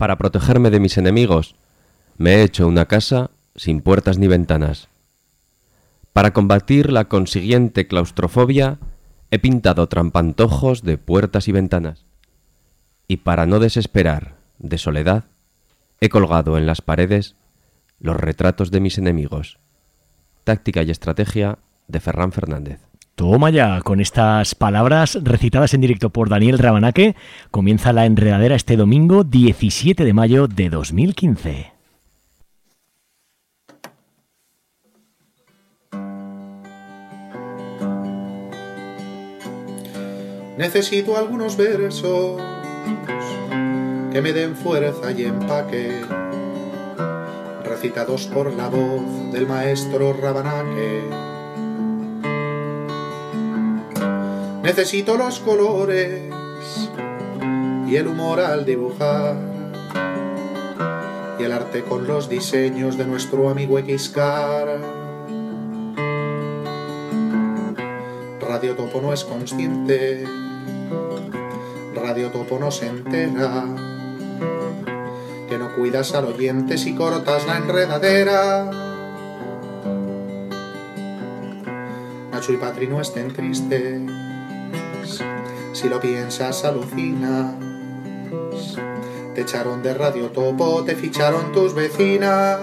Para protegerme de mis enemigos, me he hecho una casa sin puertas ni ventanas. Para combatir la consiguiente claustrofobia, he pintado trampantojos de puertas y ventanas. Y para no desesperar de soledad, he colgado en las paredes los retratos de mis enemigos. Táctica y estrategia de Ferran Fernández. Toma ya, con estas palabras recitadas en directo por Daniel Rabanaque, comienza La Enredadera este domingo 17 de mayo de 2015. Necesito algunos versos que me den fuerza y empaque, recitados por la voz del maestro Rabanaque. Necesito los colores y el humor al dibujar, y el arte con los diseños de nuestro amigo Xcar. Radio Topo no es consciente, Radio Topo no se entera, que no cuidas al oyente si cortas la enredadera. Nacho y Patri no estén tristes, si lo piensas alucinas. Te echaron de Radio Topo, te ficharon tus vecinas.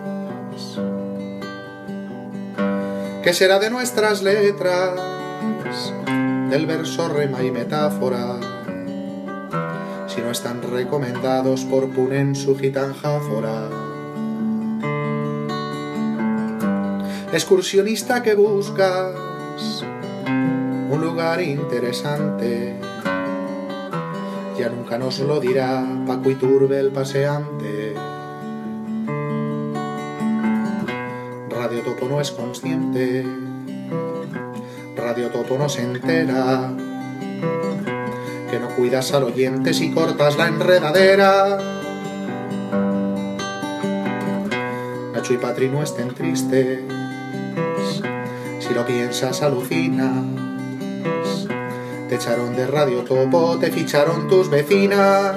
¿Qué será de nuestras letras, del verso, rema y metáfora, si no están recomendados por Punen Sujitanjáfora? Excursionista que buscas un lugar interesante, ya nunca nos lo dirá Paco Iturbe el paseante. Radio Topo no es consciente, Radio Topo no se entera, que no cuidas al oyente si cortas la enredadera. Nacho y Patri no estén tristes, si lo piensas alucinas. Te echaron de Radio Topo, te ficharon tus vecinas.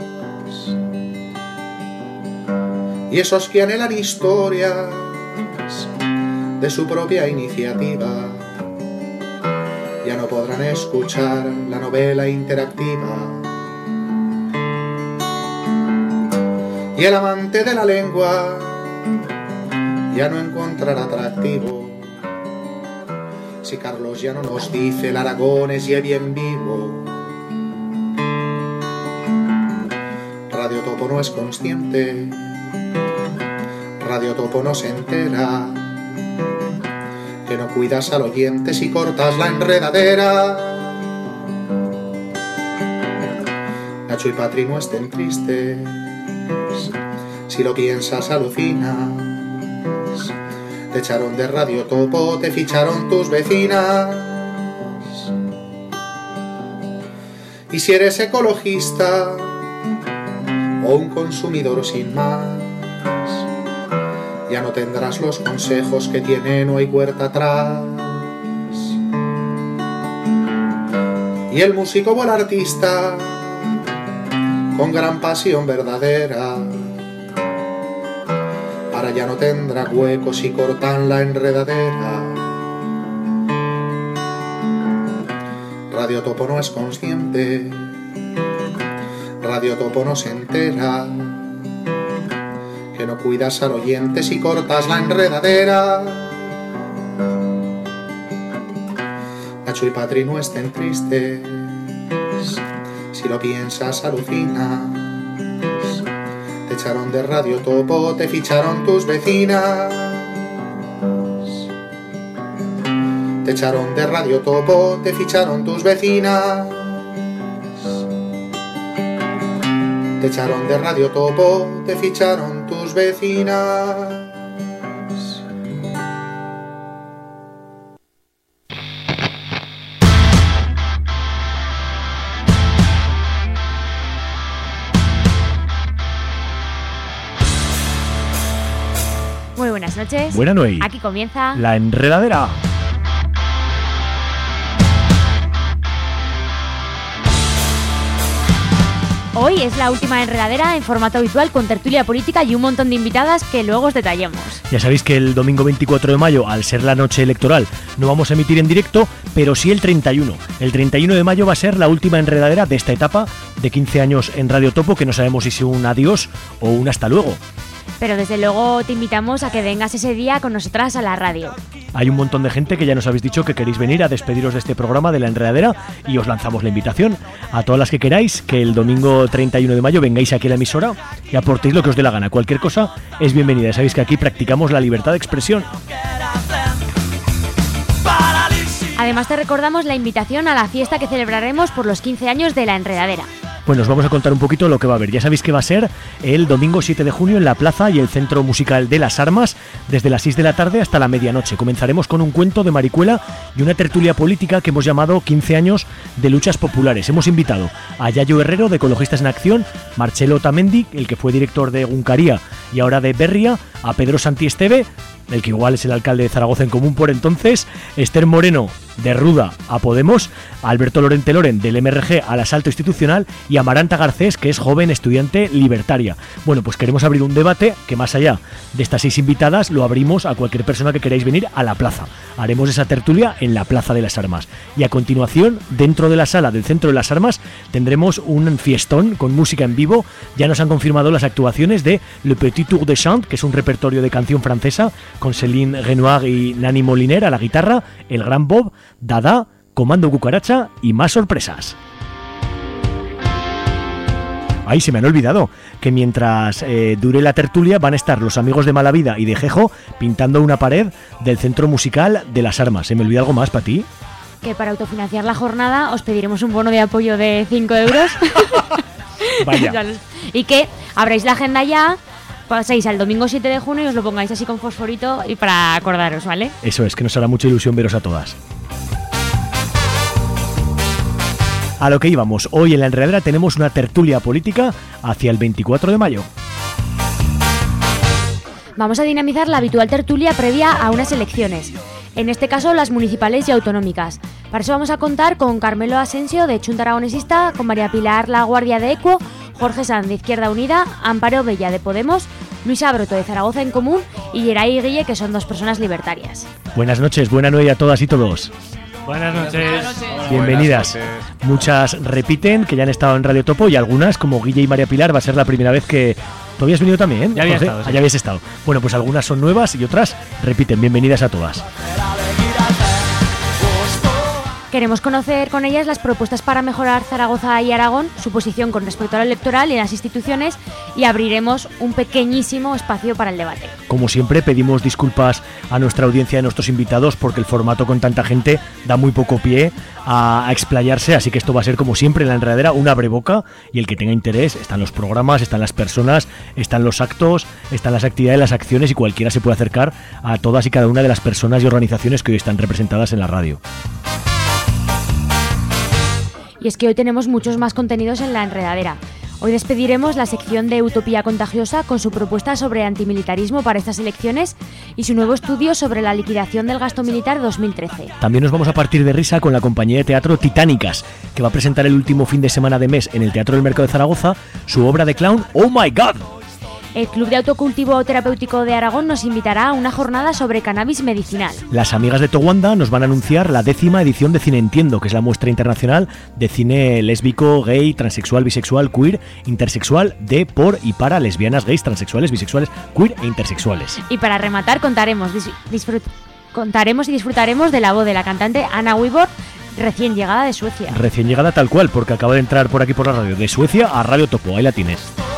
Y esos que anhelan historias de su propia iniciativa, ya no podrán escuchar la novela interactiva. Y el amante de la lengua ya no encontrará atractivo si Carlos ya no nos dice el Aragones y bien vivo. Radio Topo no es consciente, Radio Topo no se entera, que no cuidas al oyente si cortas la enredadera. Nacho y Patri no estén tristes, si lo piensas alucinas. Te echaron de Radio Topo, te ficharon tus vecinas. Y si eres ecologista o un consumidor sin más, ya no tendrás los consejos que tiene No hay huerta atrás. Y el músico o el artista, con gran pasión verdadera, ahora ya no tendrá huecos si cortan la enredadera. Radio Topo no es consciente, Radio Topo no se entera, que no cuidas al oyente si cortas la enredadera. Nacho y Patri no estén tristes, si lo piensas alucinas. Te echaron de Radio Topo, te ficharon tus vecinas. Te echaron de Radio Topo, te ficharon tus vecinas. Te echaron de Radio Topo, te ficharon tus vecinas. Muy buenas noches. Buenas noches. Aquí comienza La Enredadera. Hoy es la última enredadera en formato habitual con tertulia política y un montón de invitadas que luego os detallemos. Ya sabéis que el domingo 24 de mayo, al ser la noche electoral, no vamos a emitir en directo, pero sí el 31. El 31 de mayo va a ser la última enredadera de esta etapa de 15 años en Radio Topo, que no sabemos si es un adiós o un hasta luego. Pero desde luego te invitamos a que vengas ese día con nosotras a la radio. Hay un montón de gente que ya nos habéis dicho que queréis venir a despediros de este programa de la enredadera y os lanzamos la invitación a todas las que queráis, que el domingo 31 de mayo vengáis aquí a la emisora y aportéis lo que os dé la gana. Cualquier cosa es bienvenida. Sabéis que aquí practicamos la libertad de expresión. Además te recordamos la invitación a la fiesta que celebraremos por los 15 años de la enredadera. Bueno, os vamos a contar un poquito lo que va a haber. Ya sabéis que va a ser el domingo 7 de junio en la plaza y el Centro Musical de las Armas, desde las 6 de la tarde hasta la medianoche. Comenzaremos con un cuento de Maricuela y una tertulia política que hemos llamado 15 años de luchas populares. Hemos invitado a Yayo Herrero de Ecologistas en Acción, Marcelo Otamendi, el que fue director de Egunkaria y ahora de Berria, a Pedro Santiesteve, el que igual es el alcalde de Zaragoza en Común por entonces, Esther Moreno de Ruda a Podemos, Alberto Lorente Loren del MRG al Asalto Institucional y Amaranta Garcés, que es joven estudiante libertaria. Bueno, pues queremos abrir un debate que más allá de estas 6 invitadas lo abrimos a cualquier persona que queráis venir a la plaza. Haremos esa tertulia en la Plaza de las Armas y a continuación, dentro de la sala del Centro de las Armas, tendremos un fiestón con música en vivo. Ya nos han confirmado las actuaciones de Le Petit Tour de Chant, que es un repertorio de canción francesa con Céline Renoir y Nani Moliner a la guitarra, el Gran Bob, Dada, Comando Cucaracha y más sorpresas. Ay, se me han olvidado que mientras dure la tertulia van a estar los amigos de Malavida y de Jejo pintando una pared del Centro Musical de las Armas. ¿Se me olvida algo más para ti? Que para autofinanciar la jornada os pediremos un bono de apoyo de 5 euros. Vaya. Y que abráis la agenda ya, paséis al domingo 7 de junio y os lo pongáis así con fosforito y para acordaros, ¿vale? Eso es, que nos hará mucha ilusión veros a todas. A lo que íbamos, hoy en la enredadera tenemos una tertulia política hacia el 24 de mayo. Vamos a dinamizar la habitual tertulia previa a unas elecciones, en este caso las municipales y autonómicas. Para eso vamos a contar con Carmelo Asensio de Chunta Aragonesista, con María Pilar La Guardia de Equo, Jorge Sanz de Izquierda Unida, Amparo Bella de Podemos, Luisa Broto de Zaragoza en Común y Geray Guille, que son 2 personas libertarias. Buenas noches, buena noche a todas y todos. Buenas noches. Bienvenidas. Buenas noches. Muchas repiten, que ya han estado en Radio Topo, y algunas, como Guille y María Pilar, va a ser la primera vez que... ¿Tú habías venido también? Ya había Jorge? estado, sí. Ya habías estado. Bueno, pues algunas son nuevas y otras repiten. Bienvenidas a todas. Queremos conocer con ellas las propuestas para mejorar Zaragoza y Aragón, su posición con respecto a lo electoral y las instituciones, y abriremos un pequeñísimo espacio para el debate. Como siempre, pedimos disculpas a nuestra audiencia y a nuestros invitados porque el formato con tanta gente da muy poco pie a explayarse, así que esto va a ser, como siempre, en la enredadera un abreboca, y el que tenga interés, están los programas, están las personas, están los actos, están las actividades, las acciones, y cualquiera se puede acercar a todas y cada una de las personas y organizaciones que hoy están representadas en la radio. Y es que hoy tenemos muchos más contenidos en la enredadera. Hoy despediremos la sección de Utopía Contagiosa con su propuesta sobre antimilitarismo para estas elecciones y su nuevo estudio sobre la liquidación del gasto militar 2013. También nos vamos a partir de risa con la compañía de teatro Titánicas, que va a presentar el último fin de semana de mes en el Teatro del Mercado de Zaragoza su obra de clown Oh My God. El Club de Autocultivo Terapéutico de Aragón nos invitará a una jornada sobre cannabis medicinal. Las amigas de Towanda nos van a anunciar la 10ª edición de Cine Entiendo, que es la muestra internacional de cine lésbico, gay, transexual, bisexual, queer, intersexual, de, por y para lesbianas, gays, transexuales, bisexuales, queer e intersexuales. Y para rematar contaremos y disfrutaremos de la voz de la cantante Anna Wibor, recién llegada de Suecia. Recién llegada tal cual, porque acaba de entrar por aquí por la radio, de Suecia a Radio Topo, ahí la tienes.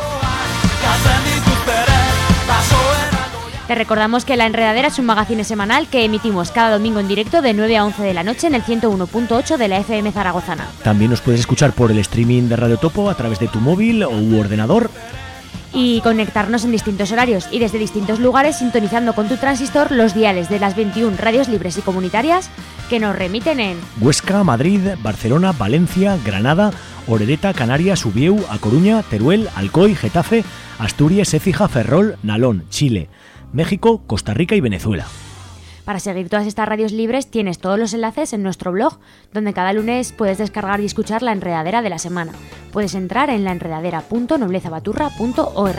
Te recordamos que La Enredadera es un magazine semanal que emitimos cada domingo en directo de 9 a 11 de la noche en el 101.8 de la FM zaragozana. También nos puedes escuchar por el streaming de Radio Topo a través de tu móvil u ordenador. Y conectarnos en distintos horarios y desde distintos lugares sintonizando con tu transistor los diales de las 21 radios libres y comunitarias que nos remiten en Huesca, Madrid, Barcelona, Valencia, Granada, Orereta, Canarias, Ubieu, A Coruña, Teruel, Alcoy, Getafe, Asturias, Écija, Ferrol, Nalón, Chile, México, Costa Rica y Venezuela. Para seguir todas estas radios libres tienes todos los enlaces en nuestro blog, donde cada lunes puedes descargar y escuchar la enredadera de la semana. Puedes entrar en laenredadera.noblezabaturra.org.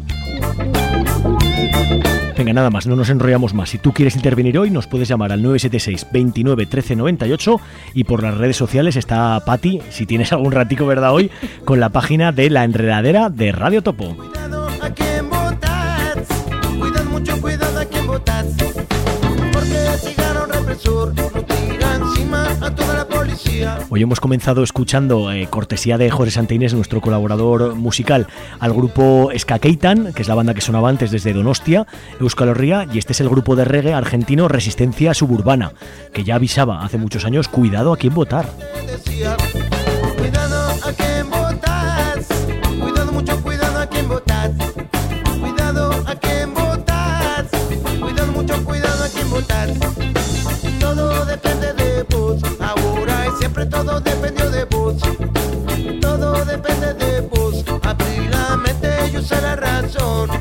Venga, nada más, no nos enrollamos más. Si tú quieres intervenir hoy, nos puedes llamar al 976 29 13 98 y por las redes sociales está Pati, si tienes algún ratico, ¿verdad? Hoy, con la página de La Enredadera de Radio Topo. Cuidado a quien votas, cuidad mucho, cuidado a quien votas, porque el cigarro represor no tira encima a toda la policía. Hoy hemos comenzado escuchando, cortesía de Jorge Santeinés, nuestro colaborador musical, al grupo Ska Keitan, que es la banda que sonaba antes desde Donostia, Euskal Herria, y este es el grupo de reggae argentino Resistencia Suburbana, que ya avisaba hace muchos años, cuidado a quién votar. Decía, cuidado a quien votas, cuidado mucho, cuidado a quien votas, cuidado a quien votas, cuidado mucho, cuidado a quien votas. Todo depende de vos, ahora y siempre todo dependió de vos. Todo depende de vos, abrir la mente y usar la razón.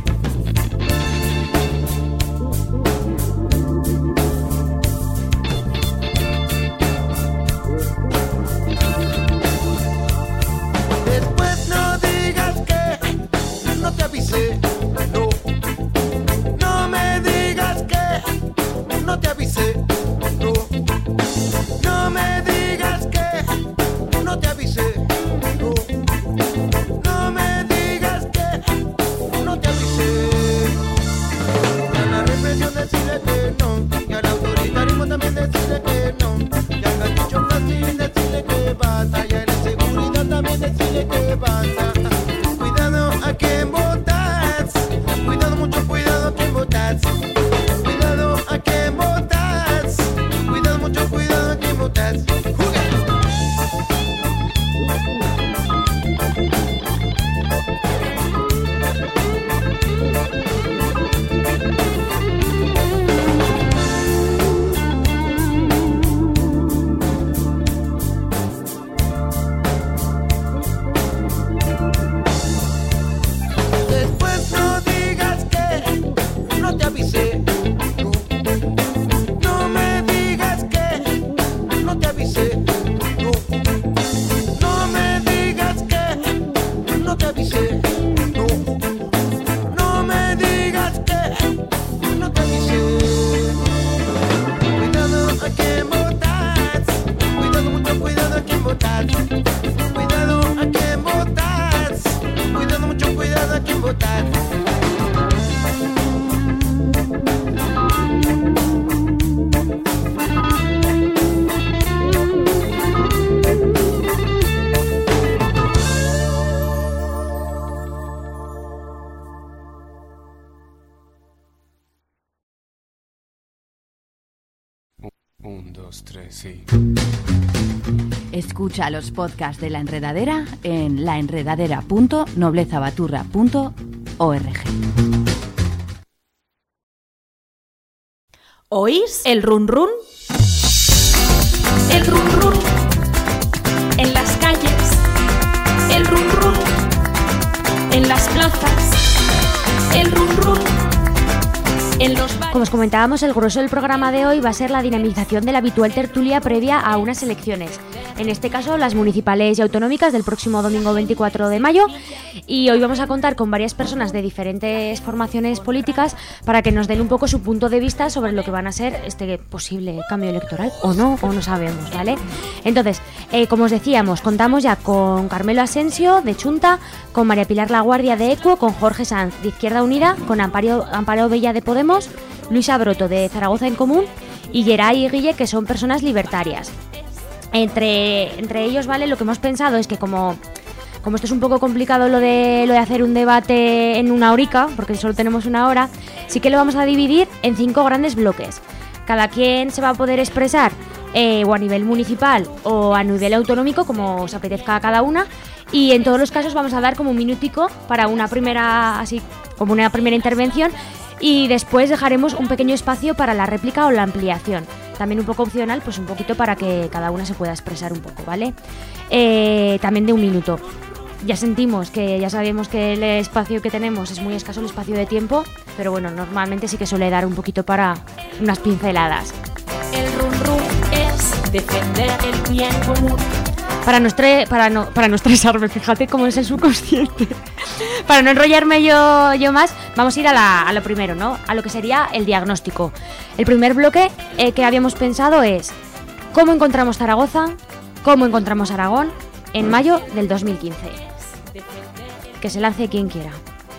Después no digas que no te avisé, no. No me digas que no te avisé, no. No me digas que no te avisé, no. No me digas que no te avisé. A la represión decirle que no, y al autoritarismo también decirle que no. Y al gatillo fácil decirle que basta, y a la inseguridad también decirle que basta. Cuidado a quien votas, cuidado mucho, cuidado a quien votas. Cuidado a quien votas, cuidado mucho, cuidado a quien votas. Después no digas que no te avisé, no. No me digas que no te avisé, no. No me digas que no te avisé, no. No me digas que no te avisé. Cuidado a quien votas, cuidado mucho, cuidado a quien votas. Cuidado a quien votas, cuidado mucho, cuidado a quien votas. Un, dos, tres, sí. Escucha los podcasts de La Enredadera en laenredadera.noblezabaturra.org. ¿Oís el run run? El run run en las calles, el run run en las plazas, el run run en los bares. Como os comentábamos, el grueso del programa de hoy va a ser la dinamización de la habitual tertulia previa a unas elecciones. En este caso, las municipales y autonómicas del próximo domingo 24 de mayo. Y hoy vamos a contar con varias personas de diferentes formaciones políticas para que nos den un poco su punto de vista sobre lo que van a ser este posible cambio electoral, o no sabemos, ¿vale? Entonces, como os decíamos, contamos ya con Carmelo Asensio, de Chunta, con María Pilar Laguardia, de Equo, con Jorge Sanz, de Izquierda Unida, con Amparo Bella, de Podemos, Luisa Broto, de Zaragoza en Común, y Geray y Guille, que son personas libertarias. Entre ellos, ¿vale? Lo que hemos pensado es que como esto es un poco complicado lo de hacer un debate en una horica, porque solo tenemos una hora, sí que lo vamos a dividir en 5 grandes bloques. Cada quien se va a poder expresar o a nivel municipal o a nivel autonómico, como os apetezca a cada una, y en todos los casos vamos a dar como un minutico para una primera intervención, y después dejaremos un pequeño espacio para la réplica o la ampliación. También un poco opcional, pues un poquito para que cada una se pueda expresar un poco, ¿vale? También de 1 minuto. ya sentimos que ya sabemos que el espacio que tenemos es muy escaso, el espacio de tiempo, pero bueno, normalmente sí que suele dar un poquito para unas pinceladas. El run run es defender el bien común. Para no estresarme, fíjate cómo es el subconsciente. Para no enrollarme yo más, vamos a ir a lo primero, ¿no? A lo que sería el diagnóstico. El primer bloque que habíamos pensado es ¿cómo encontramos Zaragoza? ¿Cómo encontramos Aragón? En mayo del 2015. Que se lance quien quiera.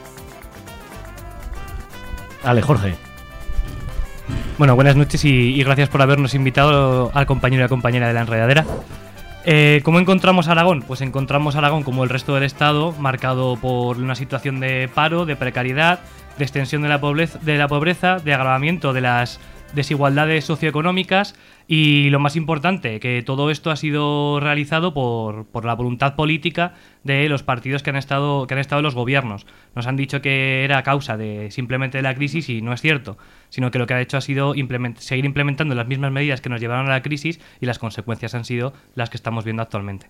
Ale, Jorge. Bueno, buenas noches y gracias por habernos invitado al compañero y a compañera de la enredadera. ¿Cómo encontramos Aragón? Pues encontramos Aragón como el resto del Estado, marcado por una situación de paro, de precariedad, de extensión de la pobreza, de agravamiento de las desigualdades socioeconómicas y lo más importante, que todo esto ha sido realizado por la voluntad política de los partidos que han estado en los gobiernos. Nos han dicho que era a causa de simplemente de la crisis y no es cierto, sino que lo que ha hecho ha sido seguir implementando las mismas medidas que nos llevaron a la crisis y las consecuencias han sido las que estamos viendo actualmente.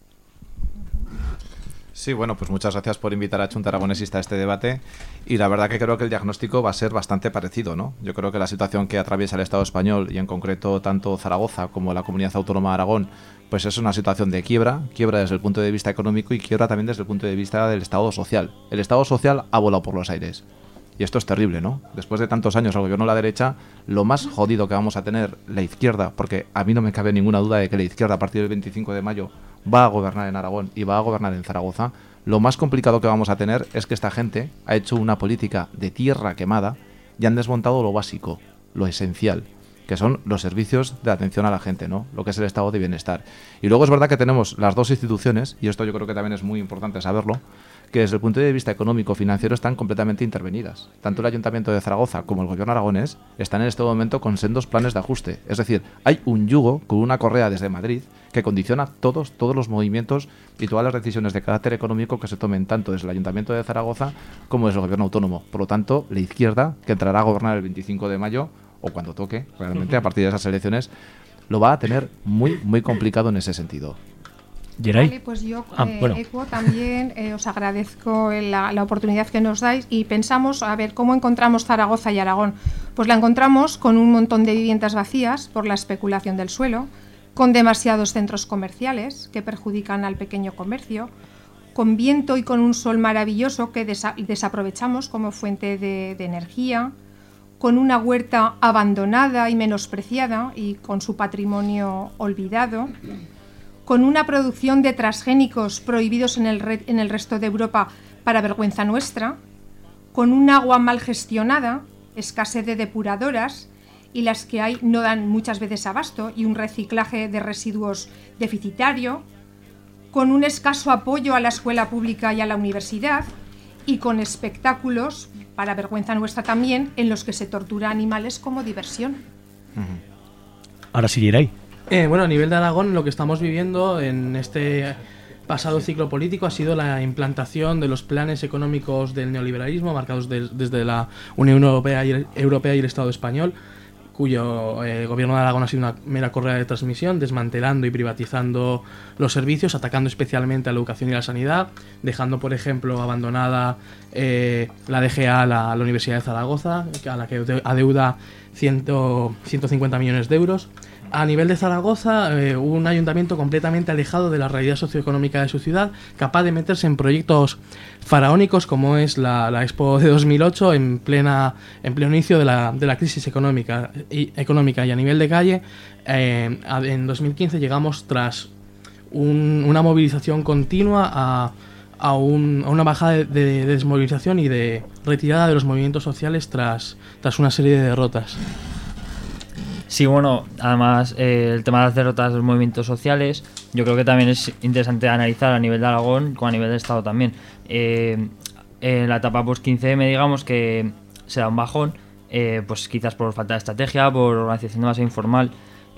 Sí, bueno, pues muchas gracias por invitar a Chunta Aragonesista a este debate y la verdad que creo que el diagnóstico va a ser bastante parecido, ¿no? Yo creo que la situación que atraviesa el Estado español y en concreto tanto Zaragoza como la Comunidad Autónoma de Aragón, pues es una situación de quiebra desde el punto de vista económico y quiebra también desde el punto de vista del Estado social. El Estado social ha volado por los aires. Y esto es terrible, ¿no? Después de tantos años al gobierno de la derecha, lo más jodido que vamos a tener la izquierda, porque a mí no me cabe ninguna duda de que la izquierda a partir del 25 de mayo va a gobernar en Aragón y va a gobernar en Zaragoza, lo más complicado que vamos a tener es que esta gente ha hecho una política de tierra quemada y han desmontado lo básico, lo esencial, que son los servicios de atención a la gente, ¿no? Lo que es el estado de bienestar. Y luego es verdad que tenemos las dos instituciones, y esto yo creo que también es muy importante saberlo, que desde el punto de vista económico-financiero están completamente intervenidas. Tanto el Ayuntamiento de Zaragoza como el Gobierno aragonés están en este momento con sendos planes de ajuste. Es decir, hay un yugo con una correa desde Madrid que condiciona todos los movimientos y todas las decisiones de carácter económico que se tomen tanto desde el Ayuntamiento de Zaragoza como desde el Gobierno autónomo. Por lo tanto, la izquierda, que entrará a gobernar el 25 de mayo, o cuando toque, realmente, a partir de esas elecciones, lo va a tener muy, muy complicado en ese sentido. Vale, pues yo, Equo, también os agradezco la oportunidad que nos dais y pensamos, a ver, ¿cómo encontramos Zaragoza y Aragón? Pues la encontramos con un montón de viviendas vacías por la especulación del suelo, con demasiados centros comerciales que perjudican al pequeño comercio, con viento y con un sol maravilloso que desaprovechamos como fuente de energía, con una huerta abandonada y menospreciada y con su patrimonio olvidado, con una producción de transgénicos prohibidos en el resto de Europa para vergüenza nuestra, con un agua mal gestionada, escasez de depuradoras y las que hay no dan muchas veces abasto y un reciclaje de residuos deficitario, con un escaso apoyo a la escuela pública y a la universidad y con espectáculos, para vergüenza nuestra también, en los que se tortura animales como diversión. Ahora sí, Yeray. Bueno, a nivel de Aragón, lo que estamos viviendo en este pasado ciclo político ha sido la implantación de los planes económicos del neoliberalismo marcados desde la Unión Europea y el Estado español, cuyo gobierno de Aragón ha sido una mera correa de transmisión, desmantelando y privatizando los servicios, atacando especialmente a la educación y la sanidad, dejando, por ejemplo, abandonada la DGA, la Universidad de Zaragoza, a la que adeuda 150 millones de euros. A nivel de Zaragoza, un ayuntamiento completamente alejado de la realidad socioeconómica de su ciudad, capaz de meterse en proyectos faraónicos como es la Expo de 2008 en pleno inicio de la crisis económica y a nivel de calle. En 2015 llegamos tras una movilización continua a una bajada de desmovilización y de retirada de los movimientos sociales tras una serie de derrotas. Sí, bueno, además el tema de las derrotas de los movimientos sociales yo creo que también es interesante analizar a nivel de Aragón como a nivel de Estado también. En la etapa post-15M digamos que se da un bajón, pues quizás por falta de estrategia, por organización demasiado informal,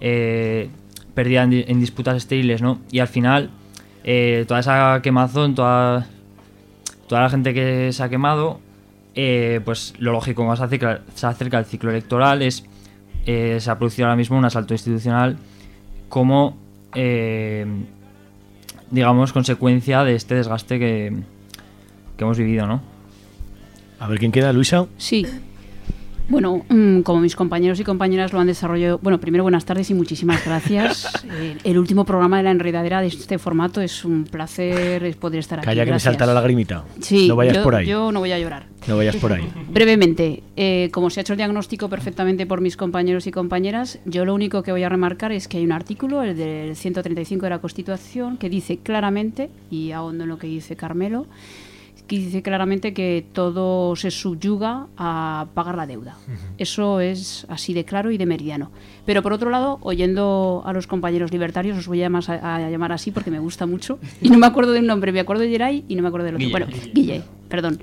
perdida en disputas estériles, ¿no? Y al final toda esa quemazón, toda la gente que se ha quemado, pues lo lógico cuando se acerca el ciclo electoral es se ha producido ahora mismo un asalto institucional como digamos, consecuencia de este desgaste que hemos vivido, ¿no? A ver, ¿quién queda? ¿Luisa? Sí. Bueno, como mis compañeros y compañeras lo han desarrollado... Bueno, primero buenas tardes y muchísimas gracias. El último programa de La Enredadera de este formato, es un placer poder estar aquí. Calla, que gracias. me salta la lagrimita. Sí, no vayas por ahí. Yo no voy a llorar. No vayas por ahí. Brevemente, como se ha hecho el diagnóstico perfectamente por mis compañeros y compañeras, yo lo único que voy a remarcar es que hay un artículo, el del 135 de la Constitución, que dice claramente, y ahondo en lo que dice Carmelo, que dice claramente que todo se subyuga a pagar la deuda. Eso es así de claro y de meridiano. Pero por otro lado, oyendo a los compañeros libertarios, os voy a llamar así porque me gusta mucho, y no me acuerdo de un nombre, me acuerdo de Geray y no me acuerdo del otro. Guille. Bueno, Guille, perdón.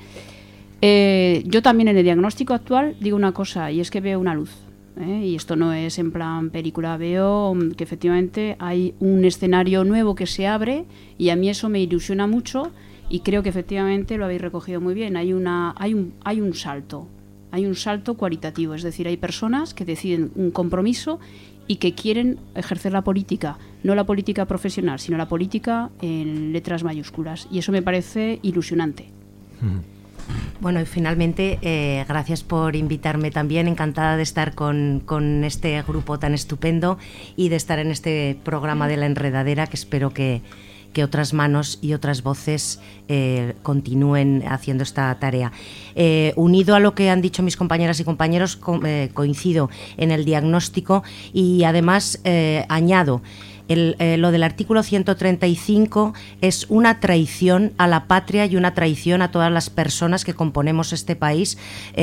Yo también en el diagnóstico actual digo una cosa, y es que veo una luz. Y esto no es en plan película, veo que efectivamente hay un escenario nuevo que se abre, y a mí eso me ilusiona mucho. Y creo que efectivamente lo habéis recogido muy bien. Hay un salto cualitativo, es decir, hay personas que deciden un compromiso y que quieren ejercer la política, no la política profesional, sino la política en letras mayúsculas. Y eso me parece ilusionante. Bueno, y finalmente, gracias por invitarme también. Encantada de estar con este grupo tan estupendo y de estar en este programa de La Enredadera, que espero que otras manos y otras voces continúen haciendo esta tarea. Unido a lo que han dicho mis compañeras y compañeros, coincido en el diagnóstico y además añado lo del artículo 135 es una traición a la patria y una traición a todas las personas que componemos este país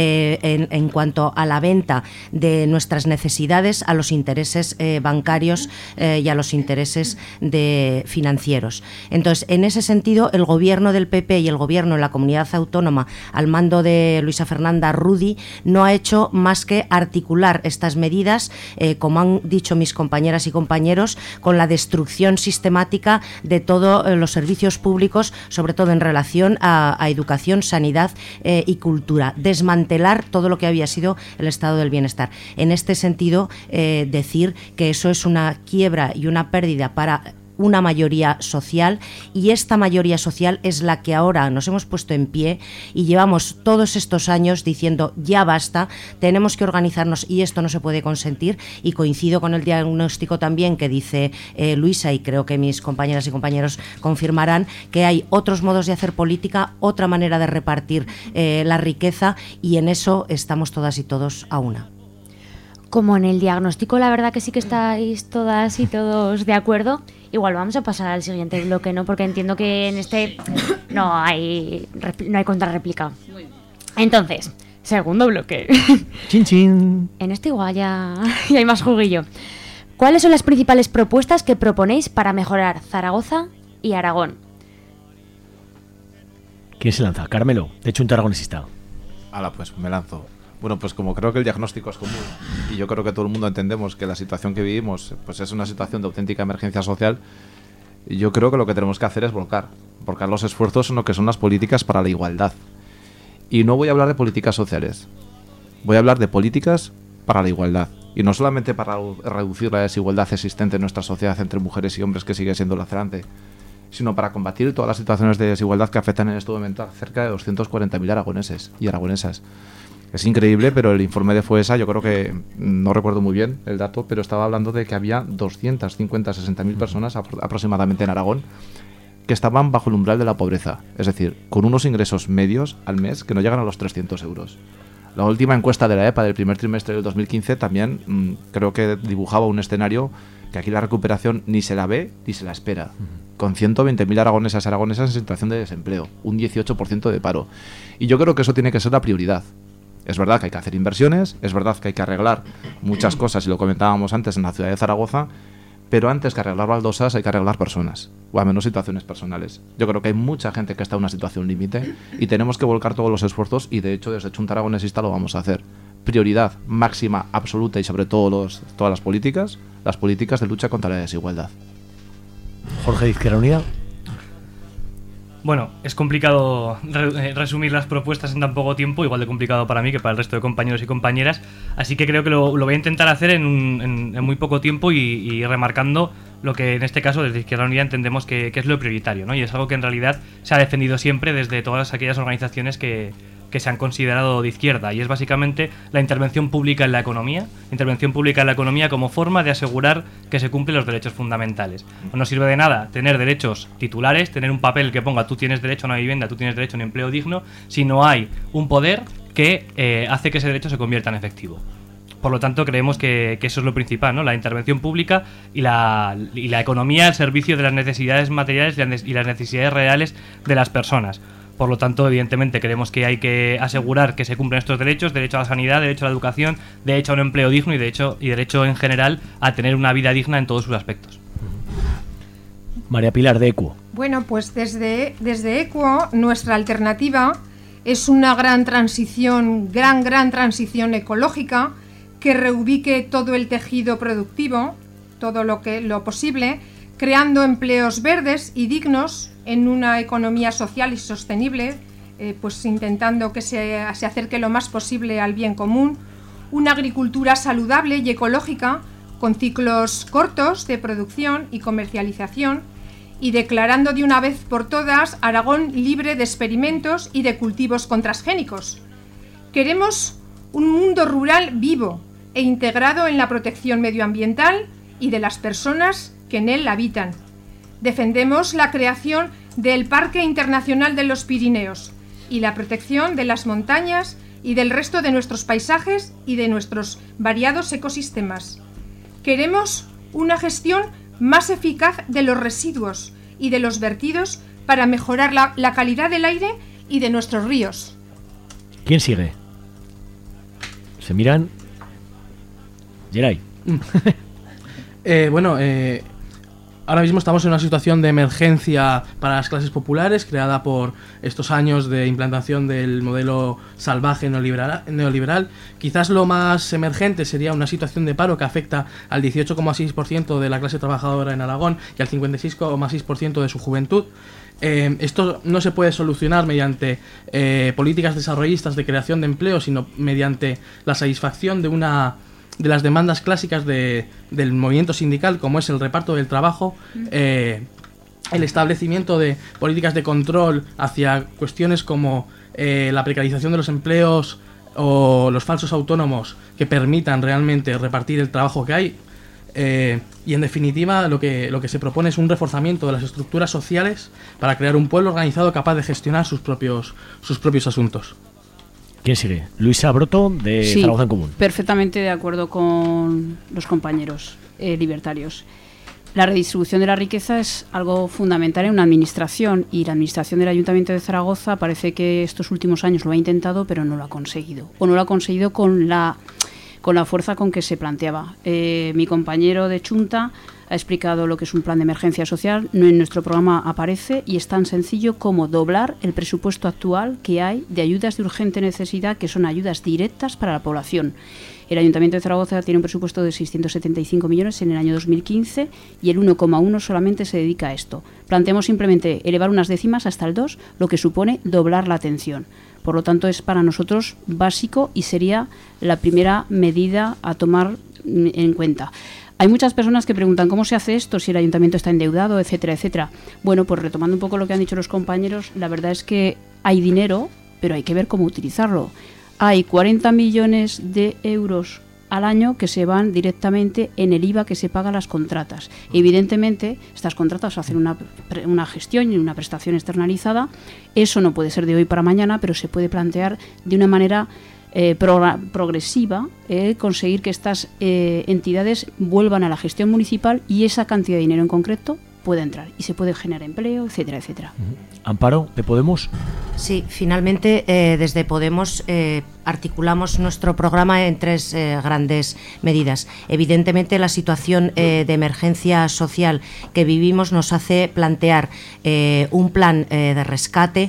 en cuanto a la venta de nuestras necesidades a los intereses bancarios y a los intereses financieros. Entonces, en ese sentido, el gobierno del PP y el gobierno de la comunidad autónoma al mando de Luisa Fernanda Rudi no ha hecho más que articular estas medidas, como han dicho mis compañeras y compañeros, con la destrucción sistemática de todos los servicios públicos, sobre todo en relación a educación, sanidad y cultura. Desmantelar todo lo que había sido el estado del bienestar. En este sentido, decir que eso es una quiebra y una pérdida para una mayoría social, y esta mayoría social es la que ahora nos hemos puesto en pie y llevamos todos estos años diciendo ya basta, tenemos que organizarnos y esto no se puede consentir. Y coincido con el diagnóstico también que dice Luisa, y creo que mis compañeras y compañeros confirmarán que hay otros modos de hacer política, otra manera de repartir la riqueza, y en eso estamos todas y todos a una. Como en el diagnóstico la verdad que sí que estáis todas y todos de acuerdo, igual vamos a pasar al siguiente bloque, ¿no? Porque entiendo que en este no hay contrarréplica. Entonces, segundo bloque. Chin chin. En este igual ya hay más juguillo. ¿Cuáles son las principales propuestas que proponéis para mejorar Zaragoza y Aragón? ¿Quién se lanza? Carmelo, de hecho un aragonesista. Hala, pues me lanzo. Bueno, pues como creo que el diagnóstico es común y yo creo que todo el mundo entendemos que la situación que vivimos pues es una situación de auténtica emergencia social, yo creo que lo que tenemos que hacer es volcar los esfuerzos en lo que son las políticas para la igualdad. Y no voy a hablar de políticas sociales, voy a hablar de políticas para la igualdad. Y no solamente para reducir la desigualdad existente en nuestra sociedad entre mujeres y hombres, que sigue siendo lacerante, sino para combatir todas las situaciones de desigualdad que afectan en este momento a cerca de 240.000 aragoneses y aragonesas. Es increíble, pero el informe de FOESA, yo creo que, no recuerdo muy bien el dato, pero estaba hablando de que había 260.000 personas aproximadamente en Aragón que estaban bajo el umbral de la pobreza, es decir, con unos ingresos medios al mes que no llegan a los 300 euros. La última encuesta de la EPA del primer trimestre del 2015 también creo que dibujaba un escenario que aquí la recuperación ni se la ve ni se la espera, con 120.000 aragonesas y aragonesas en situación de desempleo, un 18% de paro. Y yo creo que eso tiene que ser la prioridad. Es verdad que hay que hacer inversiones, es verdad que hay que arreglar muchas cosas, y lo comentábamos antes en la ciudad de Zaragoza, pero antes que arreglar baldosas hay que arreglar personas, o al menos situaciones personales. Yo creo que hay mucha gente que está en una situación límite y tenemos que volcar todos los esfuerzos, y de hecho desde Chunta Aragonesista lo vamos a hacer. Prioridad máxima, absoluta, y sobre todo todas las políticas de lucha contra la desigualdad. Jorge de Izquierda Unida. Bueno, es complicado resumir las propuestas en tan poco tiempo, igual de complicado para mí que para el resto de compañeros y compañeras, así que creo que lo voy a intentar hacer en muy poco tiempo y remarcando lo que en este caso desde Izquierda Unida entendemos que es lo prioritario, ¿no? Y es algo que en realidad se ha defendido siempre desde todas aquellas organizaciones que se han considerado de izquierda, y es básicamente la intervención pública en la economía como forma de asegurar que se cumplen los derechos fundamentales. No nos sirve de nada tener derechos titulares, tener un papel que ponga tú tienes derecho a una vivienda, tú tienes derecho a un empleo digno, si no hay un poder que hace que ese derecho se convierta en efectivo. Por lo tanto, creemos que eso es lo principal, ¿no? La intervención pública y la economía al servicio de las necesidades materiales y las necesidades reales de las personas. Por lo tanto, evidentemente, creemos que hay que asegurar que se cumplen estos derechos: derecho a la sanidad, derecho a la educación, derecho a un empleo digno y derecho en general a tener una vida digna en todos sus aspectos. María Pilar, de Equo. Bueno, pues desde Equo nuestra alternativa es una gran transición ecológica que reubique todo el tejido productivo, todo lo posible, creando empleos verdes y dignos en una economía social y sostenible, pues intentando que se acerque lo más posible al bien común, una agricultura saludable y ecológica con ciclos cortos de producción y comercialización, y declarando de una vez por todas Aragón libre de experimentos y de cultivos transgénicos. Queremos un mundo rural vivo e integrado en la protección medioambiental y de las personas que en él habitan. Defendemos la creación del Parque Internacional de los Pirineos y la protección de las montañas y del resto de nuestros paisajes y de nuestros variados ecosistemas. Queremos una gestión más eficaz de los residuos y de los vertidos para mejorar la calidad del aire y de nuestros ríos. ¿Quién sigue? Se miran. Geray. Ahora mismo estamos en una situación de emergencia para las clases populares, creada por estos años de implantación del modelo salvaje neoliberal. Quizás lo más emergente sería una situación de paro que afecta al 18,6% de la clase trabajadora en Aragón y al 56,6% de su juventud. Esto no se puede solucionar mediante políticas desarrollistas de creación de empleo, sino mediante la satisfacción de las demandas clásicas del movimiento sindical, como es el reparto del trabajo, el establecimiento de políticas de control hacia cuestiones como la precarización de los empleos o los falsos autónomos que permitan realmente repartir el trabajo que hay. Y en definitiva lo que se propone es un reforzamiento de las estructuras sociales para crear un pueblo organizado capaz de gestionar sus propios asuntos. ¿Quién sigue? Luisa Broto, de Zaragoza en Común. Perfectamente de acuerdo con los compañeros libertarios. La redistribución de la riqueza es algo fundamental en una administración, y la administración del Ayuntamiento de Zaragoza parece que estos últimos años lo ha intentado, pero no lo ha conseguido. O no lo ha conseguido con la fuerza con que se planteaba. Mi compañero de Chunta ha explicado lo que es un plan de emergencia social. En nuestro programa aparece, y es tan sencillo como doblar el presupuesto actual que hay de ayudas de urgente necesidad, que son ayudas directas para la población. El Ayuntamiento de Zaragoza tiene un presupuesto de 675 millones en el año 2015 y el 1,1 solamente se dedica a esto. Planteamos simplemente elevar unas décimas hasta el 2, lo que supone doblar la atención. Por lo tanto, es para nosotros básico y sería la primera medida a tomar en cuenta. Hay muchas personas que preguntan cómo se hace esto, si el ayuntamiento está endeudado, etcétera, etcétera. Bueno, pues retomando un poco lo que han dicho los compañeros, la verdad es que hay dinero, pero hay que ver cómo utilizarlo. Hay 40 millones de euros al año que se van directamente en el IVA que se paga a las contratas. Evidentemente, estas contratas hacen una gestión y una prestación externalizada. Eso no puede ser de hoy para mañana, pero se puede plantear de una manera progresiva, conseguir que estas entidades vuelvan a la gestión municipal y esa cantidad de dinero en concreto pueda entrar y se puede generar empleo, etcétera, etcétera. Amparo, ¿de Podemos? Sí, finalmente desde Podemos articulamos nuestro programa en tres grandes medidas. Evidentemente, la situación de emergencia social que vivimos nos hace plantear un plan de rescate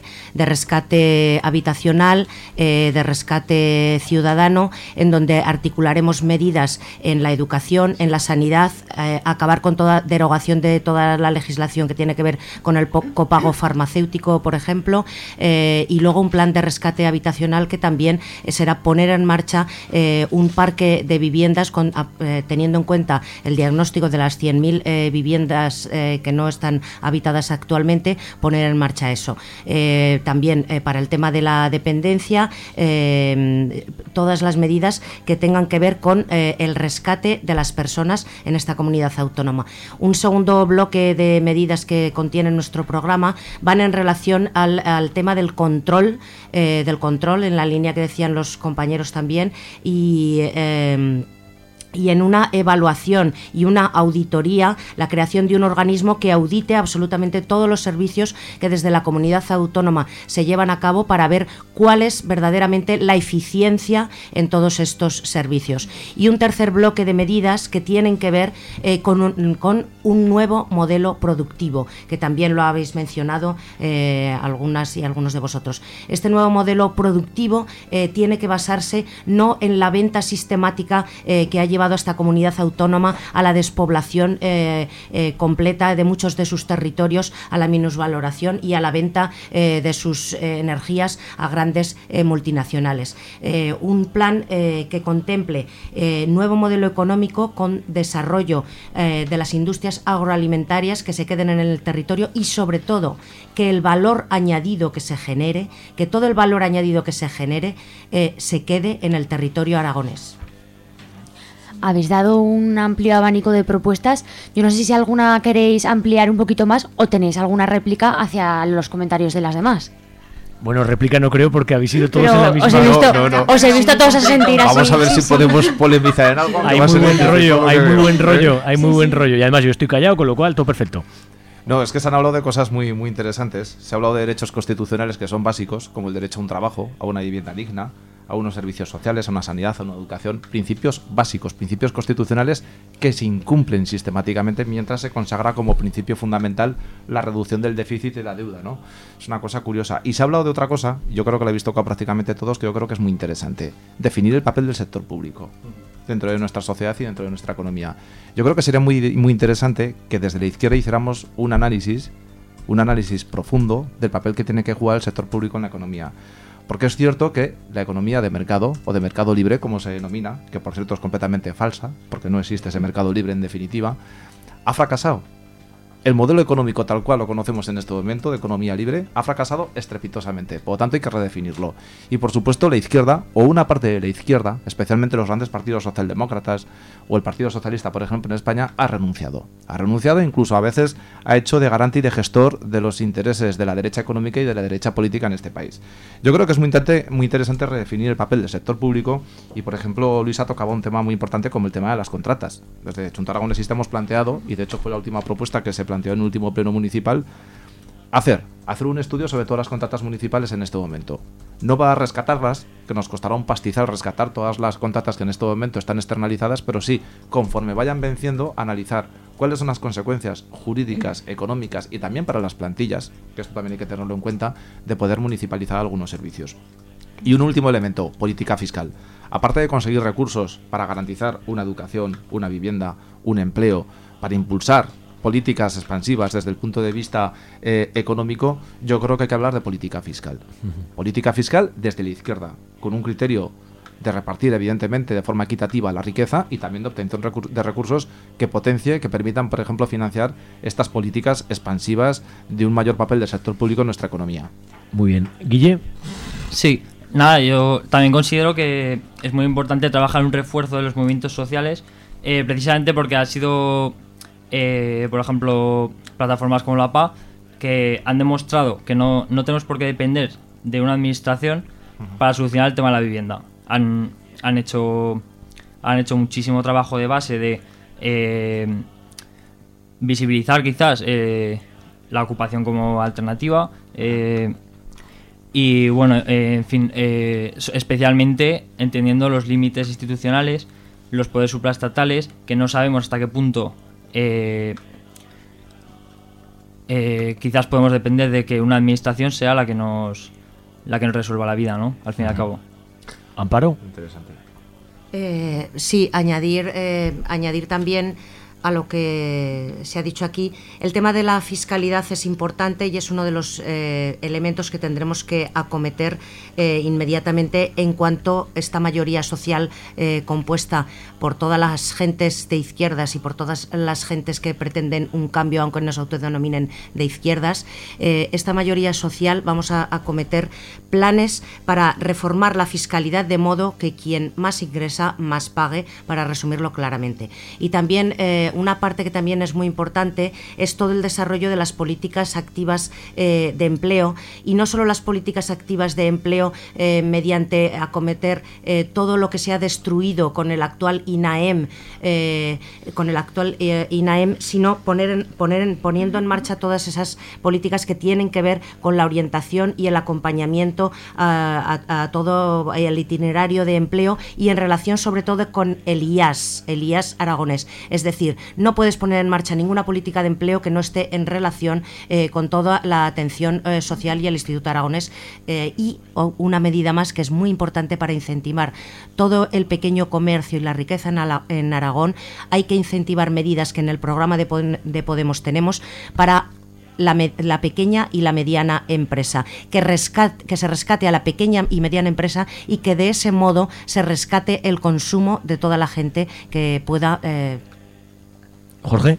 habitacional, de rescate ciudadano, en donde articularemos medidas en la educación, en la sanidad, acabar con toda derogación de toda la legislación que tiene que ver con el copago farmacéutico, por ejemplo, y luego un plan de rescate habitacional que también será poner en marcha un parque de viviendas teniendo en cuenta el diagnóstico de las 100.000 viviendas que no están habitadas actualmente, poner en marcha eso. También para el tema de la dependencia, todas las medidas que tengan que ver con el rescate de las personas en esta comunidad autónoma. Un segundo bloque de medidas que contiene nuestro programa van en relación al tema del control en la línea que decían los compañeros también, y en una evaluación y una auditoría, la creación de un organismo que audite absolutamente todos los servicios que desde la comunidad autónoma se llevan a cabo para ver cuál es verdaderamente la eficiencia en todos estos servicios. Y un tercer bloque de medidas que tienen que ver con un nuevo modelo productivo, que también lo habéis mencionado algunas y algunos de vosotros. Este nuevo modelo productivo tiene que basarse no en la venta sistemática que ha llevado a esta comunidad autónoma a la despoblación completa de muchos de sus territorios, a la minusvaloración y a la venta de sus energías a grandes multinacionales. Un plan que contemple nuevo modelo económico con desarrollo de las industrias agroalimentarias que se queden en el territorio, y sobre todo que el valor añadido que se genere, que todo el valor añadido que se genere se quede en el territorio aragonés. Habéis dado un amplio abanico de propuestas. Yo no sé si alguna queréis ampliar un poquito más o tenéis alguna réplica hacia los comentarios de las demás. Bueno, réplica no creo, porque habéis ido todos Pero en la misma... os he visto todos a sentir así. Vamos a ver si podemos polemizar en algo. Hay muy buen rollo. Y además yo estoy callado, con lo cual todo perfecto. No, es que se han hablado de cosas muy, muy interesantes. Se ha hablado de derechos constitucionales que son básicos, como el derecho a un trabajo, a una vivienda digna, a unos servicios sociales, a una sanidad, a una educación, principios básicos, principios constitucionales que se incumplen sistemáticamente, mientras se consagra como principio fundamental la reducción del déficit y la deuda, ¿no? Es una cosa curiosa. Y se ha hablado de otra cosa, yo creo que la habéis tocado prácticamente todos, que yo creo que es muy interesante: definir el papel del sector público dentro de nuestra sociedad y dentro de nuestra economía. Yo creo que sería muy, muy interesante que desde la izquierda hiciéramos un análisis profundo del papel que tiene que jugar el sector público en la economía. Porque es cierto que la economía de mercado, o de mercado libre, como se denomina, que por cierto es completamente falsa, porque no existe ese mercado libre en definitiva, ha fracasado. El modelo económico tal cual lo conocemos en este momento, de economía libre, ha fracasado estrepitosamente. Por lo tanto, hay que redefinirlo. Y por supuesto, la izquierda, o una parte de la izquierda, especialmente los grandes partidos socialdemócratas o el Partido Socialista, por ejemplo, en España, ha renunciado. Ha renunciado, incluso a veces ha hecho de garante y de gestor de los intereses de la derecha económica y de la derecha política en este país. Yo creo que es muy interesante redefinir el papel del sector público, y por ejemplo, Luis ha tocado un tema muy importante como el tema de las contratas. Desde Junta Aragonesista hemos planteado, y de hecho fue la última propuesta que se planteó en el último pleno municipal, hacer un estudio sobre todas las contratas municipales en este momento. No va a rescatarlas, que nos costará un pastizal rescatar todas las contratas que en este momento están externalizadas, pero sí, conforme vayan venciendo, analizar cuáles son las consecuencias jurídicas, económicas y también para las plantillas, que esto también hay que tenerlo en cuenta, de poder municipalizar algunos servicios. Y un último elemento: política fiscal. Aparte de conseguir recursos para garantizar una educación, una vivienda, un empleo, para impulsar políticas expansivas desde el punto de vista económico, yo creo que hay que hablar de política fiscal. Política fiscal desde la izquierda, con un criterio de repartir evidentemente de forma equitativa la riqueza, y también de obtención de recursos que potencie, que permitan, por ejemplo, financiar estas políticas expansivas de un mayor papel del sector público en nuestra economía. Muy bien. ¿Guille? Sí, nada, yo también considero que es muy importante trabajar en un refuerzo de los movimientos sociales, precisamente porque ha sido... por ejemplo, plataformas como la PA, que han demostrado que no tenemos por qué depender de una administración para solucionar el tema de la vivienda. Han hecho muchísimo trabajo de base de visibilizar quizás la ocupación como alternativa, y bueno, en fin, especialmente entendiendo los límites institucionales, los poderes supraestatales, que no sabemos hasta qué punto quizás podemos depender de que una administración sea la que nos resuelva la vida, ¿no? Al fin y al cabo. ¿Amparo? Interesante. Sí, añadir también a lo que se ha dicho aquí, el tema de la fiscalidad es importante y es uno de los elementos que tendremos que acometer inmediatamente en cuanto esta mayoría social compuesta por todas las gentes de izquierdas y por todas las gentes que pretenden un cambio, aunque no se autodenominen de izquierdas, esta mayoría social vamos a acometer planes para reformar la fiscalidad de modo que quien más ingresa, más pague, para resumirlo claramente. Y también una parte que también es muy importante es todo el desarrollo de las políticas activas de empleo, y no solo las políticas activas de empleo mediante acometer todo lo que se ha destruido con el actual INAEM, sino poniendo en marcha todas esas políticas que tienen que ver con la orientación y el acompañamiento a todo el itinerario de empleo, y en relación sobre todo con el IAS aragonés. Es decir, no puedes poner en marcha ninguna política de empleo que no esté en relación con toda la atención social y el Instituto Aragonés, y una medida más que es muy importante para incentivar todo el pequeño comercio y la riqueza en Aragón. Hay que incentivar medidas que en el programa de Podemos tenemos para la pequeña y la mediana empresa, que se rescate a la pequeña y mediana empresa, y que de ese modo se rescate el consumo de toda la gente que pueda. Jorge.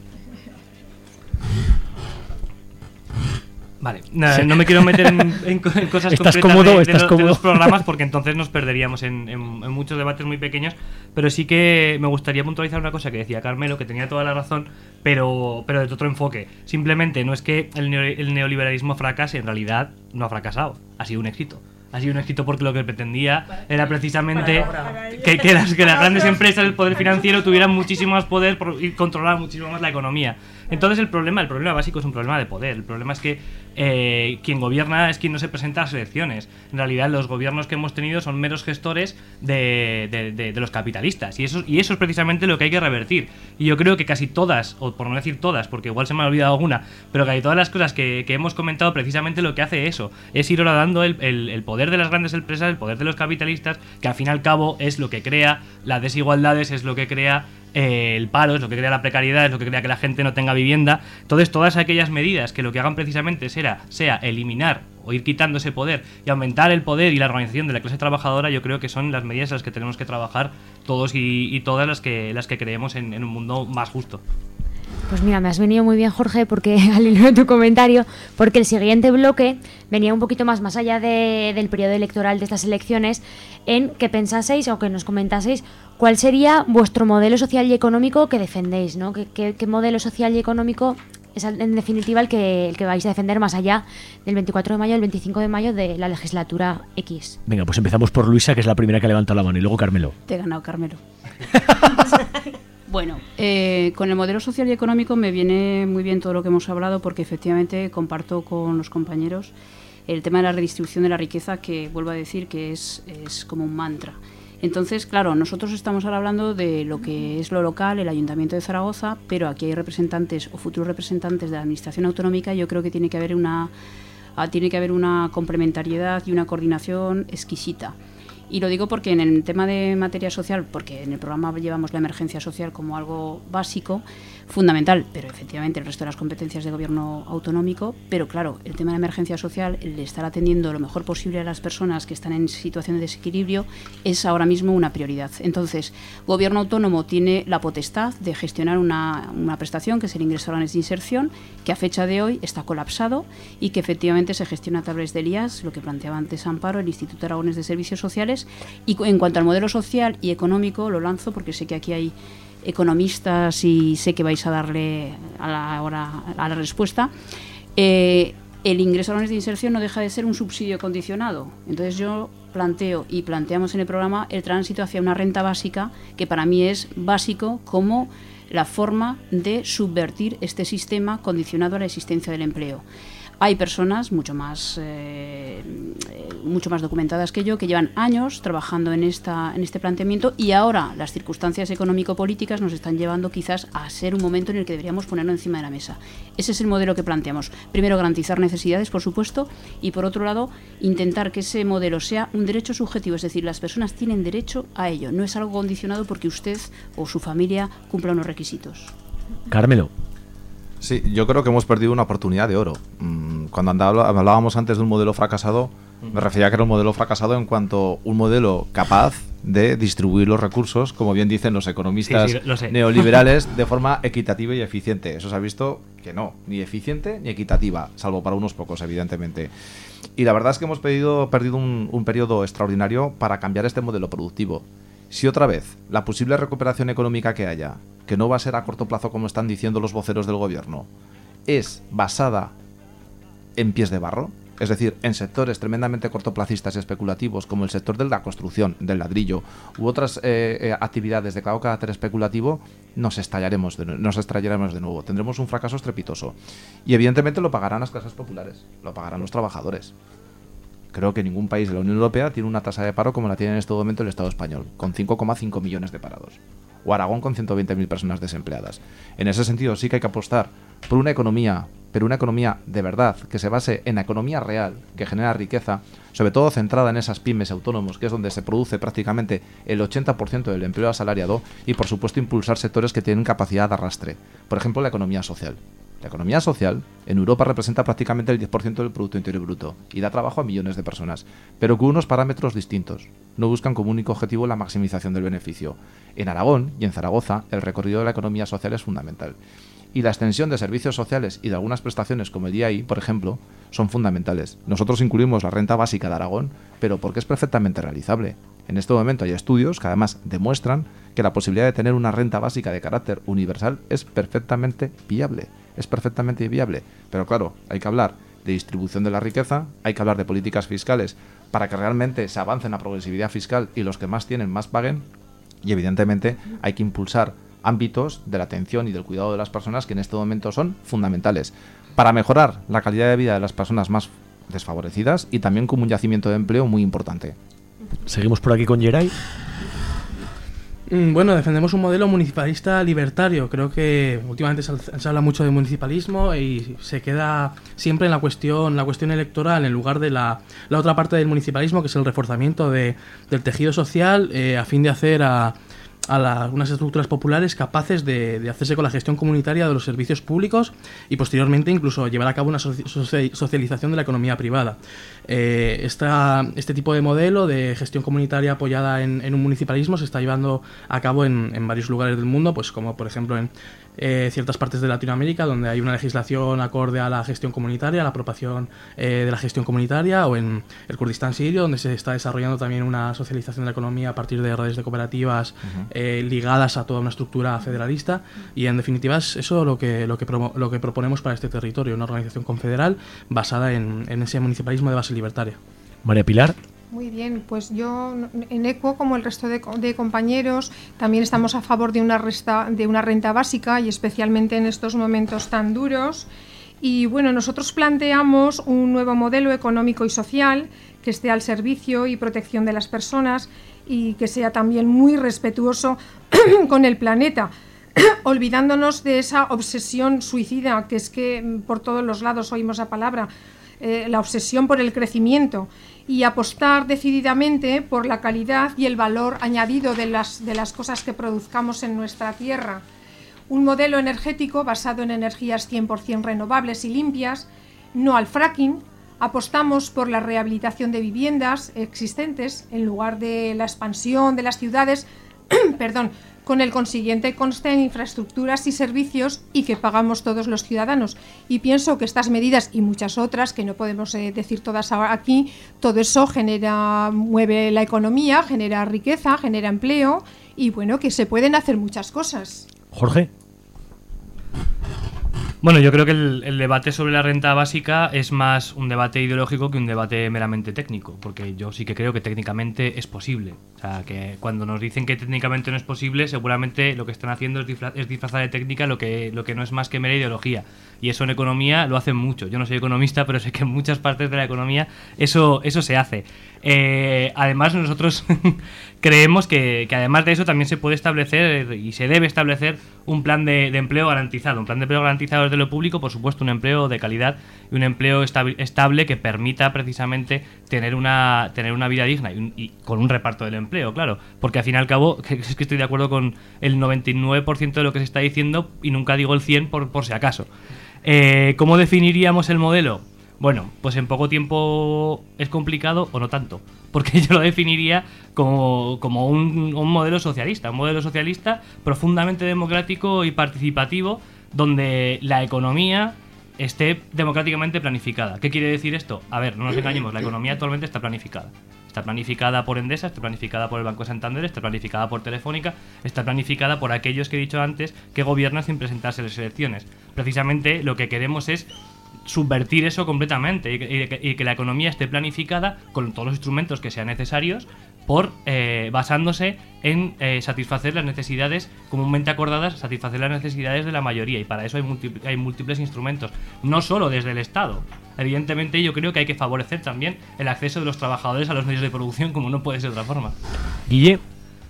Vale, no me quiero meter en cosas ¿Estás concretas cómodo? de los programas, porque entonces nos perderíamos en muchos debates muy pequeños, pero sí que me gustaría puntualizar una cosa que decía Carmelo, que tenía toda la razón, pero desde otro enfoque. Simplemente no es que el neoliberalismo fracase, en realidad no ha fracasado, ha sido un éxito. Ha sido un éxito porque lo que pretendía era precisamente que las grandes empresas, el poder financiero, tuvieran muchísimo más poder y controlaran muchísimo más la economía. Entonces el problema básico es un problema de poder. El problema es que quien gobierna es quien no se presenta a las elecciones. En realidad los gobiernos que hemos tenido son meros gestores de los capitalistas, y eso es precisamente lo que hay que revertir. Y yo creo que casi todas, o por no decir todas, porque igual se me ha olvidado alguna, pero casi todas las cosas que hemos comentado, precisamente lo que hace eso es ir horadando el poder de las grandes empresas, el poder de los capitalistas, que al fin y al cabo es lo que crea las desigualdades, es lo que crea el paro, es lo que crea la precariedad, es lo que crea que la gente no tenga vivienda. Entonces todas aquellas medidas que lo que hagan precisamente sea eliminar o ir quitando ese poder y aumentar el poder y la organización de la clase trabajadora, yo creo que son las medidas en las que tenemos que trabajar todos y todas las que creemos en un mundo más justo. Pues mira, me has venido muy bien, Jorge, porque al hilo de tu comentario, porque el siguiente bloque venía un poquito más allá del periodo electoral de estas elecciones, en que pensaseis o que nos comentaseis cuál sería vuestro modelo social y económico que defendéis, ¿no? ¿Qué modelo social y económico es en definitiva el que vais a defender más allá del 24 de mayo, del 25 de mayo de la legislatura X? Venga, pues empezamos por Luisa, que es la primera que ha levantado la mano, y luego Carmelo. Te he ganado, Carmelo. Bueno, con el modelo social y económico me viene muy bien todo lo que hemos hablado, porque efectivamente comparto con los compañeros el tema de la redistribución de la riqueza, que vuelvo a decir que es como un mantra. Entonces, claro, nosotros estamos ahora hablando de lo que es lo local, el Ayuntamiento de Zaragoza, pero aquí hay representantes o futuros representantes de la Administración Autonómica, y yo creo que tiene que haber una complementariedad y una coordinación exquisita. Y lo digo porque en el tema de materia social, porque en el programa llevamos la emergencia social como algo básico, fundamental, pero efectivamente el resto de las competencias de gobierno autonómico, pero claro, el tema de la emergencia social, el de estar atendiendo lo mejor posible a las personas que están en situación de desequilibrio, es ahora mismo una prioridad. Entonces, gobierno autónomo tiene la potestad de gestionar una prestación, que es el ingreso a de inserción, que a fecha de hoy está colapsado y que efectivamente se gestiona a través del IAS, lo que planteaba antes Amparo, el Instituto Aragonés de Servicios Sociales. Y en cuanto al modelo social y económico, lo lanzo porque sé que aquí hay economistas y sé que vais a darle a la respuesta. El ingreso a los de inserción no deja de ser un subsidio condicionado. Entonces yo planteo y planteamos en el programa el tránsito hacia una renta básica, que para mí es básico como la forma de subvertir este sistema condicionado a la existencia del empleo. Hay personas mucho más documentadas que yo, que llevan años trabajando en este planteamiento, y ahora las circunstancias económico-políticas nos están llevando quizás a ser un momento en el que deberíamos ponerlo encima de la mesa. Ese es el modelo que planteamos. Primero, garantizar necesidades, por supuesto, y por otro lado, intentar que ese modelo sea un derecho subjetivo, es decir, las personas tienen derecho a ello, no es algo condicionado porque usted o su familia cumpla unos requisitos. Carmelo. Sí, yo creo que hemos perdido una oportunidad de oro. Cuando hablábamos antes de un modelo fracasado, me refería a que era un modelo fracasado en cuanto a un modelo capaz de distribuir los recursos, como bien dicen los economistas neoliberales, de forma equitativa y eficiente. Eso se ha visto que no, ni eficiente ni equitativa, salvo para unos pocos, evidentemente. Y la verdad es que hemos perdido un periodo extraordinario para cambiar este modelo productivo. Si otra vez la posible recuperación económica que haya, que no va a ser a corto plazo como están diciendo los voceros del gobierno, es basada en pies de barro, es decir, en sectores tremendamente cortoplacistas y especulativos como el sector de la construcción, del ladrillo u otras actividades de claro carácter especulativo, nos estrellaremos de nuevo. Tendremos un fracaso estrepitoso. Y evidentemente lo pagarán las clases populares, lo pagarán los trabajadores. Creo que ningún país de la Unión Europea tiene una tasa de paro como la tiene en este momento el Estado español, con 5,5 millones de parados. O Aragón con 120.000 personas desempleadas. En ese sentido sí que hay que apostar por una economía, pero una economía de verdad, que se base en la economía real, que genera riqueza, sobre todo centrada en esas pymes autónomos, que es donde se produce prácticamente el 80% del empleo asalariado, y por supuesto impulsar sectores que tienen capacidad de arrastre. Por ejemplo, la economía social. La economía social en Europa representa prácticamente el 10% del Producto Interior Bruto y da trabajo a millones de personas, pero con unos parámetros distintos. No buscan como único objetivo la maximización del beneficio. En Aragón y en Zaragoza, el recorrido de la economía social es fundamental. Y la extensión de servicios sociales y de algunas prestaciones como el IAI, por ejemplo, son fundamentales. Nosotros incluimos la renta básica de Aragón, pero porque es perfectamente realizable. En este momento hay estudios que además demuestran que la posibilidad de tener una renta básica de carácter universal es perfectamente viable. Es perfectamente viable. Pero claro, hay que hablar de distribución de la riqueza, hay que hablar de políticas fiscales para que realmente se avance en la progresividad fiscal y los que más tienen más paguen. Y evidentemente hay que impulsar ámbitos de la atención y del cuidado de las personas que en este momento son fundamentales para mejorar la calidad de vida de las personas más desfavorecidas y también como un yacimiento de empleo muy importante. Seguimos por aquí con Geray. Bueno, defendemos un modelo municipalista libertario. Creo que últimamente se habla mucho de municipalismo y se queda siempre en la cuestión electoral en lugar de la otra parte del municipalismo, que es el reforzamiento del tejido social a fin de hacer a unas estructuras populares capaces de hacerse con la gestión comunitaria de los servicios públicos y posteriormente incluso llevar a cabo una socialización de la economía privada. Este tipo de modelo de gestión comunitaria apoyada en un municipalismo se está llevando a cabo en varios lugares del mundo, pues como por ejemplo en ciertas partes de Latinoamérica, donde hay una legislación acorde a la gestión comunitaria, a la apropiación de la gestión comunitaria, o en el Kurdistán sirio, donde se está desarrollando también una socialización de la economía a partir de redes de cooperativas ligadas a toda una estructura federalista. Y en definitiva es eso lo que proponemos para este territorio, una organización confederal basada en ese municipalismo de base libertaria. María Pilar. Muy bien, pues yo en ECUO, como el resto de compañeros, también estamos a favor de una renta básica y especialmente en estos momentos tan duros. Y bueno, nosotros planteamos un nuevo modelo económico y social que esté al servicio y protección de las personas y que sea también muy respetuoso con el planeta, olvidándonos de esa obsesión suicida que es que por todos los lados oímos la palabra, la obsesión por el crecimiento, y apostar decididamente por la calidad y el valor añadido de las cosas que produzcamos en nuestra tierra. Un modelo energético basado en energías 100% renovables y limpias, no al fracking. Apostamos por la rehabilitación de viviendas existentes en lugar de la expansión de las ciudades, con el consiguiente coste en infraestructuras y servicios y que pagamos todos los ciudadanos. Y pienso que estas medidas y muchas otras, que no podemos decir todas ahora aquí, todo eso mueve la economía, genera riqueza, genera empleo y bueno, que se pueden hacer muchas cosas. Jorge. Bueno, yo creo que el debate sobre la renta básica es más un debate ideológico que un debate meramente técnico, porque yo sí que creo que técnicamente es posible. O sea, que cuando nos dicen que técnicamente no es posible, seguramente lo que están haciendo es disfrazar de técnica lo que no es más que mera ideología. Y eso en economía lo hacen mucho. Yo no soy economista, pero sé que en muchas partes de la economía eso se hace. Además, nosotros creemos que además de eso también se puede establecer y se debe establecer un plan de empleo garantizado. Un plan de empleo garantizado desde lo público, por supuesto, un empleo de calidad y un empleo estable que permita precisamente tener una vida digna y con un reparto del empleo, claro. Porque al fin y al cabo, es que estoy de acuerdo con el 99% de lo que se está diciendo y nunca digo el 100% por si acaso. ¿Cómo definiríamos el modelo? Bueno, pues en poco tiempo es complicado o no tanto, porque yo lo definiría como un modelo socialista, profundamente democrático y participativo, donde la economía esté democráticamente planificada. ¿Qué quiere decir esto? A ver, no nos engañemos, la economía actualmente está planificada. Está planificada por Endesa, está planificada por el Banco Santander, está planificada por Telefónica, está planificada por aquellos que he dicho antes que gobiernan sin presentarse a las elecciones. Precisamente lo que queremos es subvertir eso completamente y que la economía esté planificada con todos los instrumentos que sean necesarios basándose en satisfacer las necesidades comúnmente acordadas, satisfacer las necesidades de la mayoría, y para eso hay múltiples instrumentos, no solo desde el Estado. Evidentemente yo creo que hay que favorecer también el acceso de los trabajadores a los medios de producción, como no puede ser de otra forma. Guille.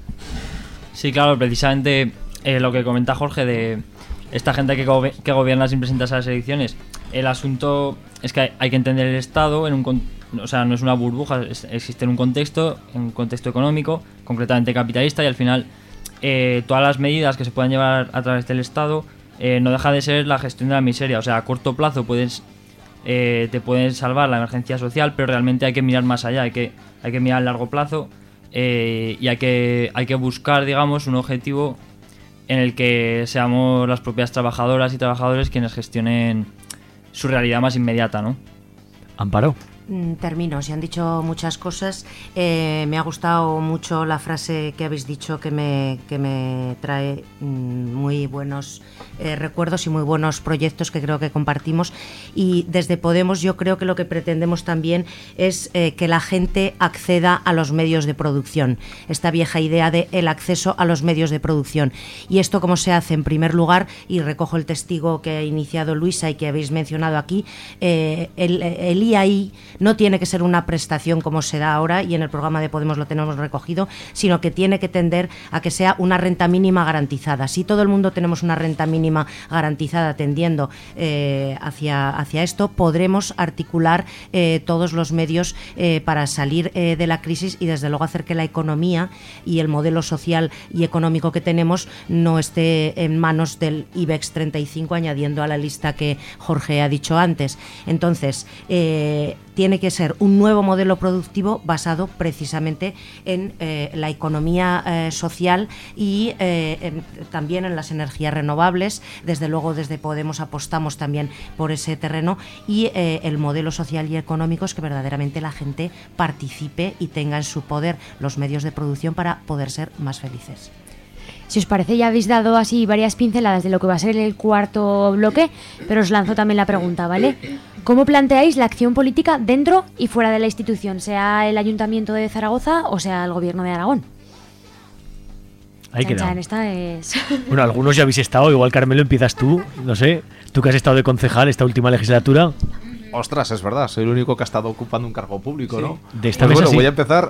Sí, claro, precisamente lo que comenta Jorge de esta gente que gobierna sin presentarse a las elecciones. El asunto es que hay que entender el Estado o sea, no es una burbuja, existe en un contexto económico, concretamente capitalista, y al final todas las medidas que se puedan llevar a través del Estado no deja de ser la gestión de la miseria. O sea, a corto plazo te pueden salvar la emergencia social, pero realmente hay que mirar más allá, hay que mirar a largo plazo y hay que buscar, digamos, un objetivo en el que seamos las propias trabajadoras y trabajadores quienes gestionen su realidad más inmediata, ¿no? Amparo. Termino, se han dicho muchas cosas. Me ha gustado mucho la frase que habéis dicho que me trae muy buenos recuerdos y muy buenos proyectos que creo que compartimos, y desde Podemos yo creo que lo que pretendemos también es que la gente acceda a los medios de producción, esta vieja idea de el acceso a los medios de producción. Y esto cómo se hace, en primer lugar, y recojo el testigo que ha iniciado Luisa y que habéis mencionado aquí, el IAI no tiene que ser una prestación como se da ahora, y en el programa de Podemos lo tenemos recogido, sino que tiene que tender a que sea una renta mínima garantizada. Si todo el mundo tenemos una renta mínima garantizada tendiendo hacia esto, podremos articular todos los medios para salir de la crisis y desde luego hacer que la economía y el modelo social y económico que tenemos no esté en manos del IBEX 35, añadiendo a la lista que Jorge ha dicho antes. Entonces, tiene que ser un nuevo modelo productivo basado precisamente en la economía social y también en las energías renovables. Desde luego, desde Podemos apostamos también por ese terreno, y el modelo social y económico es que verdaderamente la gente participe y tenga en su poder los medios de producción para poder ser más felices. Si os parece, ya habéis dado así varias pinceladas de lo que va a ser el cuarto bloque, pero os lanzo también la pregunta, ¿vale? ¿Cómo planteáis la acción política dentro y fuera de la institución, sea el Ayuntamiento de Zaragoza o sea el Gobierno de Aragón? Ahí queda. Esta es... Bueno, algunos ya habéis estado, igual Carmelo, empiezas tú, no sé, tú que has estado de concejal esta última legislatura. Ostras, es verdad, soy el único que ha estado ocupando un cargo público, sí, ¿no? De esta mesa, bueno, sí. Voy a empezar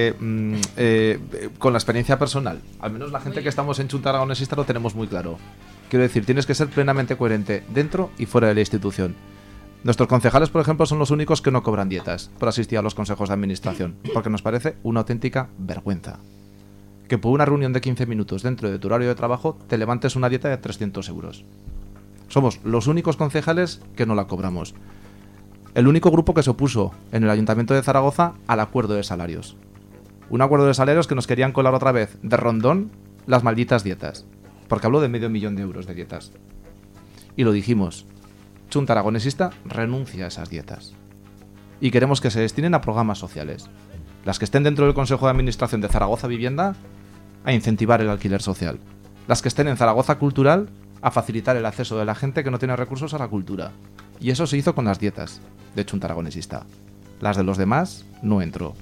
con la experiencia personal. Al menos la gente que estamos en Junta Aragonesista lo tenemos muy claro. Quiero decir, tienes que ser plenamente coherente dentro y fuera de la institución. Nuestros concejales, por ejemplo, son los únicos que no cobran dietas por asistir a los consejos de administración, porque nos parece una auténtica vergüenza que por una reunión de 15 minutos dentro de tu horario de trabajo te levantes una dieta de 300 euros. Somos los únicos concejales que no la cobramos. El único grupo que se opuso en el Ayuntamiento de Zaragoza al acuerdo de salarios. Un acuerdo de salarios que nos querían colar otra vez de rondón las malditas dietas. Porque habló de 500.000 euros de dietas. Y lo dijimos. Junta Aragonesista renuncia a esas dietas. Y queremos que se destinen a programas sociales. Las que estén dentro del Consejo de Administración de Zaragoza Vivienda, a incentivar el alquiler social. Las que estén en Zaragoza Cultural, a facilitar el acceso de la gente que no tiene recursos a la cultura. Y eso se hizo con las dietas de Junta Aragonesista. Las de los demás no entró.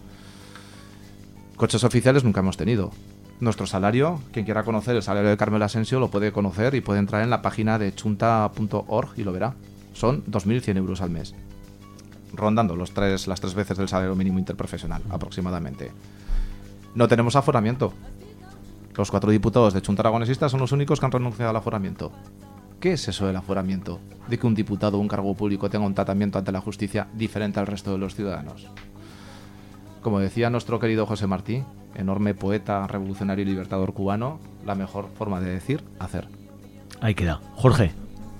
Coches oficiales nunca hemos tenido. Nuestro salario, quien quiera conocer el salario de Carmelo Asensio lo puede conocer y puede entrar en la página de chunta.org y lo verá. Son 2.100 euros al mes. Rondando las tres veces del salario mínimo interprofesional, aproximadamente. No tenemos aforamiento. Los 4 diputados de Chunta Aragonesista son los únicos que han renunciado al aforamiento. ¿Qué es eso del aforamiento? De que un diputado o un cargo público tenga un tratamiento ante la justicia diferente al resto de los ciudadanos. Como decía nuestro querido José Martí, enorme poeta, revolucionario y libertador cubano, la mejor forma de decir, hacer. Ahí queda. Jorge.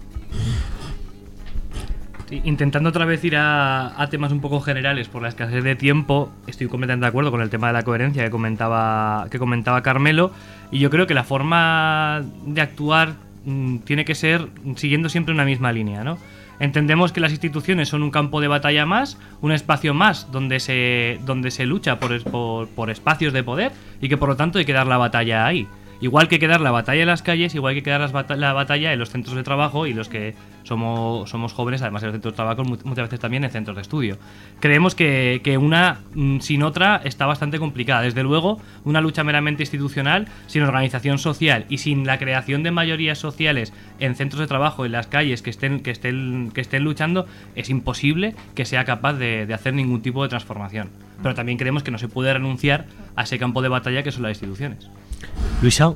Sí, intentando otra vez ir a temas un poco generales por la escasez de tiempo, estoy completamente de acuerdo con el tema de la coherencia que comentaba Carmelo, y yo creo que la forma de actuar tiene que ser siguiendo siempre una misma línea, ¿no? Entendemos que las instituciones son un campo de batalla más, un espacio más donde se lucha por espacios de poder, y que por lo tanto hay que dar la batalla ahí. Igual que hay que dar la batalla en las calles, igual que hay que dar la batalla en los centros de trabajo, y los que somos jóvenes, además en los centros de trabajo, muchas veces también en centros de estudio. Creemos que una sin otra está bastante complicada. Desde luego, una lucha meramente institucional, sin organización social y sin la creación de mayorías sociales en centros de trabajo, en las calles, que estén luchando, es imposible que sea capaz de hacer ningún tipo de transformación. Pero también creemos que no se puede renunciar a ese campo de batalla que son las instituciones. Luisa.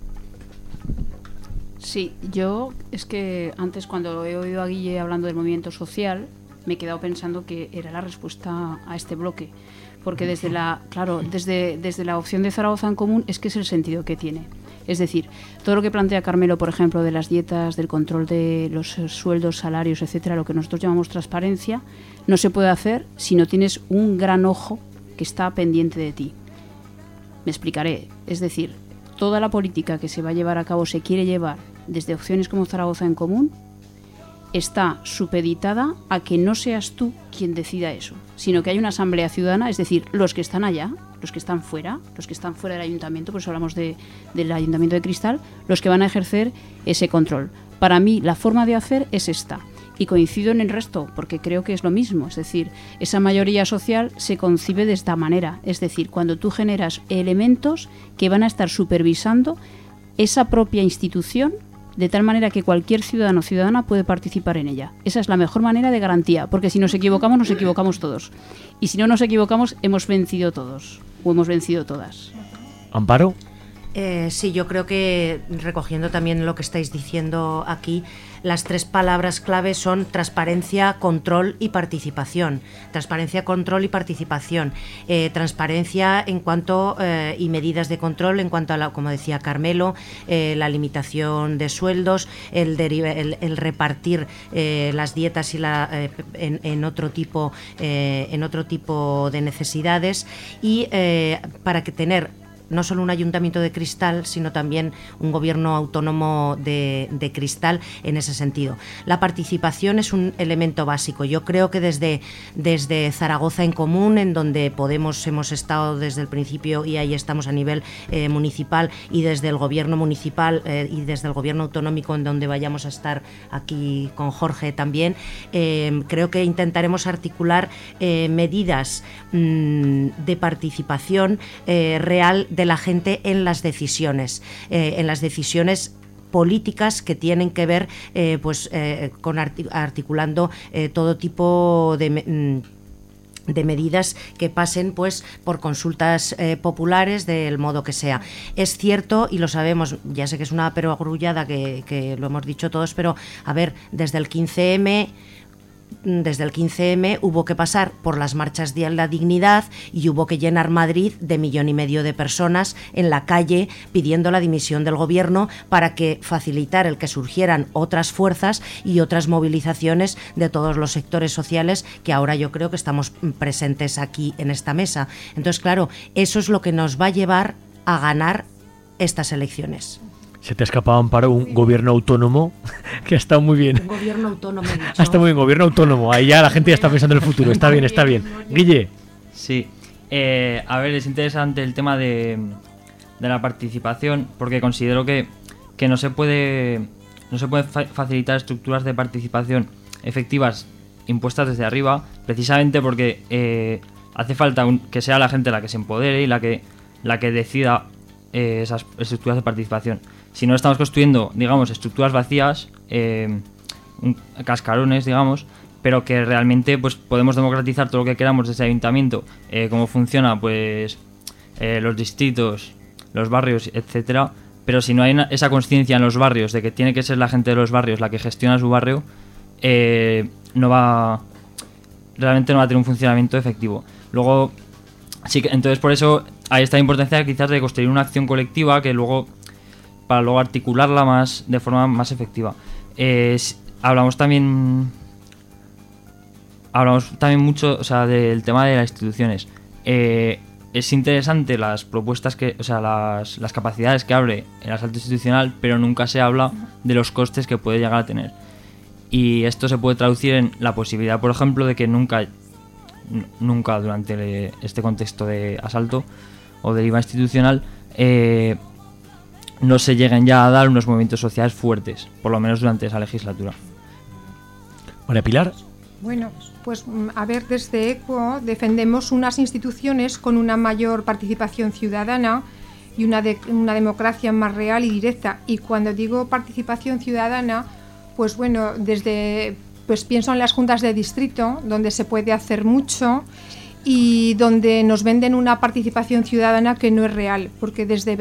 Sí, yo es que antes, cuando he oído a Guille hablando del movimiento social, me he quedado pensando que era la respuesta a este bloque, porque desde la opción de Zaragoza en Común es que es el sentido que tiene. Es decir, todo lo que plantea Carmelo, por ejemplo, de las dietas, del control de los sueldos, salarios, etcétera, lo que nosotros llamamos transparencia, no se puede hacer si no tienes un gran ojo que está pendiente de ti. Me explicaré. Es decir, toda la política que se va a llevar a cabo, se quiere llevar desde opciones como Zaragoza en Común, está supeditada a que no seas tú quien decida eso, sino que hay una asamblea ciudadana, es decir, los que están allá, los que están fuera del ayuntamiento, por eso hablamos del ayuntamiento de Cristal, los que van a ejercer ese control. Para mí, la forma de hacer es esta. Y coincido en el resto, porque creo que es lo mismo. Es decir, esa mayoría social se concibe de esta manera. Es decir, cuando tú generas elementos que van a estar supervisando esa propia institución, de tal manera que cualquier ciudadano o ciudadana puede participar en ella. Esa es la mejor manera de garantía, porque si nos equivocamos todos. Y si no nos equivocamos, hemos vencido todos, o hemos vencido todas. ¿Amparo? Sí, yo creo que, recogiendo también lo que estáis diciendo aquí, las 3 palabras clave son transparencia, control y participación. Transparencia, control y participación. Transparencia en cuanto y medidas de control en cuanto a, como decía Carmelo, la limitación de sueldos, el repartir las dietas y en otro tipo de necesidades, y para que tener no solo un ayuntamiento de Cristal, sino también un gobierno autónomo de Cristal en ese sentido. La participación es un elemento básico. Yo creo que desde Zaragoza en Común, en donde Podemos hemos estado desde el principio y ahí estamos a nivel municipal, y desde el gobierno municipal y desde el gobierno autonómico, en donde vayamos a estar aquí con Jorge también, creo que intentaremos articular medidas de participación real de la gente en las decisiones políticas que tienen que ver con articulando todo tipo de medidas que pasen por consultas populares del modo que sea. Es cierto, y lo sabemos, ya sé que es una perogrullada que lo hemos dicho todos, pero a ver, desde el 15M hubo que pasar por las marchas de la dignidad y hubo que llenar Madrid de 1,5 millones de personas en la calle pidiendo la dimisión del gobierno para que facilitar el que surgieran otras fuerzas y otras movilizaciones de todos los sectores sociales que ahora yo creo que estamos presentes aquí en esta mesa. Entonces, claro, eso es lo que nos va a llevar a ganar estas elecciones. Se te ha escapado, Amparo, un gobierno autónomo que ha estado muy bien. Un gobierno autónomo, he dicho. Ha estado muy bien, gobierno autónomo. Ahí ya la gente ya está pensando en el futuro. Está bien, está bien. Guille. Sí. A ver, es interesante el tema de la participación, porque considero que no se puede facilitar estructuras de participación efectivas impuestas desde arriba, precisamente porque hace falta que sea la gente la que se empodere y la que decida esas estructuras de participación. Si no estamos construyendo, digamos, estructuras vacías, cascarones, digamos, pero que realmente pues podemos democratizar todo lo que queramos desde el ayuntamiento, cómo funciona pues los distritos, los barrios, etcétera, pero si no hay esa conciencia en los barrios de que tiene que ser la gente de los barrios la que gestiona su barrio, realmente no va a tener un funcionamiento efectivo. Luego, sí que, entonces por eso hay esta importancia quizás de construir una acción colectiva que luego, para luego articularla de forma más efectiva. Hablamos también mucho, o sea, del tema de las instituciones. Es interesante las propuestas las capacidades que abre el asalto institucional, pero nunca se habla de los costes que puede llegar a tener. Y esto se puede traducir en la posibilidad, por ejemplo, de que nunca durante este contexto de asalto o deriva institucional no se lleguen ya a dar unos movimientos sociales fuertes, por lo menos durante esa legislatura. María Pilar. Bueno, pues a ver, desde ECUO defendemos unas instituciones con una mayor participación ciudadana y una democracia más real y directa. Y cuando digo participación ciudadana, pues bueno, pues pienso en las juntas de distrito, donde se puede hacer mucho y donde nos venden una participación ciudadana que no es real, porque desde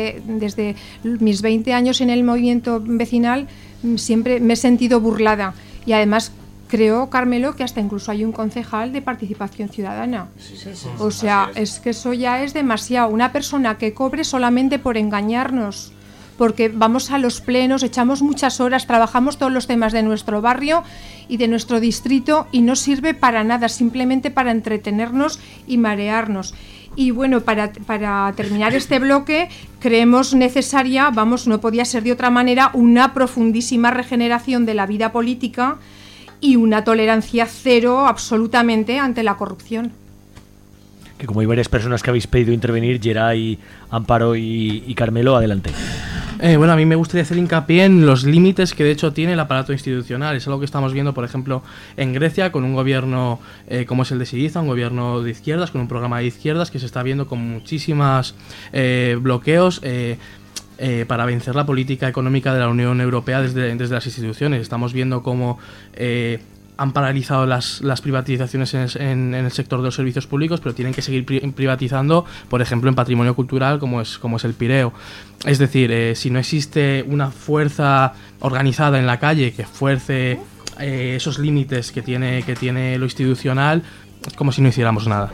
mis 20 años en el movimiento vecinal siempre me he sentido burlada. Y además creo, Carmelo, que hasta incluso hay un concejal de participación ciudadana. Sí. O sea, es que eso ya es demasiado. Una persona que cobre solamente por engañarnos, porque vamos a los plenos, echamos muchas horas, trabajamos todos los temas de nuestro barrio y de nuestro distrito y no sirve para nada, simplemente para entretenernos y marearnos. Y bueno, para terminar este bloque, creemos necesaria, no podía ser de otra manera, una profundísima regeneración de la vida política y una tolerancia cero absolutamente ante la corrupción. Que como hay varias personas que habéis pedido intervenir, Geray, Amparo y Carmelo, adelante. Bueno, a mí me gustaría hacer hincapié en los límites que de hecho tiene el aparato institucional. Es algo que estamos viendo, por ejemplo, en Grecia, con un gobierno como es el de Syriza, un gobierno de izquierdas, con un programa de izquierdas que se está viendo con muchísimas bloqueos para vencer la política económica de la Unión Europea desde las instituciones. Estamos viendo cómo han paralizado las privatizaciones en el sector de los servicios públicos, pero tienen que seguir privatizando, por ejemplo, en patrimonio cultural como es el Pireo. Es decir, si no existe una fuerza organizada en la calle que fuerce esos límites que tiene lo institucional, es como si no hiciéramos nada.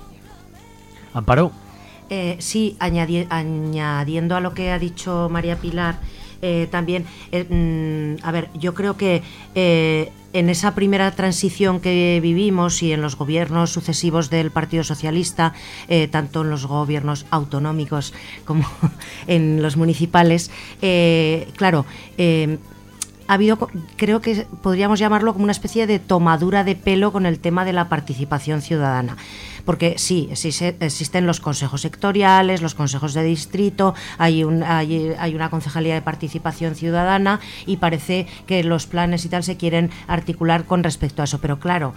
Amparo. Sí, añadiendo a lo que ha dicho María Pilar, también, a ver, yo creo que en esa primera transición que vivimos y en los gobiernos sucesivos del Partido Socialista, tanto en los gobiernos autonómicos como en los municipales, claro, ha habido, creo que podríamos llamarlo como una especie de tomadura de pelo con el tema de la participación ciudadana. Porque sí, existen los consejos sectoriales, los consejos de distrito, hay una concejalía de participación ciudadana y parece que los planes y tal se quieren articular con respecto a eso. Pero claro,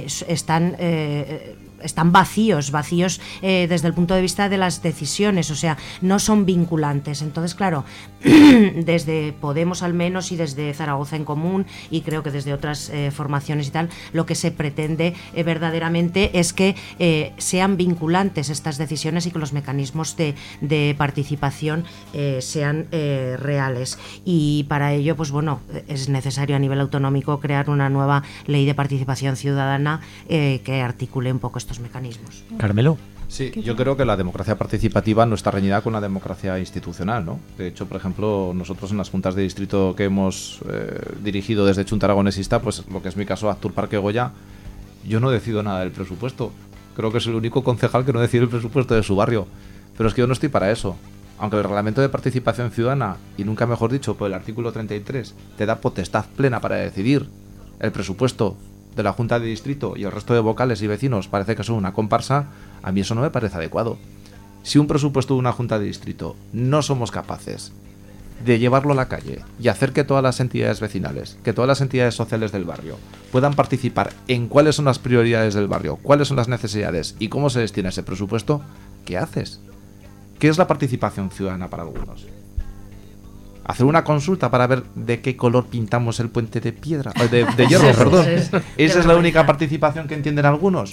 están vacíos desde el punto de vista de las decisiones, o sea, no son vinculantes. Entonces, claro, desde Podemos al menos y desde Zaragoza en Común y creo que desde otras formaciones y tal, lo que se pretende verdaderamente es que sean vinculantes estas decisiones y que los mecanismos de participación sean reales. Y para ello, pues bueno, es necesario a nivel autonómico crear una nueva ley de participación ciudadana que articule un poco estos mecanismos. Carmelo. Sí, yo creo que la democracia participativa no está reñida con la democracia institucional, ¿no? De hecho, por ejemplo, nosotros en las juntas de distrito que hemos dirigido desde Chunta Aragonesista, pues lo que es mi caso, Actur Parque Goya, yo no decido nada del presupuesto. Creo que es el único concejal que no decide el presupuesto de su barrio. Pero es que yo no estoy para eso. Aunque el reglamento de participación ciudadana, y nunca mejor dicho, por el artículo 33, te da potestad plena para decidir el presupuesto de la Junta de Distrito y el resto de vocales y vecinos parece que son una comparsa, a mí eso no me parece adecuado. Si un presupuesto de una Junta de Distrito no somos capaces de llevarlo a la calle y hacer que todas las entidades vecinales, que todas las entidades sociales del barrio puedan participar en cuáles son las prioridades del barrio, cuáles son las necesidades y cómo se destina ese presupuesto, ¿qué haces? ¿Qué es la participación ciudadana para algunos? Hacer una consulta para ver de qué color pintamos el puente de piedra, de hierro, perdón. Esa es la única participación que entienden algunos.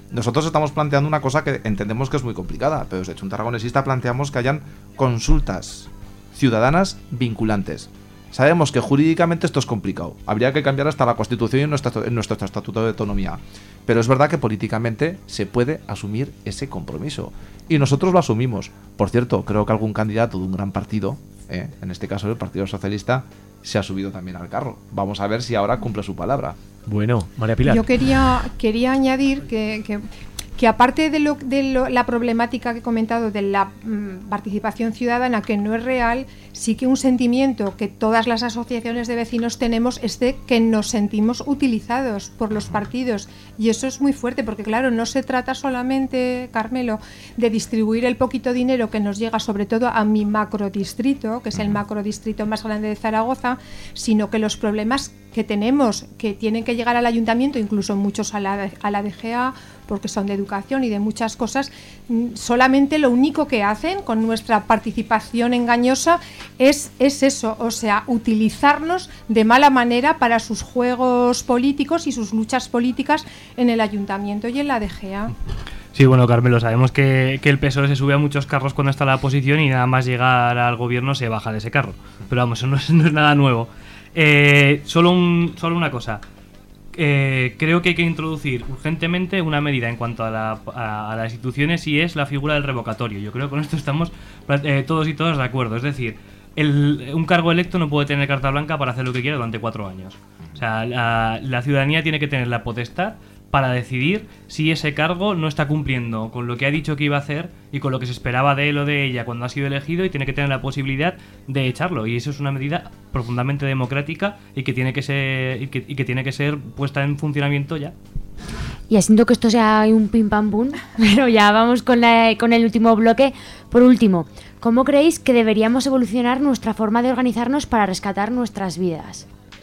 Nosotros estamos planteando una cosa que entendemos que es muy complicada, pero desde Chunta Aragonesista planteamos que hayan consultas ciudadanas vinculantes. Sabemos que jurídicamente esto es complicado. Habría que cambiar hasta la Constitución y nuestro Estatuto de Autonomía. Pero es verdad que políticamente se puede asumir ese compromiso. Y nosotros lo asumimos. Por cierto, creo que algún candidato de un gran partido, en este caso el Partido Socialista, se ha subido también al carro. Vamos a ver si ahora cumple su palabra. Bueno, María Pilar. Yo quería añadir que aparte de la problemática que he comentado de la participación ciudadana, que no es real, sí que un sentimiento que todas las asociaciones de vecinos tenemos es de que nos sentimos utilizados por los partidos, y eso es muy fuerte, porque claro, no se trata solamente, Carmelo, de distribuir el poquito dinero que nos llega sobre todo a mi macrodistrito, que es el macrodistrito más grande de Zaragoza, sino que los problemas que tenemos, que tienen que llegar al ayuntamiento, incluso muchos a la DGA, porque son de educación y de muchas cosas, solamente lo único que hacen con nuestra participación engañosa es eso, o sea, utilizarnos de mala manera para sus juegos políticos y sus luchas políticas en el ayuntamiento y en la DGA. Sí, bueno, Carmelo, sabemos que el PSOE se sube a muchos carros cuando está en la oposición y nada más llegar al gobierno se baja de ese carro. Pero vamos, eso no es nada nuevo. Solo una cosa. Creo que hay que introducir urgentemente una medida en cuanto a las instituciones, y es la figura del revocatorio. Yo creo que con esto estamos todos y todas de acuerdo. Es decir, un cargo electo no puede tener carta blanca para hacer lo que quiera durante 4 años. O sea, la ciudadanía tiene que tener la potestad para decidir si ese cargo no está cumpliendo con lo que ha dicho que iba a hacer y con lo que se esperaba de él o de ella cuando ha sido elegido, y tiene que tener la posibilidad de echarlo. Y eso es una medida profundamente democrática y que tiene que ser puesta en funcionamiento ya. Y siento que esto sea un pim pam pum, pero ya vamos con el último bloque. Por último, ¿cómo creéis que deberíamos evolucionar nuestra forma de organizarnos para rescatar nuestras vidas?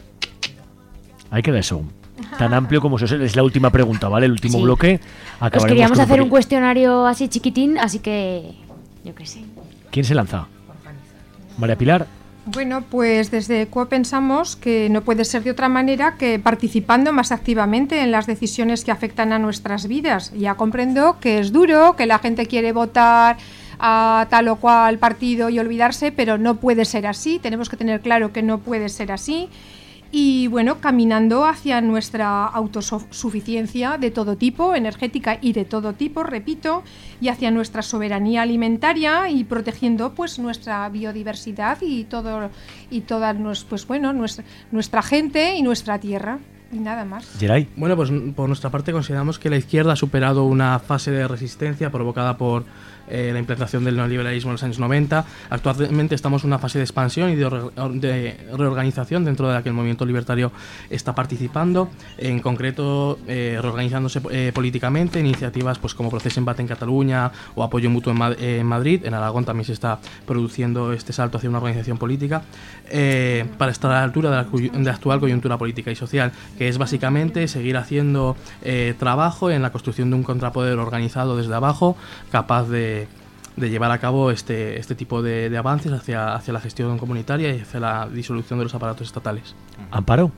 Hay que dar eso. Tan amplio como eso es la última pregunta, ¿vale? El último bloque. Os queríamos hacer un cuestionario así chiquitín, así que yo qué sé. ¿Quién se lanza? María Pilar. Bueno, pues desde ECUO pensamos que no puede ser de otra manera que participando más activamente en las decisiones que afectan a nuestras vidas. Ya comprendo que es duro, que la gente quiere votar a tal o cual partido y olvidarse, pero no puede ser así. Tenemos que tener claro que no puede ser así. Y bueno, caminando hacia nuestra autosuficiencia de todo tipo, energética y de todo tipo, repito, y hacia nuestra soberanía alimentaria, y protegiendo pues nuestra biodiversidad y toda pues bueno, nuestra gente y nuestra tierra. Y nada más. Geray. Bueno, pues por nuestra parte consideramos que la izquierda ha superado una fase de resistencia provocada por la implantación del neoliberalismo en los años 90. Actualmente estamos en una fase de expansión y de reorganización dentro de la que el movimiento libertario está participando, en concreto reorganizándose políticamente, iniciativas pues como Proceso Embate en Cataluña o Apoyo Mutuo en Madrid. En Aragón también se está produciendo este salto hacia una organización política para estar a la altura de la actual coyuntura política y social, que es básicamente seguir haciendo trabajo en la construcción de un contrapoder organizado desde abajo, capaz de llevar a cabo este tipo de avances hacia la gestión comunitaria y hacia la disolución de los aparatos estatales. ¿Amparo?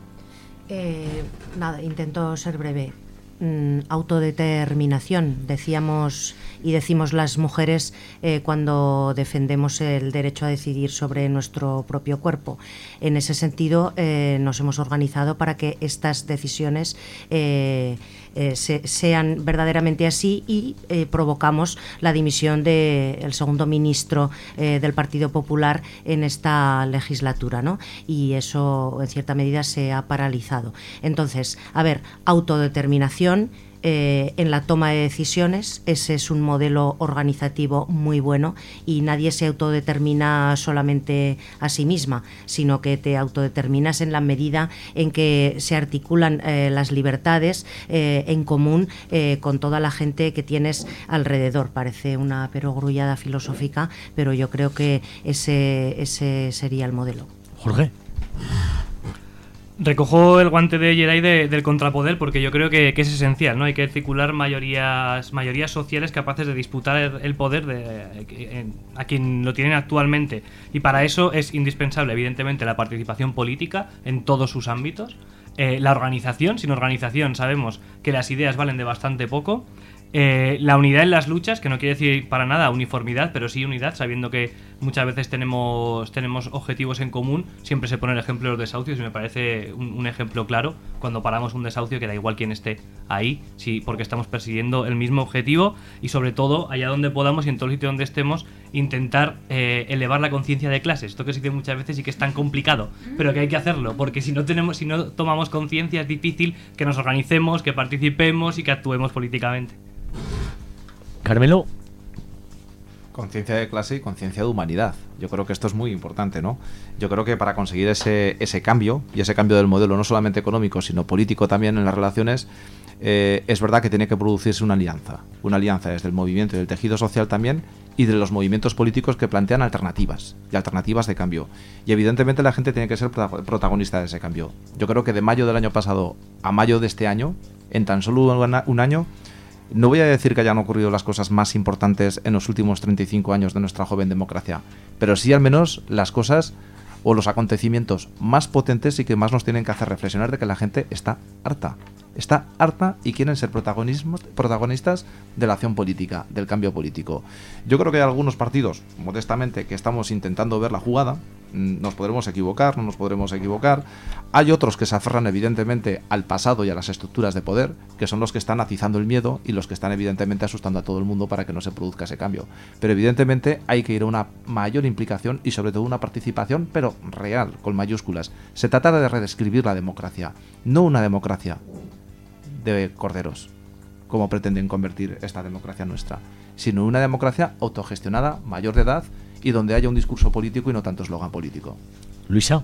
Nada, intento ser breve. Autodeterminación, decíamos y decimos las mujeres cuando defendemos el derecho a decidir sobre nuestro propio cuerpo. En ese sentido, nos hemos organizado para que estas decisiones sean verdaderamente así, y provocamos la dimisión del segundo ministro del Partido Popular en esta legislatura, ¿no? Y eso en cierta medida se ha paralizado. Entonces, a ver, autodeterminación en la toma de decisiones. Ese es un modelo organizativo muy bueno, y nadie se autodetermina solamente a sí misma, sino que te autodeterminas en la medida en que se articulan las libertades en común con toda la gente que tienes alrededor. Parece una perogrullada filosófica, pero yo creo que ese sería el modelo. Jorge. Recojo el guante de Geray del contrapoder, porque yo creo que es esencial, ¿no? Hay que articular mayorías sociales capaces de disputar el poder a quien lo tienen actualmente, y para eso es indispensable, evidentemente, la participación política en todos sus ámbitos, la organización. Sin organización sabemos que las ideas valen de bastante poco, La unidad en las luchas, que no quiere decir para nada uniformidad, pero sí unidad, sabiendo que muchas veces tenemos objetivos en común. Siempre se pone el ejemplo de los desahucios y me parece un ejemplo claro. Cuando paramos un desahucio, que da igual quién esté ahí, sí, porque estamos persiguiendo el mismo objetivo y sobre todo, allá donde podamos y en todo sitio donde estemos, intentar elevar la conciencia de clases. Esto que se dice muchas veces y que es tan complicado, pero que hay que hacerlo, porque si no tomamos conciencia es difícil que nos organicemos, que participemos y que actuemos políticamente. Carmelo. Conciencia de clase y conciencia de humanidad. Yo creo que esto es muy importante, ¿no? Yo creo que para conseguir ese cambio, y ese cambio del modelo no solamente económico, sino político también en las relaciones, es verdad que tiene que producirse una alianza desde el movimiento y del tejido social también, y de los movimientos políticos que plantean alternativas de cambio. Y evidentemente la gente tiene que ser protagonista de ese cambio. Yo creo que de mayo del año pasado a mayo de este año, en tan solo un año, no voy a decir que hayan ocurrido las cosas más importantes en los últimos 35 años de nuestra joven democracia, pero sí al menos las cosas o los acontecimientos más potentes y que más nos tienen que hacer reflexionar de que la gente está harta y quieren ser protagonistas de la acción política, del cambio político. Yo creo que hay algunos partidos, modestamente, que estamos intentando ver la jugada. Nos podremos equivocar, no nos podremos equivocar. Hay otros que se aferran evidentemente al pasado y a las estructuras de poder, que son los que están atizando el miedo y los que están evidentemente asustando a todo el mundo para que no se produzca ese cambio. Pero evidentemente hay que ir a una mayor implicación y sobre todo una participación, pero real, con mayúsculas. Se trata de redescribir la democracia, no una democracia de corderos, como pretenden convertir esta democracia nuestra, sino una democracia autogestionada, mayor de edad y donde haya un discurso político y no tanto eslogan político. Luisa.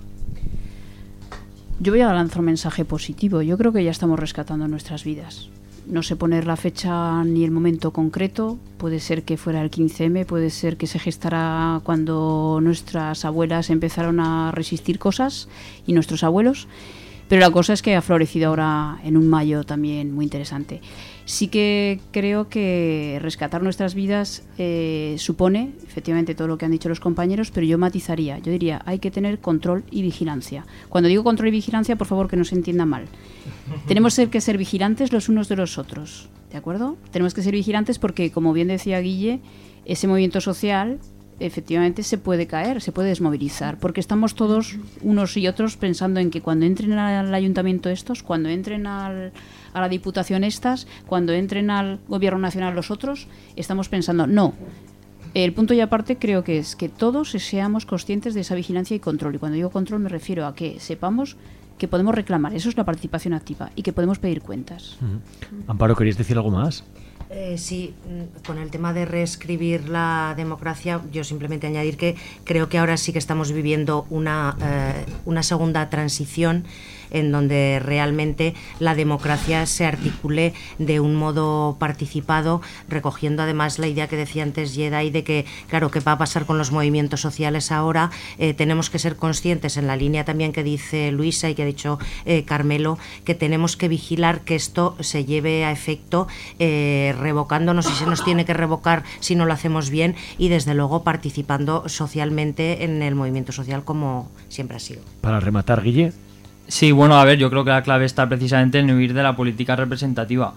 Yo voy a lanzar un mensaje positivo. Yo creo que ya estamos rescatando nuestras vidas. No sé poner la fecha ni el momento concreto. Puede ser que fuera el 15M, puede ser que se gestara cuando nuestras abuelas empezaron a resistir cosas y nuestros abuelos. Pero la cosa es que ha florecido ahora en un mayo también muy interesante. Sí que creo que rescatar nuestras vidas supone efectivamente todo lo que han dicho los compañeros, pero yo matizaría, yo diría, hay que tener control y vigilancia. Cuando digo control y vigilancia, por favor que no se entienda mal. Tenemos que ser vigilantes los unos de los otros, ¿de acuerdo? Tenemos que ser vigilantes porque, como bien decía Guille, ese movimiento social efectivamente se puede caer, se puede desmovilizar, porque estamos todos unos y otros pensando en que cuando entren al ayuntamiento estos, cuando entren a la diputación estas, cuando entren al gobierno nacional los otros, estamos pensando, no. El punto y aparte creo que es que todos seamos conscientes de esa vigilancia y control, y cuando digo control me refiero a que sepamos que podemos reclamar, eso es la participación activa, y que podemos pedir cuentas. Amparo, ¿queréis decir algo más? Sí, con el tema de reescribir la democracia, yo simplemente añadir que creo que ahora sí que estamos viviendo una segunda transición en donde realmente la democracia se articule de un modo participado, recogiendo además la idea que decía antes Yedai de que, claro, ¿qué va a pasar con los movimientos sociales ahora? Tenemos que ser conscientes, en la línea también que dice Luisa y que ha dicho Carmelo, que tenemos que vigilar que esto se lleve a efecto, revocándonos si se nos tiene que revocar si no lo hacemos bien, y desde luego participando socialmente en el movimiento social como siempre ha sido. Para rematar, Guille. Sí, bueno, a ver, yo creo que la clave está precisamente en huir de la política representativa.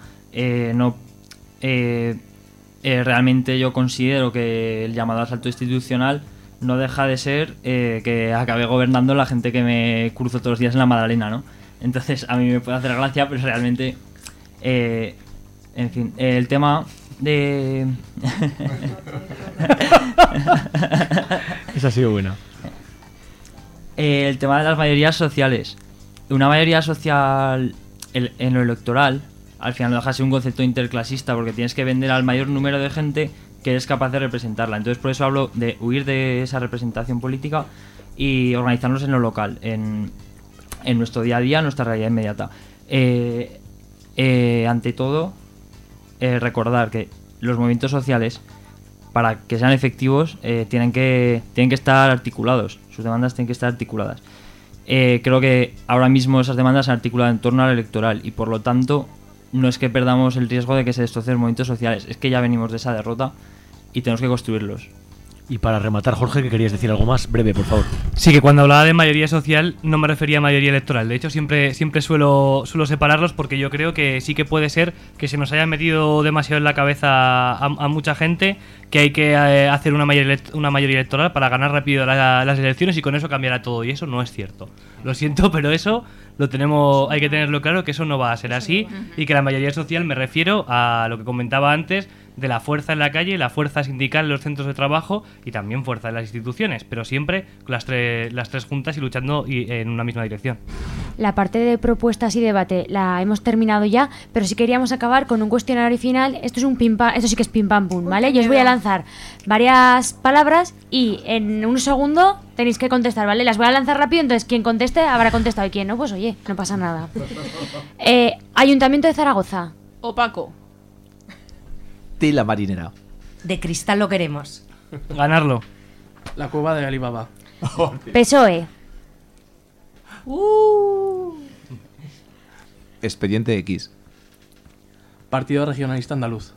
Realmente yo considero que el llamado asalto institucional no deja de ser que acabe gobernando la gente que me cruzo todos los días en la Madalena, ¿no? Entonces a mí me puede hacer gracia, pero realmente, en fin, el tema de... Esa ha sido buena. El tema de las mayorías sociales. Una mayoría social en lo electoral, al final no deja de ser un concepto interclasista, porque tienes que vender al mayor número de gente que eres capaz de representarla. Entonces por eso hablo de huir de esa representación política y organizarnos en lo local, en nuestro día a día, en nuestra realidad inmediata. Ante todo, recordar que los movimientos sociales, para que sean efectivos, tienen que estar articulados. Sus demandas tienen que estar articuladas. Creo que ahora mismo esas demandas se han articulado en torno al electoral y por lo tanto no es que perdamos el riesgo de que se destrocen los movimientos sociales, es que ya venimos de esa derrota y tenemos que construirlos. Y para rematar, Jorge, que querías decir algo más, breve, por favor. Sí, que cuando hablaba de mayoría social no me refería a mayoría electoral. De hecho, siempre suelo separarlos porque yo creo que sí que puede ser que se nos haya metido demasiado en la cabeza a mucha gente que hay que hacer una mayoría electoral para ganar rápido las elecciones y con eso cambiará todo. Y eso no es cierto. Lo siento, pero eso hay que tenerlo claro, que eso no va a ser así y que la mayoría social me refiero a lo que comentaba antes de la fuerza en la calle, la fuerza sindical en los centros de trabajo y también fuerza en las instituciones, pero siempre con las tres juntas y luchando en una misma dirección. La parte de propuestas y debate la hemos terminado ya, pero sí queríamos acabar con un cuestionario final. Esto sí que es pim pam pum, ¿vale? Yo os voy a lanzar varias palabras y en un segundo tenéis que contestar, ¿vale? Las voy a lanzar rápido, entonces quien conteste habrá contestado y quien no, pues oye, no pasa nada. Ayuntamiento de Zaragoza. Opaco. Tila marinera. De cristal lo queremos. Ganarlo. La cueva de Alibaba. PSOE. Expediente X. Partido Regionalista Andaluz.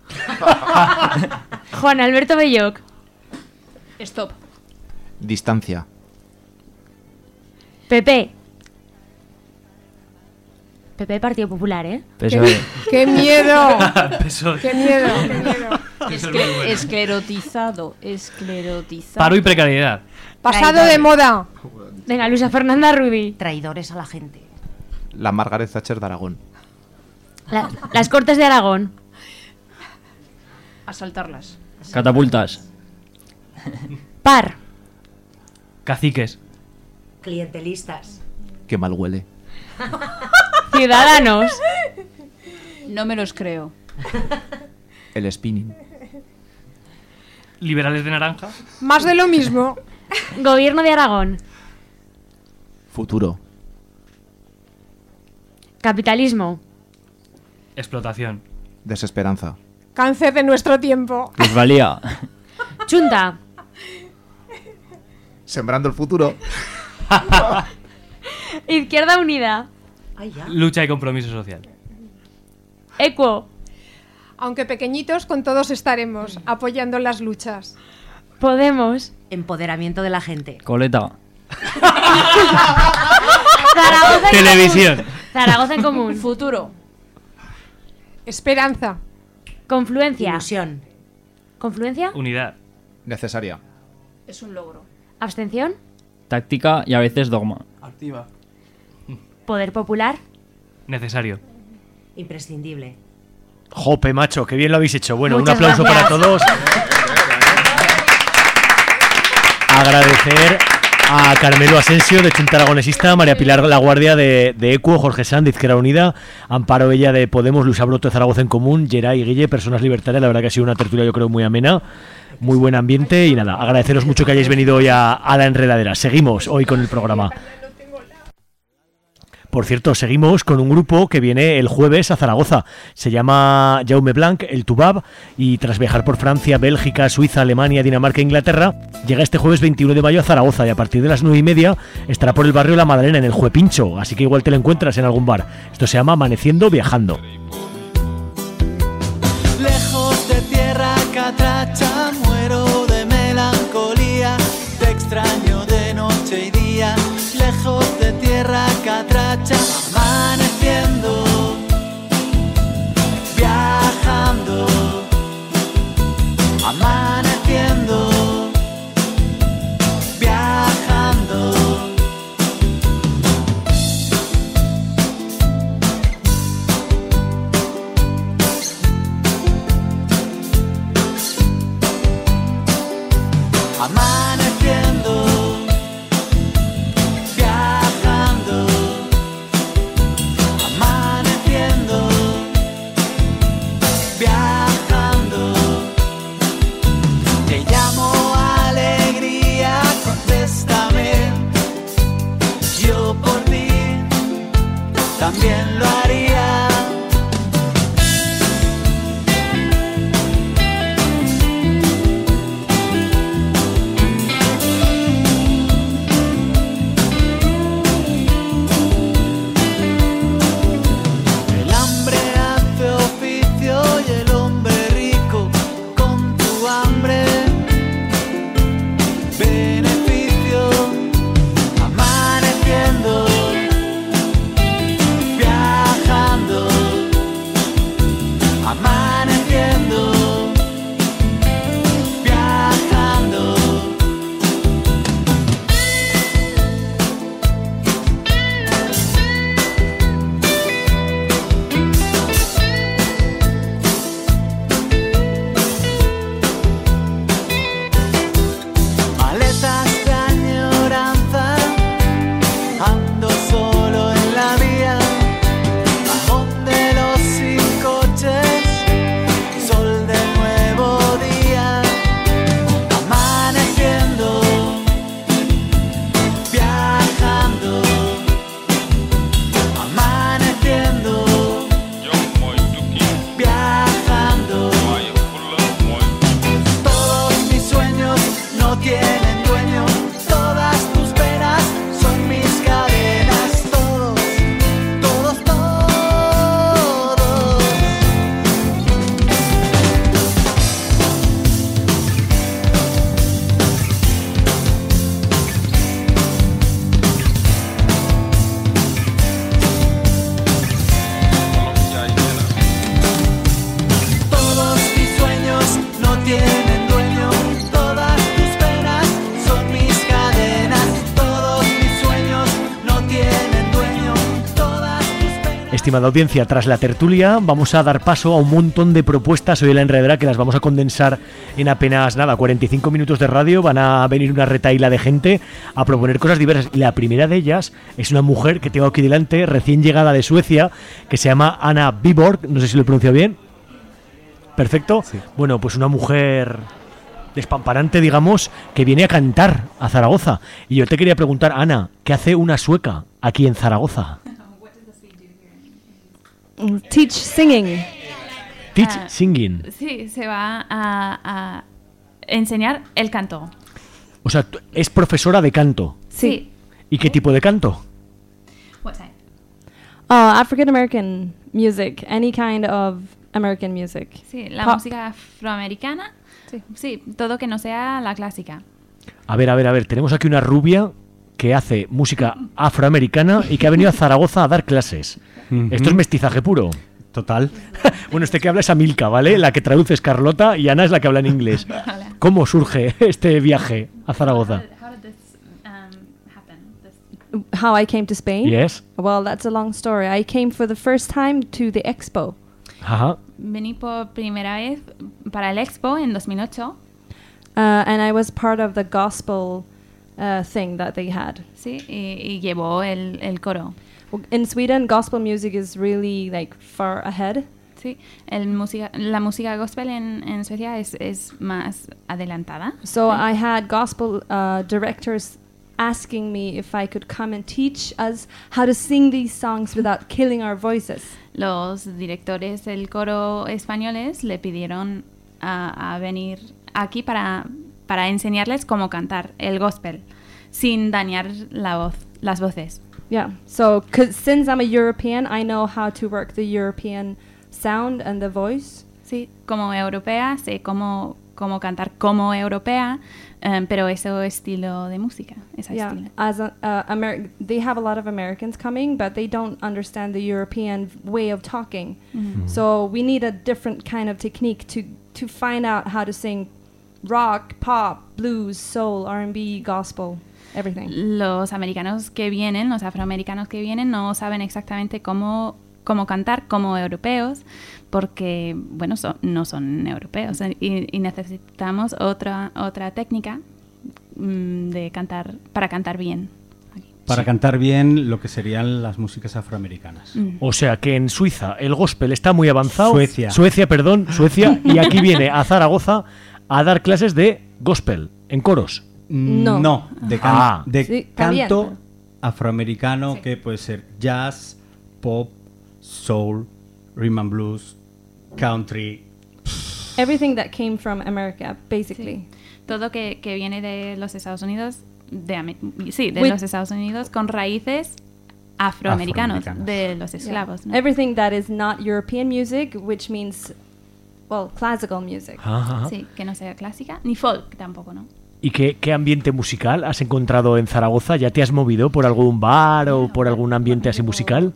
Juan Alberto Belloc. Stop. Distancia. PP. PP, Partido Popular, ¿eh? PSOE. ¡Qué miedo! PSOE. ¡Qué miedo! ¡Qué miedo! Esclerotizado. Paro y precariedad. Pasado de moda. Venga, Luisa Fernanda Rubi. Traidores a la gente. La Margaret Thatcher de Aragón. Las Cortes de Aragón. Asaltarlas. Catapultas. Par. Caciques. Clientelistas. Qué mal huele. Ciudadanos. No me los creo. El spinning. Liberales de naranja. Más de lo mismo. Gobierno de Aragón. Futuro. Capitalismo. Explotación. Desesperanza. Cáncer de nuestro tiempo. Plusvalía. Chunta. Sembrando el futuro. Izquierda Unida. Lucha y compromiso social. Equo. Aunque pequeñitos, con todos estaremos apoyando las luchas. Podemos. Empoderamiento de la gente. Coleta. Zaragoza en Televisión. común. Zaragoza en común. Futuro. Esperanza. Confluencia. Ilusión. Confluencia. Unidad. Necesaria. Es un logro. Abstención. Táctica y a veces dogma. Activa. Poder popular. Necesario. Imprescindible. Jope, macho, qué bien lo habéis hecho. Bueno, Muchas un aplauso gracias. para todos. Agradecer a Carmelo Asensio, de Chunta Aragonesista, María Pilar Laguardia, de Equo, Jorge Sanz, de Izquierda Unida, Amparo Bella, de Podemos, Luisa Broto, de Zaragoza en Común, Geray y Guille, Personas Libertarias. La verdad que ha sido una tertulia, yo creo, muy amena, muy buen ambiente y nada, agradeceros mucho que hayáis venido hoy a La Enredadera. Seguimos hoy con el programa. Por cierto, seguimos con un grupo que viene el jueves a Zaragoza. Se llama Jaume Blanc, el Tubab, y tras viajar por Francia, Bélgica, Suiza, Alemania, Dinamarca e Inglaterra, llega este jueves 21 de mayo a Zaragoza y a partir de las 9:30 estará por el barrio La Madalena, en el Juepincho, así que igual te lo encuentras en algún bar. Esto se llama Amaneciendo Viajando. Lejos de tierra catracha, muero de melancolía, te extraño de noche y día. Lejos de tierra catracha, amaneciendo, viajando, amaneciendo, viajando. Amaneciendo, viajando, amaneciendo, viajando. Te llamo alegría, contéstame. Yo por ti también lo haría. no tienen dueño, todas tus penas son mis cadenas, todos, todos, todos. Todos mis sueños no tienen dueño, todas tus penas son mis cadenas, todos mis sueños no tienen dueño, todas tus penas. Estimada audiencia, tras la tertulia vamos a dar paso a un montón de propuestas hoy en la enredadera que las vamos a condensar en apenas 45 minutos de radio. Van a venir una retahíla de gente a proponer cosas diversas y la primera de ellas es una mujer que tengo aquí delante, recién llegada de Suecia, que se llama Anna Viborg, no sé si lo he pronunciado bien. Perfecto. Sí. Bueno, pues una mujer despamparante, digamos, que viene a cantar a Zaragoza. Y yo te quería preguntar, Ana, ¿qué hace una sueca aquí en Zaragoza? Teach singing. Teach singing. Sí, se va a enseñar el canto. O sea, es profesora de canto. Sí. ¿Y qué tipo de canto? What's that? African American music, any kind of American music. Sí, la Pop. música afroamericana. Sí, todo que no sea la clásica. A ver, tenemos aquí una rubia que hace música afroamericana y que ha venido a Zaragoza a dar clases. Esto es mestizaje puro. Total. Bueno, este que habla es Amilca, ¿vale? La que traduce es Carlota y Ana es la que habla en inglés. ¿Cómo surge este viaje a Zaragoza? How I came to Spain? Yes. Well, that's a long story. I came for the first time to the expo. Ajá. Vení por primera vez para el Expo en 2008. And I was part of the gospel thing that they had. Sí, y llevó el coro. In Sweden, gospel music is really like far ahead. Sí, la música gospel en Suecia es más adelantada. So I had gospel directors asking me if I could come and teach us how to sing these songs without killing our voices. Los directores del coro españoles le pidieron a venir aquí para enseñarles cómo cantar el gospel sin dañar las voces. Yeah, so since I'm a European, I know how to work the European sound and the voice. Sí, como europea sé cómo cantar como europea, pero ese estilo de música, ese estilo. As they have a lot of Americans coming, but they don't understand the European way of talking. So we need a different kind of technique to find out how to sing rock, pop, blues, soul, R&B, gospel. Everything. Los afroamericanos que vienen no saben exactamente cómo cantar como europeos porque, bueno, no son europeos y necesitamos otra técnica de cantar para cantar bien. Para cantar bien lo que serían las músicas afroamericanas. O sea que en Suiza el gospel está muy avanzado. Suecia, y aquí viene a Zaragoza a dar clases de gospel en coros. No, de canto afroamericano, que puede ser jazz, pop, soul, rhythm and blues, country. Everything that came from America, basically. Sí. Todo que viene de los Estados Unidos, los Estados Unidos con raíces afroamericanos, de los esclavos. ¿No? Everything that is not European music, which means, well, classical music. Sí, que no sea clásica, ni folk tampoco, ¿no? ¿Y qué ambiente musical has encontrado en Zaragoza? ¿Ya te has movido por algún bar o por algún ambiente así musical?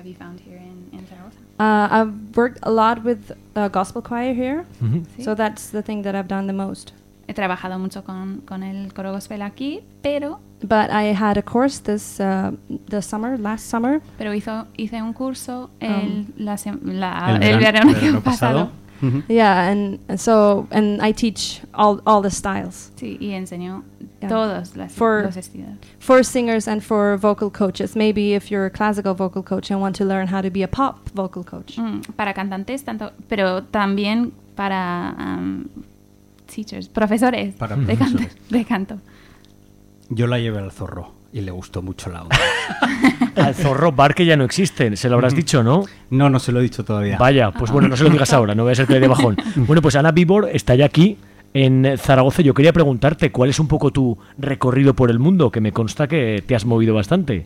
I've worked a lot with gospel choir here, so that's the thing that I've done the most. He trabajado mucho con el coro gospel aquí, pero... But I had a course last summer. Pero hice un curso el verano pasado. Yeah, and I teach all the styles. Sí, y enseño todos los estilos. For singers and for vocal coaches. Maybe if you're a classical vocal coach and want to learn how to be a pop vocal coach. Para cantantes, pero también para teachers, profesores, de canto. Yo la llevé al Zorro y le gustó mucho la onda. Al Zorro bar que ya no existen, se lo habrás dicho, ¿no? No se lo he dicho todavía. Vaya, pues bueno, no se lo digas ahora, no voy a ser que le dé bajón. Bueno, pues Anna Viborg está ya aquí en Zaragoza. Yo quería preguntarte cuál es un poco tu recorrido por el mundo, que me consta que te has movido bastante.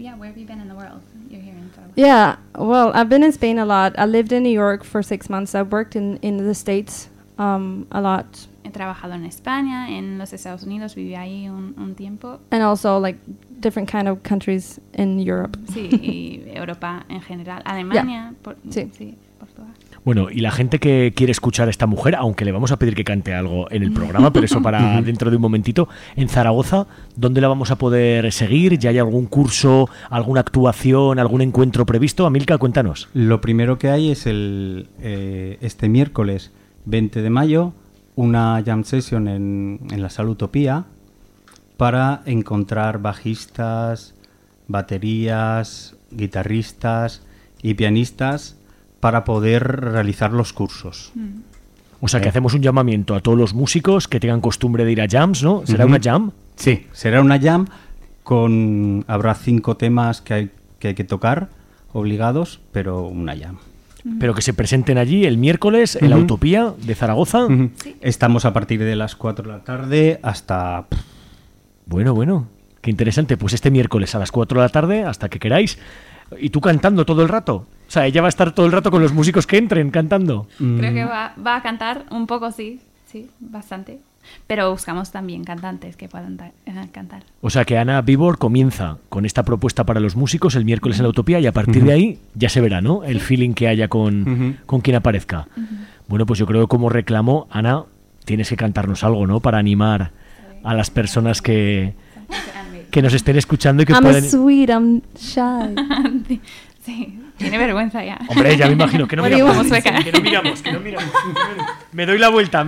Yeah, well, I've been in Spain a lot. I lived in New York for 6 months. I've worked in the States a lot. He trabajado en España, en los Estados Unidos, viví ahí un tiempo. And also like different kind of countries in Europe. Sí, y Europa en general. Alemania, sí, Portugal. Bueno, y la gente que quiere escuchar a esta mujer, aunque le vamos a pedir que cante algo en el programa, pero eso para dentro de un momentito, en Zaragoza, ¿dónde la vamos a poder seguir? ¿Ya hay algún curso, alguna actuación, algún encuentro previsto? Amilcar, cuéntanos. Lo primero que hay es este miércoles 20 de mayo, una jam session en la Sala Utopía para encontrar bajistas, baterías, guitarristas y pianistas para poder realizar los cursos. O sea que hacemos un llamamiento a todos los músicos que tengan costumbre de ir a jams, ¿no? ¿Será una jam? Sí, será una jam habrá 5 temas que hay que tocar obligados, pero una jam. Pero que se presenten allí el miércoles en la Utopía de Zaragoza. Sí. Estamos a partir de las 4 de la tarde hasta... Bueno, qué interesante. Pues este miércoles a las 4 de la tarde, hasta que queráis. ¿Y tú cantando todo el rato? O sea, ella va a estar todo el rato con los músicos que entren cantando. Creo que va a cantar un poco, sí, bastante. Pero buscamos también cantantes que puedan cantar. O sea que Ana Vibor comienza con esta propuesta para los músicos el miércoles en la Utopía y a partir de ahí ya se verá, ¿no? El feeling que haya con quien aparezca. Bueno, pues yo creo que como reclamo, Ana, tienes que cantarnos algo, ¿no? Para animar a las personas que nos estén escuchando y que pueden... I'm shy. Sí, tiene vergüenza ya. Hombre, ya me imagino que no miramos. Como sueca. Que no miramos. Me doy la vuelta.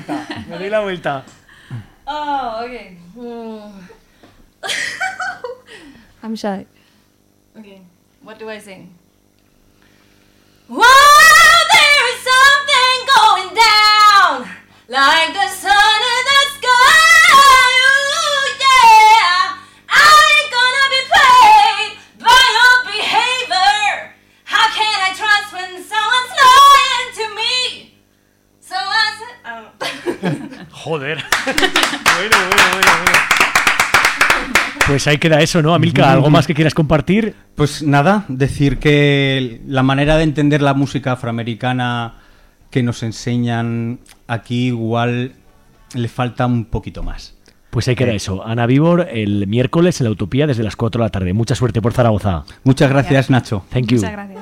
Oh, okay. I'm shy. Okay, what do I sing? Wow, there is something going down, like the sun in the sky. Ooh, yeah, I ain't gonna be played by your behavior. How can I trust when someone's lying to me? So I said, Joder. Bueno. Pues ahí queda eso, ¿no? Amilcar, ¿algo más que quieras compartir? Pues nada, decir que la manera de entender la música afroamericana que nos enseñan aquí igual le falta un poquito más. Pues ahí queda eso. Ana Vibor, el miércoles en la Utopía desde las 4 de la tarde. Mucha suerte por Zaragoza. Muchas gracias, Nacho. Thank you. Muchas gracias.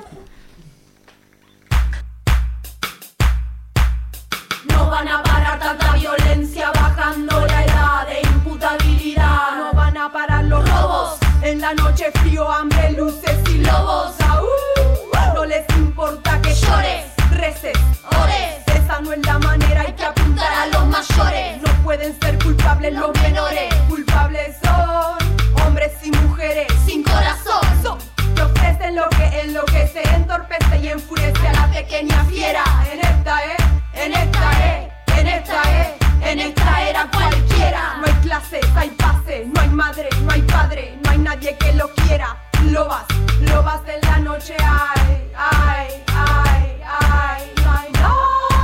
no van a parar tanta violencia, bajando la edad de imputabilidad. No van a parar los robos, en la noche frío, hambre, luces y lobos. No les importa que llores, reces, ores. Esa no es la manera, hay que apuntar a los mayores. No pueden ser culpables los menores, culpables son hombres y mujeres sin corazón. Que ofrecen lo que enloquece, entorpece y enfurece a la pequeña fiera. En esta era cualquiera. No hay clases, hay pases, no hay madre, no hay padre, no hay nadie que lo quiera. Lobas en la noche, ay, ay, ay, ay, ay, no.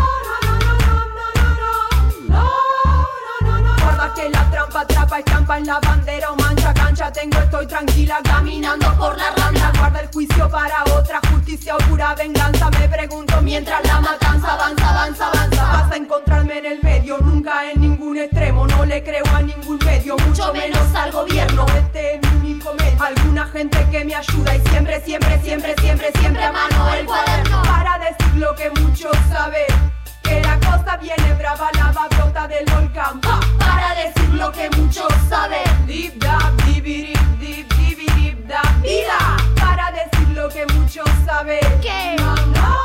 Guarda que la trampa atrapa, estampa en la bandera o mancha cancha. Estoy tranquila caminando por la rambla. Guarda el juicio para otra, justicia o pura venganza. Me pregunto mientras la matanza avanza. Vas a encontrarme en el medio, nunca en ningún extremo. No le creo a ningún medio, mucho menos al gobierno. Este es mi único medio. Alguna gente que me ayuda y siempre a mano el cuaderno. Para decir lo que muchos saben, que la cosa viene brava, lava brota del volcán. Para decir lo que muchos saben, dip dab, dibirip, dip dibirip dab, vida. Para decir lo que muchos saben, que no.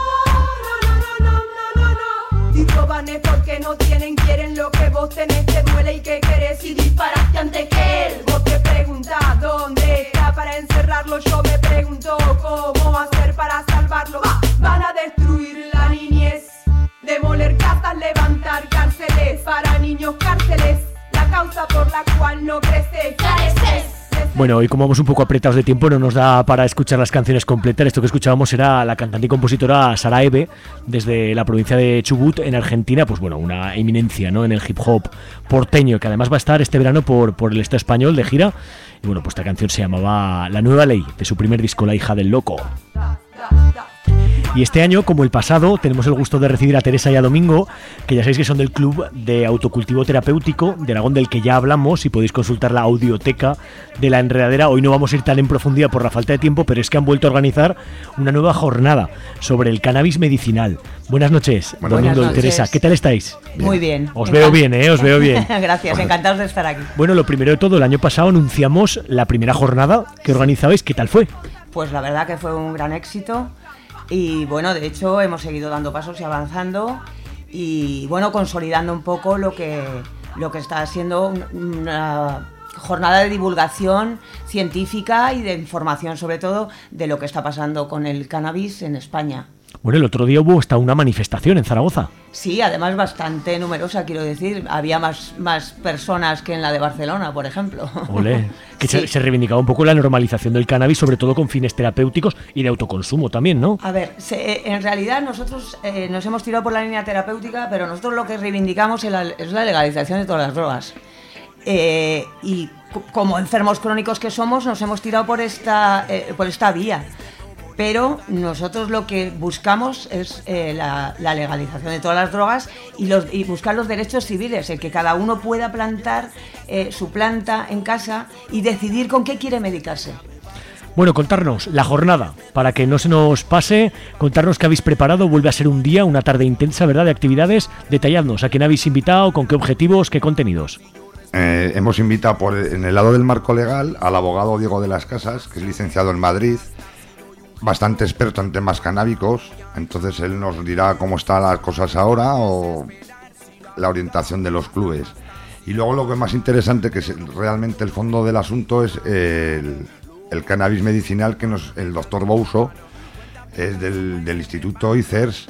Si roban es porque no tienen, quieren lo que vos tenés, te duele y que querés y disparaste antes que él. Vos te preguntás dónde está para encerrarlo, yo me pregunto cómo hacer para salvarlo. Van a destruir la niñez, demoler casas, levantar cárceles, para niños cárceles, la causa por la cual no creces, careces. Bueno, hoy como vamos un poco apretados de tiempo no nos da para escuchar las canciones completas. Esto que escuchábamos era la cantante y compositora Sara Eve, desde la provincia de Chubut, en Argentina. Pues bueno, una eminencia, ¿no?, en el hip hop porteño, que además va a estar este verano por el Estado español de gira. Y bueno, pues esta canción se llamaba La Nueva Ley, de su primer disco, La Hija del Loco. Y este año, como el pasado, tenemos el gusto de recibir a Teresa y a Domingo, que ya sabéis que son del Club de Autocultivo Terapéutico de Aragón, del que ya hablamos, y podéis consultar la audioteca de La Enredadera. Hoy no vamos a ir tan en profundidad por la falta de tiempo, pero es que han vuelto a organizar una nueva jornada sobre el cannabis medicinal. Buenas noches, Domingo y Teresa. ¿Qué tal estáis? Muy bien. Os veo bien, os veo bien. Gracias, encantados de estar aquí. Bueno, lo primero de todo, el año pasado anunciamos la primera jornada que organizabais. ¿Qué tal fue? Pues la verdad que fue un gran éxito. Y bueno, de hecho hemos seguido dando pasos y avanzando y bueno, consolidando un poco lo que está siendo una jornada de divulgación científica y de información sobre todo de lo que está pasando con el cannabis en España. Bueno, el otro día hubo hasta una manifestación en Zaragoza. Sí, además bastante numerosa, quiero decir. Había más personas que en la de Barcelona, por ejemplo. Olé. Que Sí. se reivindicaba un poco la normalización del cannabis, sobre todo con fines terapéuticos y de autoconsumo también, ¿no? A ver, en realidad nosotros nos hemos tirado por la línea terapéutica, pero nosotros lo que reivindicamos es la legalización de todas las drogas. Y como enfermos crónicos que somos, nos hemos tirado por esta vía. Pero nosotros lo que buscamos es la legalización de todas las drogas y buscar los derechos civiles, el que cada uno pueda plantar su planta en casa y decidir con qué quiere medicarse. Bueno, contarnos la jornada, para que no se nos pase, contarnos qué habéis preparado. Vuelve a ser un día, una tarde intensa, ¿verdad?, de actividades. Detalladnos, ¿a quién habéis invitado, con qué objetivos, qué contenidos? Hemos invitado en el lado del marco legal al abogado Diego de las Casas, que es licenciado en Madrid, bastante experto en temas canábicos, entonces él nos dirá cómo están las cosas ahora o la orientación de los clubes. Y luego lo que es más interesante, que es realmente el fondo del asunto, es el cannabis medicinal, que el doctor Bouso es del Instituto ICERS.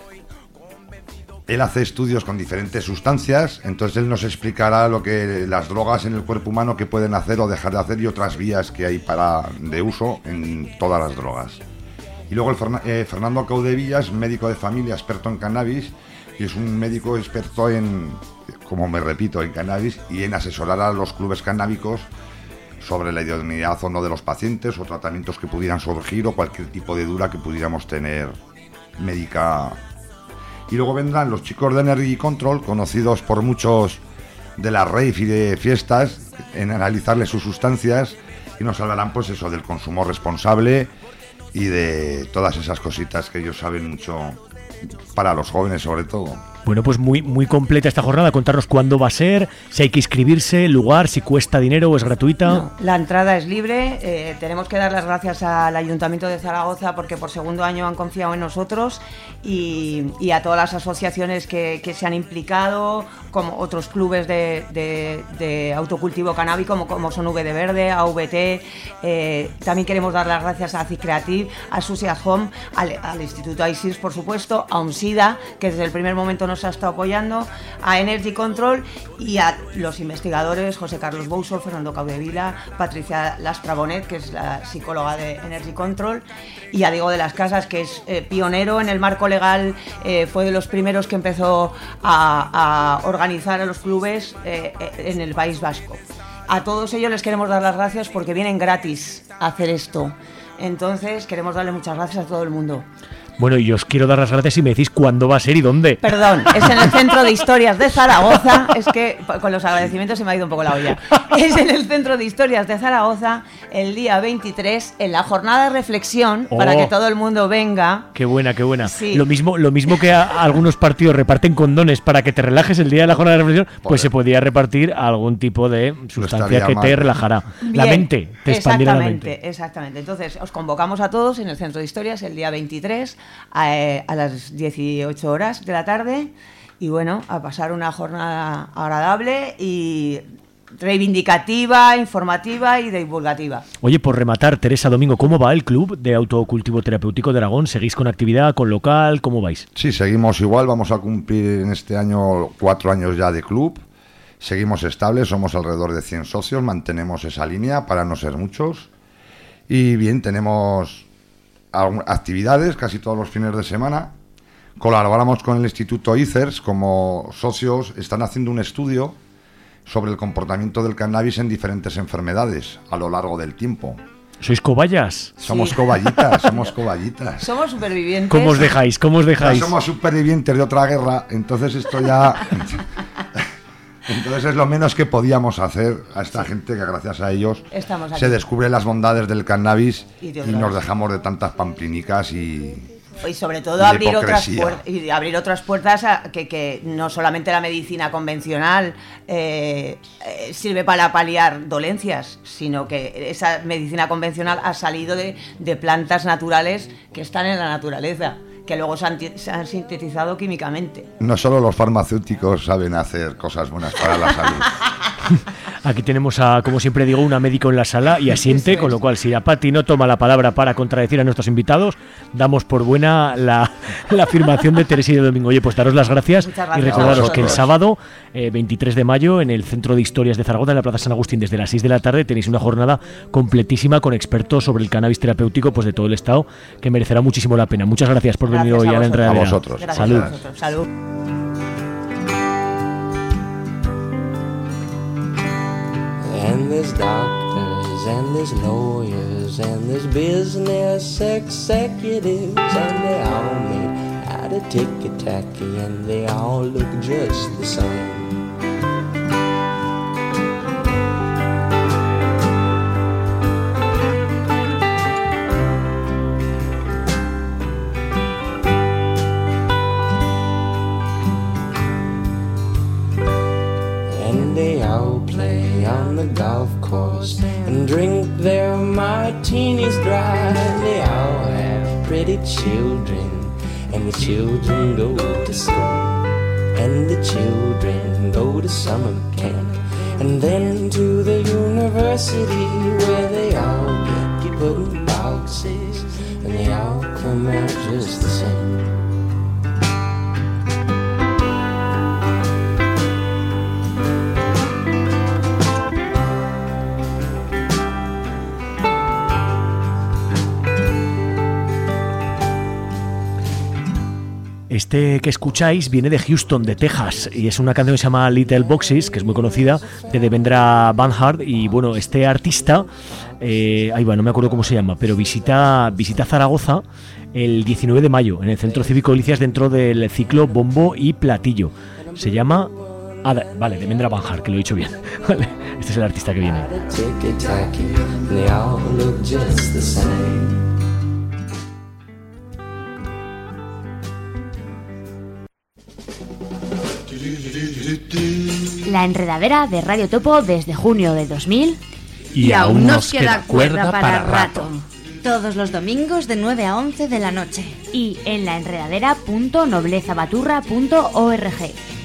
Él hace estudios con diferentes sustancias, entonces él nos explicará lo que las drogas en el cuerpo humano que pueden hacer o dejar de hacer y otras vías que hay de uso en todas las drogas. Y luego Fernando Caudevillas, médico de familia, experto en cannabis, y es un médico experto en cannabis y en asesorar a los clubes canábicos sobre la idoneidad o no de los pacientes o tratamientos que pudieran surgir o cualquier tipo de duda que pudiéramos tener médica. Y luego vendrán los chicos de Energy Control, conocidos por muchos de la rave y de fiestas, en analizarles sus sustancias, y nos hablarán pues eso, del consumo responsable y de todas esas cositas que ellos saben mucho, para los jóvenes sobre todo. Bueno, pues muy, muy completa esta jornada. Contarnos cuándo va a ser, si hay que inscribirse, el lugar, si cuesta dinero o es gratuita. No, la entrada es libre. Tenemos que dar las gracias al Ayuntamiento de Zaragoza porque por segundo año han confiado en nosotros y a todas las asociaciones que se han implicado, como otros clubes de autocultivo canábico como son V de Verde, AVT. También queremos dar las gracias a Cicreativ, a Susi at Home, al Instituto ICERS, por supuesto, a UNSIDA, que desde el primer momento nos ha estado apoyando, a Energy Control y a los investigadores José Carlos Bouso, Fernando Caudevila, Patricia Lastra Bonet, que es la psicóloga de Energy Control, y a Diego de las Casas, que es pionero en el marco legal, fue de los primeros que empezó a organizar a los clubes en el País Vasco. A todos ellos les queremos dar las gracias porque vienen gratis a hacer esto. Entonces queremos darle muchas gracias a todo el mundo. Bueno, y os quiero dar las gracias y me decís cuándo va a ser y dónde. Perdón, es en el Centro de Historias de Zaragoza. Es que con los agradecimientos se me ha ido un poco la olla. Es en el Centro de Historias de Zaragoza el día 23, en la jornada de reflexión, para que todo el mundo venga. Qué buena, qué buena. Sí. Lo mismo que algunos partidos reparten condones para que te relajes el día de la jornada de reflexión, pues se podía repartir algún tipo de sustancia que te relajará. Bien, la mente, te expandirá la mente. Exactamente. Entonces, os convocamos a todos en el Centro de Historias el día 23 a las 18 horas de la tarde y bueno, a pasar una jornada agradable y reivindicativa, informativa y divulgativa. Oye, por rematar, Teresa, Domingo, ¿cómo va el Club de Autocultivo Terapéutico de Aragón? ¿Seguís con actividad, con local? ¿Cómo vais? Sí, seguimos igual, vamos a cumplir en este año 4 años ya de club. Seguimos estables, somos alrededor de 100 socios, mantenemos esa línea para no ser muchos. Y bien, tenemos actividades casi todos los fines de semana. Colaboramos con el Instituto ICERS como socios, están haciendo un estudio sobre el comportamiento del cannabis en diferentes enfermedades a lo largo del tiempo. ¿Sois cobayas? Somos cobayitas, somos cobayitas. Somos supervivientes. ¿Cómo os dejáis? Ya somos supervivientes de otra guerra, entonces esto ya... Entonces es lo menos que podíamos hacer a esta gente, que gracias a ellos se descubren las bondades del cannabis y nos dejamos de tantas pamplinicas y sobre todo abrir otras puertas a que no solamente la medicina convencional sirve para paliar dolencias, sino que esa medicina convencional ha salido de plantas naturales que están en la naturaleza, que luego se han sintetizado químicamente. No solo los farmacéuticos saben hacer cosas buenas para la salud. Aquí tenemos a, como siempre digo, una médico en la sala y asiente, con lo cual si a Pati no toma la palabra para contradecir a nuestros invitados, damos por buena la afirmación de Teresa y de Domingo. Oye, pues daros las gracias y recordaros que el sábado 23 de mayo en el Centro de Historias de Zaragoza, en la Plaza San Agustín, desde las 6 de la tarde tenéis una jornada completísima con expertos sobre el cannabis terapéutico pues de todo el estado, que merecerá muchísimo la pena. Muchas gracias por venir hoy a la Enredadera. A vosotros. Salud. Salud. And there's doctors, and there's lawyers, and there's business executives, and they all made out of ticky-tacky, and they all look just the same. And they all play on the golf course and drink their martinis dry. And they all have pretty children, and the children go to school, and the children go to summer camp, and then to the university where they all get put in boxes, and they all come out just the same. Este que escucháis viene de Houston, de Texas, y es una canción que se llama Little Boxes, que es muy conocida, de Devendra Banhart. Y bueno, este artista, no me acuerdo cómo se llama, pero visita Zaragoza el 19 de mayo en el Centro Cívico Delicias dentro del ciclo Bombo y Platillo. Se llama... Devendra Banhart, que lo he dicho bien. Vale, este es el artista que viene. La Enredadera de Radio Topo desde junio de 2000 y aún nos queda cuerda para rato. Todos los domingos de 9 a 11 de la noche y en laenredadera.noblezabaturra.org.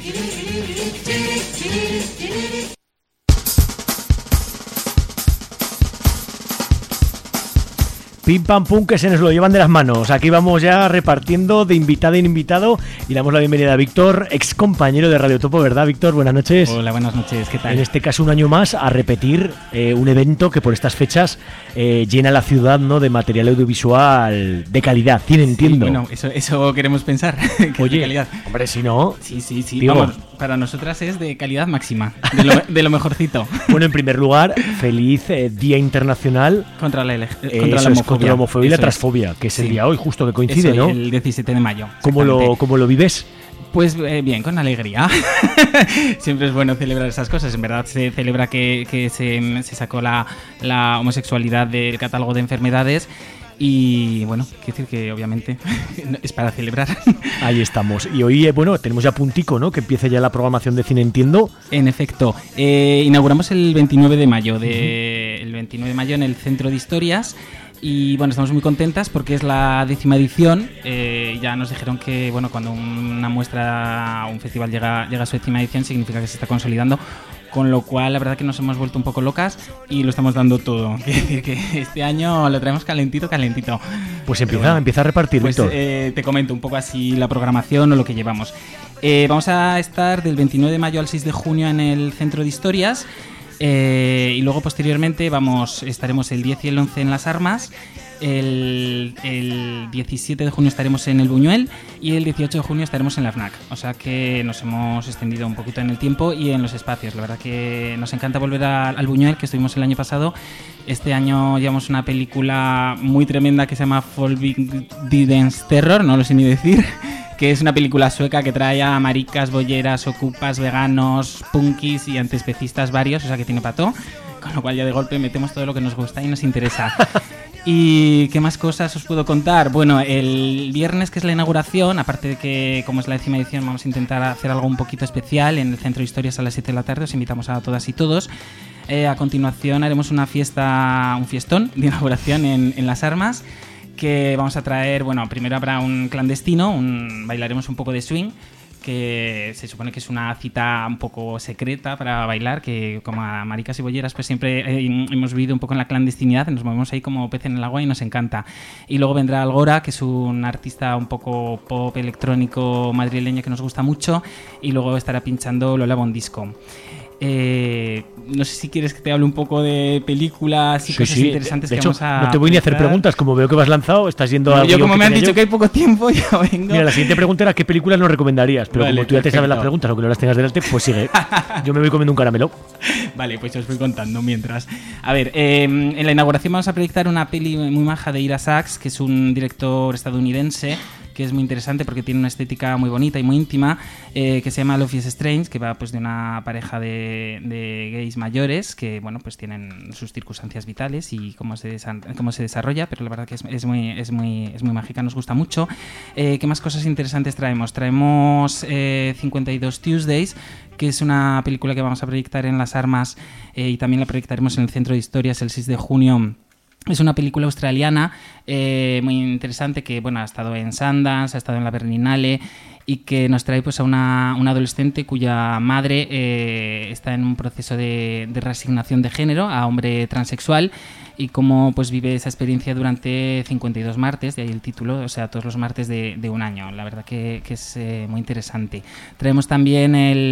Pim pam pum, que se nos lo llevan de las manos. Aquí vamos ya repartiendo de invitado en invitado y le damos la bienvenida a Víctor, ex compañero de Radio Topo, ¿verdad, Víctor? Buenas noches. Hola, buenas noches, ¿qué tal? En este caso, un año más a repetir un evento que por estas fechas llena la ciudad, ¿no?, de material audiovisual de calidad, entiendo. Sí, bueno, eso queremos pensar. Oye, de calidad. Hombre, si no... Sí, digo, vamos, para nosotras es de calidad máxima, de lo mejorcito. Bueno, en primer lugar, feliz Día Internacional contra la homofobia y la transfobia, que es el día hoy, justo que coincide, ¿no? El 17 de mayo. ¿Cómo lo vives? Pues bien, con alegría. Siempre es bueno celebrar esas cosas. En verdad se celebra que se sacó la homosexualidad del catálogo de enfermedades. Y bueno, quiero decir que obviamente es para celebrar. Ahí estamos. Y hoy, tenemos ya puntico, ¿no?, que empiece ya la programación de Cine Entiendo. En efecto. Inauguramos el 29 de mayo. El 29 de mayo en el Centro de Historias. Y bueno, estamos muy contentas porque es la 10ª edición. Ya nos dijeron que cuando una muestra, un festival llega a su 10ª edición, significa que se está consolidando con lo cual la verdad que nos hemos vuelto un poco locas y lo estamos dando todo. Quiere decir que este año lo traemos calentito. Pues empieza a repartir, pues, Víctor. Te comento un poco así la programación o lo que llevamos. Vamos a estar del 29 de mayo al 6 de junio en el Centro de Historias y luego posteriormente estaremos el 10 y el 11 en Las Armas. El 17 de junio estaremos en el Buñuel y el 18 de junio estaremos en la FNAC. O sea que nos hemos extendido un poquito en el tiempo y en los espacios. La verdad que nos encanta volver al Buñuel, que estuvimos el año pasado. Este año llevamos una película muy tremenda que se llama Forbidden Terror, no lo sé ni decir, que es una película sueca que trae a maricas, bolleras, ocupas, veganos, punkis y antiespecistas varios, o sea que tiene pato. Con lo cual ya de golpe metemos todo lo que nos gusta y nos interesa. ¿Y qué más cosas os puedo contar? Bueno, el viernes, que es la inauguración, aparte de que como es la 10ª edición vamos a intentar hacer algo un poquito especial en el Centro de Historias a las 7 de la tarde, os invitamos a todas y todos. A continuación haremos un fiestón de inauguración en Las Armas, que vamos a traer, bueno, primero habrá un clandestino, bailaremos un poco de swing, que se supone que es una cita un poco secreta para bailar, que como a maricas y bolleras pues siempre hemos vivido un poco en la clandestinidad, nos movemos ahí como pez en el agua y nos encanta. Y luego vendrá Algora, que es un artista un poco pop electrónico madrileño que nos gusta mucho, y luego estará pinchando Lola Bondisco. No sé si quieres que te hable un poco de películas y cosas interesantes. De que hecho, vamos a no te voy ni a hacer preguntas, como veo que vas lanzado, estás yendo a... Yo como me han dicho que hay poco tiempo, ya vengo. Mira, la siguiente pregunta era ¿qué películas nos recomendarías? Pero vale, como tú ya te sabes las preguntas, aunque no las tengas delante, pues sigue. Yo me voy comiendo un caramelo. Vale, pues os voy contando mientras. A ver, en la inauguración vamos a proyectar una peli muy maja de Ira Sachs, que es un director estadounidense, que es muy interesante porque tiene una estética muy bonita y muy íntima, que se llama Love is Strange, que va pues de una pareja de gays mayores que, bueno, pues tienen sus circunstancias vitales y cómo se desarrolla, pero la verdad que es muy mágica, nos gusta mucho. ¿Qué más cosas interesantes traemos? Traemos 52 Tuesdays, que es una película que vamos a proyectar en Las Armas y también la proyectaremos en el Centro de Historias el 6 de junio. Es una película australiana muy interesante que, bueno, ha estado en Sundance, ha estado en la Berlinale y que nos trae pues a una adolescente cuya madre está en un proceso de reasignación de género a hombre transexual y cómo pues vive esa experiencia durante 52 martes, de ahí el título, o sea, todos los martes de un año. La verdad que es muy interesante. Traemos también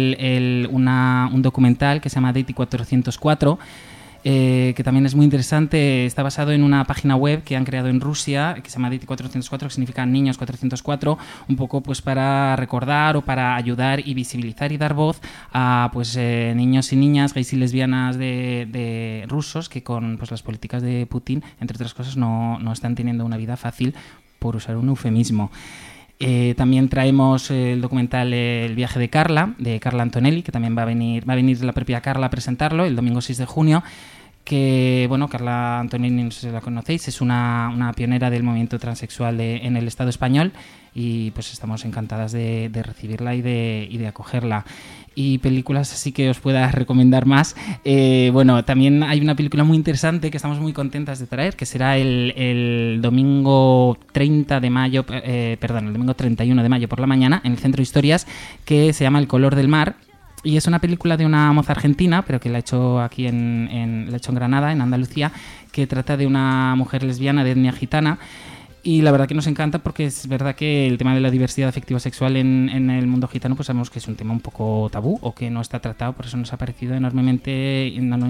un documental que se llama Date 404, que también es muy interesante. Está basado en una página web que han creado en Rusia, que se llama Date 404, que significa Niños 404, un poco pues para recordar o para ayudar y visibilizar y dar voz a pues niños y niñas, gays y lesbianas de rusos que con pues las políticas de Putin, entre otras cosas, no están teniendo una vida fácil, por usar un eufemismo. También traemos el documental El viaje de Carla Antonelli, que también va a venir la propia Carla a presentarlo el domingo 6 de junio. Que, bueno, Carla Antonelli, no sé si la conocéis, es una pionera del movimiento transexual en el Estado español y pues estamos encantadas de recibirla y de acogerla. Y películas así que os pueda recomendar más. Bueno, también hay una película muy interesante que estamos muy contentas de traer, que será el domingo 30 de mayo, el domingo 31 de mayo por la mañana en el Centro de Historias, que se llama El color del mar. Y es una película de una moza argentina, pero que la ha hecho aquí la ha hecho en Granada, en Andalucía, que trata de una mujer lesbiana de etnia gitana. Y la verdad que nos encanta porque es verdad que el tema de la diversidad afectiva sexual en el mundo gitano pues sabemos que es un tema un poco tabú o que no está tratado, por eso nos ha parecido enormemente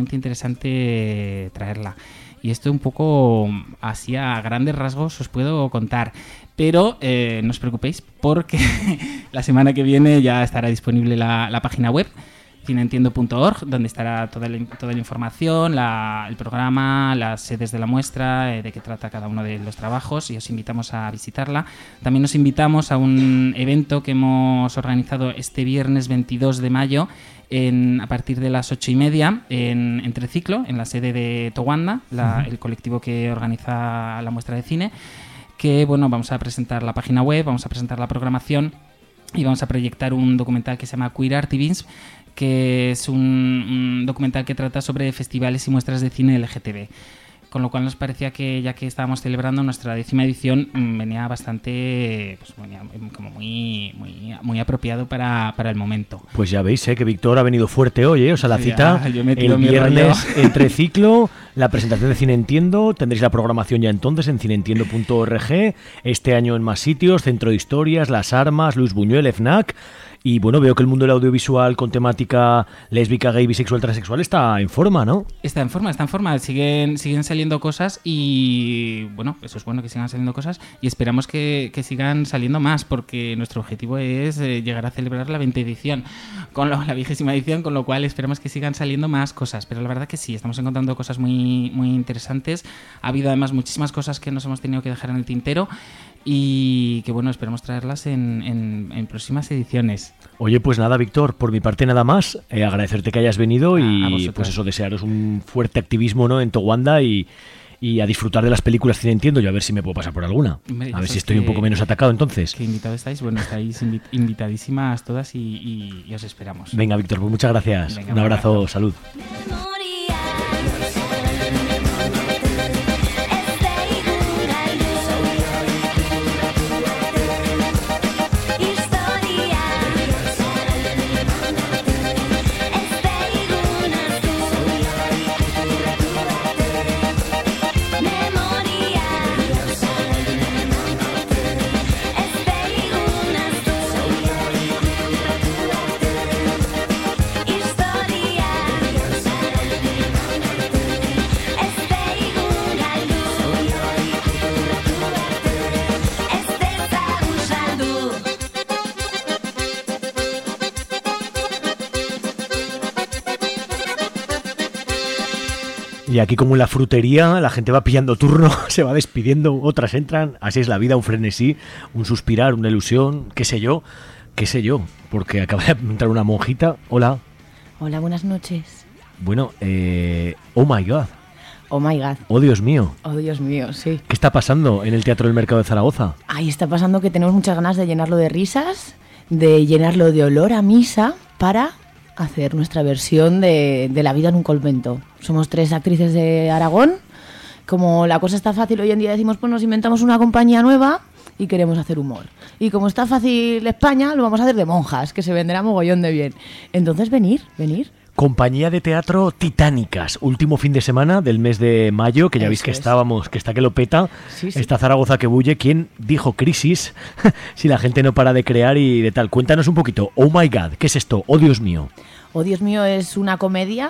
interesante traerla. Y esto un poco así a grandes rasgos os puedo contar. Pero no os preocupéis porque la semana que viene ya estará disponible la página web cineentiendo.org, donde estará toda la información, el programa, las sedes de la muestra, de qué trata cada uno de los trabajos, y os invitamos a visitarla. También os invitamos a un evento que hemos organizado este viernes 22 de mayo a partir de las 8:30 en Treciclo, en la sede de Towanda, el colectivo que organiza la muestra de cine, que bueno, vamos a presentar la página web, vamos a presentar la programación y vamos a proyectar un documental que se llama Queer Artivism, que es un documental que trata sobre festivales y muestras de cine LGTB. con lo cual nos parecía que, ya que estábamos celebrando nuestra 10ª edición, venía bastante, pues venía como muy apropiado para el momento. Pues ya veis, que Víctor ha venido fuerte hoy, o sea, la cita el mi viernes entre ciclo, la presentación de Cine Entiendo, tendréis la programación ya entonces en cineentiendo.org, este año en más sitios, Centro de Historias, Las Armas, Luis Buñuel, FNAC. Y bueno, veo que el mundo del audiovisual con temática lésbica, gay, bisexual, transexual está en forma, ¿no? Está en forma. Siguen saliendo cosas y bueno, eso es bueno que sigan saliendo cosas y esperamos que sigan saliendo más porque nuestro objetivo es llegar a celebrar la 20ª edición, la 20ª edición, con lo cual esperamos que sigan saliendo más cosas. Pero la verdad que sí, estamos encontrando cosas muy, muy interesantes. Ha habido además muchísimas cosas que nos hemos tenido que dejar en el tintero y que bueno, esperamos traerlas en próximas ediciones. Oye, pues nada, Víctor, por mi parte nada más, agradecerte que hayas venido y pues eso, desearos un fuerte activismo, ¿no?, en Towanda y a disfrutar de las películas Cine Entiendo y a ver si me puedo pasar por alguna. A ver si estoy un poco menos atacado entonces. ¿Qué invitados estáis? Bueno, estáis invitadísimas todas y os esperamos. Venga, Víctor, pues muchas gracias. Venga, un abrazo, salud. Y aquí, como en la frutería, la gente va pillando turno, se va despidiendo, otras entran, así es la vida, un frenesí, un suspirar, una ilusión, qué sé yo, porque acaba de entrar una monjita. Hola. Hola, buenas noches. Bueno, oh my God. Oh my God. Oh Dios mío. Oh Dios mío, sí. ¿Qué está pasando en el Teatro del Mercado de Zaragoza? Ahí está pasando que tenemos muchas ganas de llenarlo de risas, de llenarlo de olor a misa para hacer nuestra versión de la vida en un convento. Somos 3 actrices de Aragón. Como la cosa está fácil hoy en día, decimos, pues nos inventamos una compañía nueva y queremos hacer humor. Y como está fácil España, lo vamos a hacer de monjas, que se venderá mogollón de bien. Entonces, venir. Compañía de teatro Titánicas, último fin de semana del mes de mayo, que ya veis que estábamos, que está que lo peta, sí. Está Zaragoza que bulle. ¿Quién dijo crisis? Si la gente no para de crear y de tal. Cuéntanos un poquito, oh my God, ¿qué es esto? Oh Dios mío. Oh Dios mío es una comedia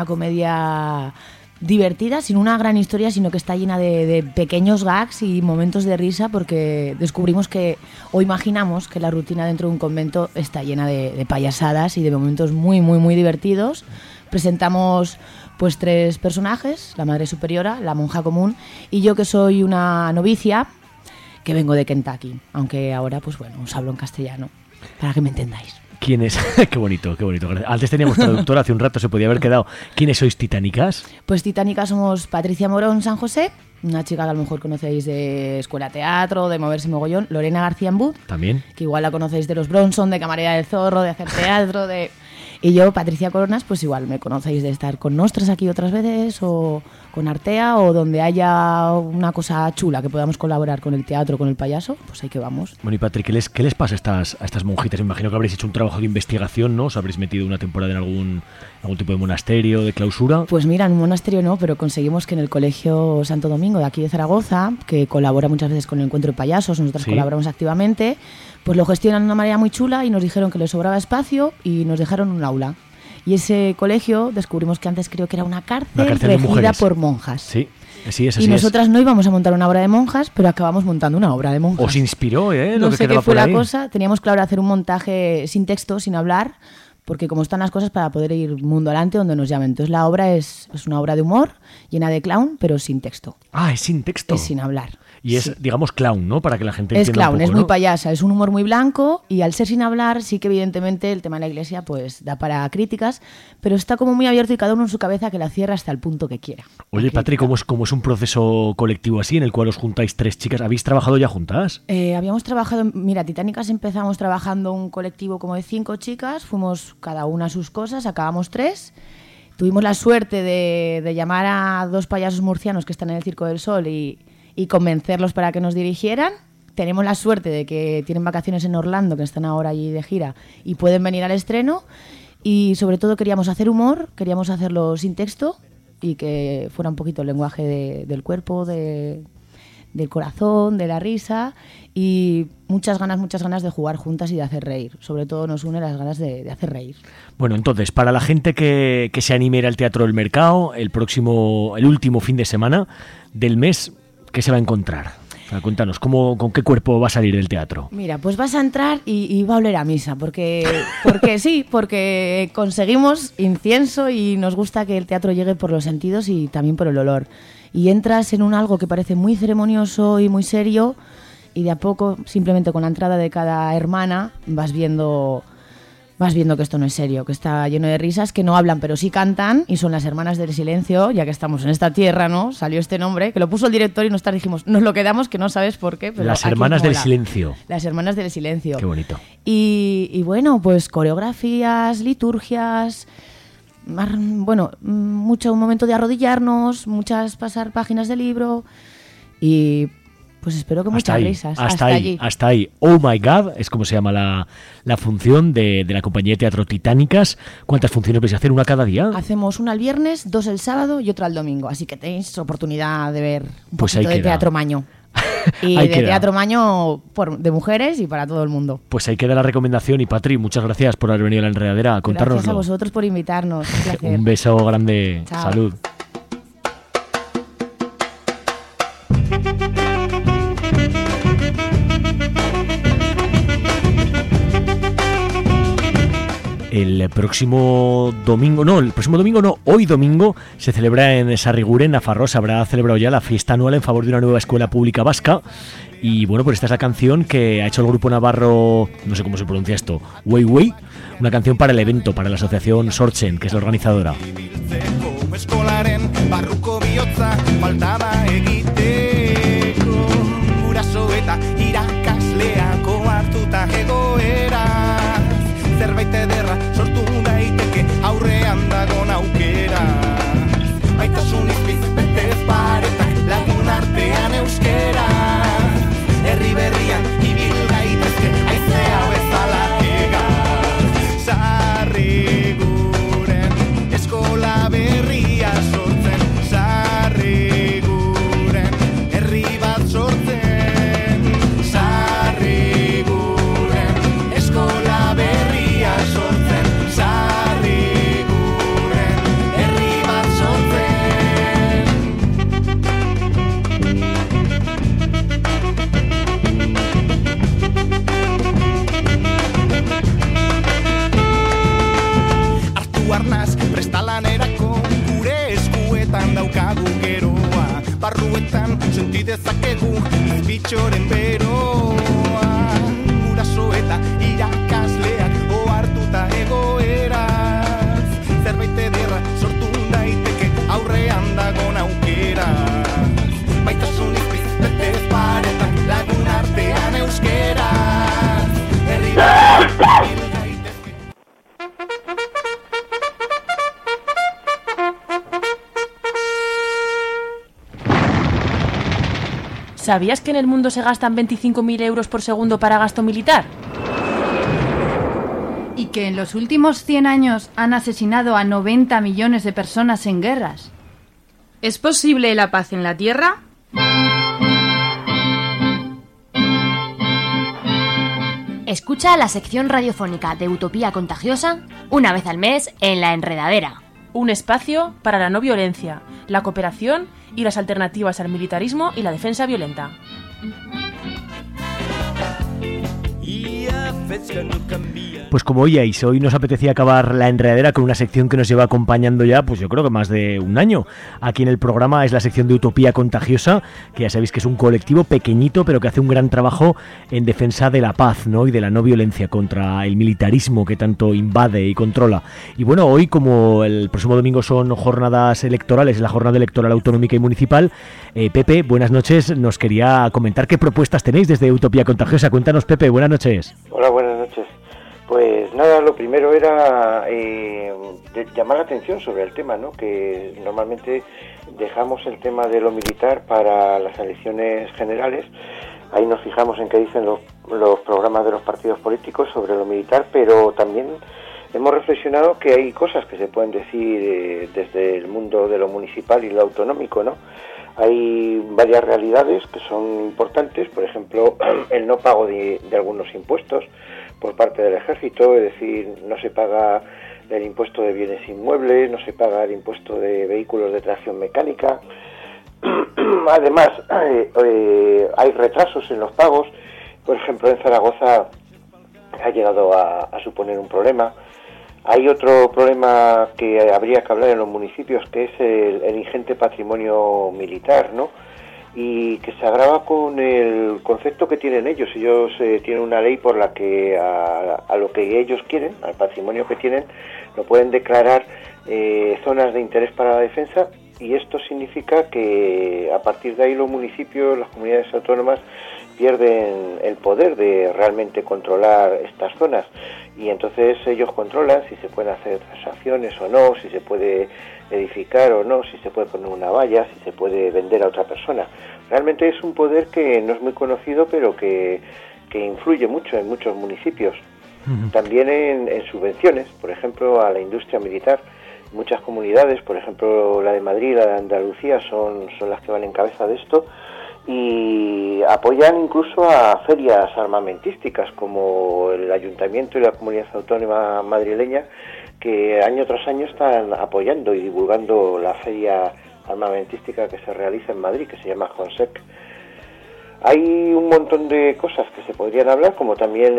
divertida, sin una gran historia, sino que está llena de pequeños gags y momentos de risa, porque descubrimos o imaginamos que la rutina dentro de un convento está llena de payasadas y de momentos muy, muy, muy divertidos. Presentamos pues 3 personajes, la madre superiora, la monja común y yo, que soy una novicia que vengo de Kentucky, aunque ahora pues bueno, os hablo en castellano para que me entendáis. ¿Quién es? Qué bonito. Antes teníamos traductora, hace un rato se podía haber quedado. ¿Quiénes sois Titánicas? Pues Titánicas somos Patricia Morón San José, una chica que a lo mejor conocéis de escuela teatro, de moverse mogollón. Lorena García Embud, también, que igual la conocéis de los Bronson, de Camarera del Zorro, de hacer teatro, Y yo, Patricia Coronas, pues igual me conocéis de estar con Nostras aquí otras veces, o con Artea, o donde haya una cosa chula que podamos colaborar con el teatro, con el payaso, pues ahí que vamos. Bueno, y Patrick, ¿qué les pasa a estas monjitas? Me imagino que habréis hecho un trabajo de investigación, ¿no? ¿Os habréis metido una temporada en algún tipo de monasterio, de clausura? Pues mira, en un monasterio no, pero conseguimos que en el Colegio Santo Domingo de aquí de Zaragoza, que colabora muchas veces con el Encuentro de Payasos, nosotros colaboramos activamente, pues lo gestionan de una manera muy chula y nos dijeron que les sobraba espacio y nos dejaron un aula. Y ese colegio descubrimos que antes creo que era una cárcel regida por monjas. Sí, así es. Y nosotras no íbamos a montar una obra de monjas, pero acabamos montando una obra de monjas. Os inspiró, No sé qué fue la cosa. Teníamos claro hacer un montaje sin texto, sin hablar, porque como están las cosas, para poder ir mundo adelante donde nos llamen. Entonces la obra es una obra de humor, llena de clown, pero sin texto. Ah, es sin texto. Es sin hablar. Y es, digamos, clown, ¿no? Para que la gente entienda un poco, es muy ¿no? payasa, es un humor muy blanco y al ser sin hablar, sí que evidentemente el tema de la iglesia pues da para críticas, pero está como muy abierto y cada uno en su cabeza que la cierra hasta el punto que quiera. Oye, Patri, ¿cómo es un proceso colectivo así en el cual os juntáis 3 chicas? ¿Habéis trabajado ya juntas? Habíamos trabajado, mira, Titánicas empezamos trabajando un colectivo como de 5 chicas, fuimos cada una a sus cosas, acabamos 3. tuvimos la suerte de llamar a 2 payasos murcianos que están en el Circo del Sol y convencerlos para que nos dirigieran. Tenemos la suerte de que tienen vacaciones en Orlando, que están ahora allí de gira, y pueden venir al estreno. Y sobre todo queríamos hacer humor, queríamos hacerlo sin texto y que fuera un poquito el lenguaje del cuerpo, del corazón, de la risa, y muchas ganas de jugar juntas y de hacer reír. Sobre todo nos une las ganas de hacer reír. Bueno, entonces, para la gente que se anime a ir al Teatro del Mercado, el último fin de semana del mes, ¿qué se va a encontrar? O sea, cuéntanos, ¿con qué cuerpo va a salir del teatro? Mira, pues vas a entrar y va a oler a misa, porque sí, porque conseguimos incienso y nos gusta que el teatro llegue por los sentidos y también por el olor. Y entras en algo que parece muy ceremonioso y muy serio, y de a poco, simplemente con la entrada de cada hermana, vas viendo que esto no es serio, que está lleno de risas, que no hablan pero sí cantan, y son las Hermanas del Silencio, ya que estamos en esta tierra, ¿no? Salió este nombre, que lo puso el director y nosotros dijimos, nos lo quedamos, que no sabes por qué, pero Las Hermanas del Silencio. Las Hermanas del Silencio. Qué bonito. Y bueno, pues coreografías, liturgias, bueno, mucho momento de arrodillarnos, muchas pasar páginas de libro, y pues espero que muchas risas. Hasta ahí. Oh My God es como se llama la función de la compañía de teatro Titánicas. ¿Cuántas funciones vais a hacer? ¿Una cada día? Hacemos una el viernes, 2 el sábado y otra el domingo. Así que tenéis oportunidad de ver un pues poquito de teatro maño. Y de teatro maño de mujeres y para todo el mundo. Pues ahí queda la recomendación. Y Patri, muchas gracias por haber venido a la Enredadera a contárnoslo. Gracias a vosotros por invitarnos. Un placer. Un beso grande. Chao. Salud. El próximo domingo no, hoy domingo se celebra en Sarriguren, Nafarroa, se habrá celebrado ya la fiesta anual en favor de una nueva escuela pública vasca. Y bueno, pues esta es la canción que ha hecho el grupo navarro, no sé cómo se pronuncia esto, Wey Wey, una canción para el evento, para la asociación Sortzen, que es la organizadora. Eskolaren barruko bihotza faltaba egiteko guraso eta irakasleako hartuta egoera zerbait ederra sortu daiteke aurrean dagon aukera baitasun izpiz betez paretak lagun artean euskera herri berrian ibil gaitezke aizea bezala egaz Sarriguren eskola berria sortzen Sarriguren herri bat sortzen Sarriguren eskola berria sortzen Sarriguren herri bat sortzen hartu arnaz prestalanerako gure eskuetan daukagu geroa barruetan senti dezakegu izbitxoren beroa guraso eta irakasleak ohartuta egoeraz zerbait ederra sortu daiteke aurrean dagon aukeraz baitasun izpiz betez paretak lagun artean euskeraz herri ¿Sabías que en el mundo se gastan 25.000 euros por segundo para gasto militar? Y que en los últimos 100 años han asesinado a 90 millones de personas en guerras. ¿Es posible la paz en la Tierra? Escucha la sección radiofónica de Utopía Contagiosa una vez al mes en La Enredadera. Un espacio para la no violencia, la cooperación y las alternativas al militarismo y la defensa violenta. Pues como oíais, hoy nos apetecía acabar La Enredadera con una sección que nos lleva acompañando ya, pues yo creo que más de un año. Aquí en el programa es la sección de Utopía Contagiosa, que ya sabéis que es un colectivo pequeñito, pero que hace un gran trabajo en defensa de la paz, ¿no? Y de la no violencia contra el militarismo que tanto invade y controla. Y bueno, hoy, como el próximo domingo son jornadas electorales, la jornada electoral autonómica y municipal, Pepe, buenas noches, nos quería comentar qué propuestas tenéis desde Utopía Contagiosa. Cuéntanos, Pepe, buenas noches. Hola, buenas noches. Pues nada, lo primero era llamar la atención sobre el tema, ¿no? Que normalmente dejamos el tema de lo militar para las elecciones generales. Ahí nos fijamos en qué dicen los programas de los partidos políticos sobre lo militar, pero también hemos reflexionado que hay cosas que se pueden decir desde el mundo de lo municipal y lo autonómico, ¿no? Hay varias realidades que son importantes, por ejemplo, el no pago de algunos impuestos por parte del ejército, es decir, no se paga el impuesto de bienes inmuebles, no se paga el impuesto de vehículos de tracción mecánica. Además, hay retrasos en los pagos. Por ejemplo, en Zaragoza ha llegado a suponer un problema. Hay otro problema que habría que hablar en los municipios, que es el ingente patrimonio militar, ¿no? Y que se agrava con el concepto que tienen ellos. Ellos tienen una ley por la que a lo que ellos quieren, al patrimonio que tienen, lo pueden declarar zonas de interés para la defensa, y esto significa que a partir de ahí los municipios, las comunidades autónomas pierden el poder de realmente controlar estas zonas, y entonces ellos controlan si se pueden hacer transacciones o no, si se puede edificar o no, si se puede poner una valla, si se puede vender a otra persona. Realmente es un poder que no es muy conocido, pero que influye mucho en muchos municipios. También en subvenciones, por ejemplo, a la industria militar. Muchas comunidades, por ejemplo la de Madrid, la de Andalucía, son las que van en cabeza de esto, y apoyan incluso a ferias armamentísticas como el Ayuntamiento y la Comunidad Autónoma madrileña, que año tras año están apoyando y divulgando la feria armamentística que se realiza en Madrid, que se llama Consec. Hay un montón de cosas que se podrían hablar, como también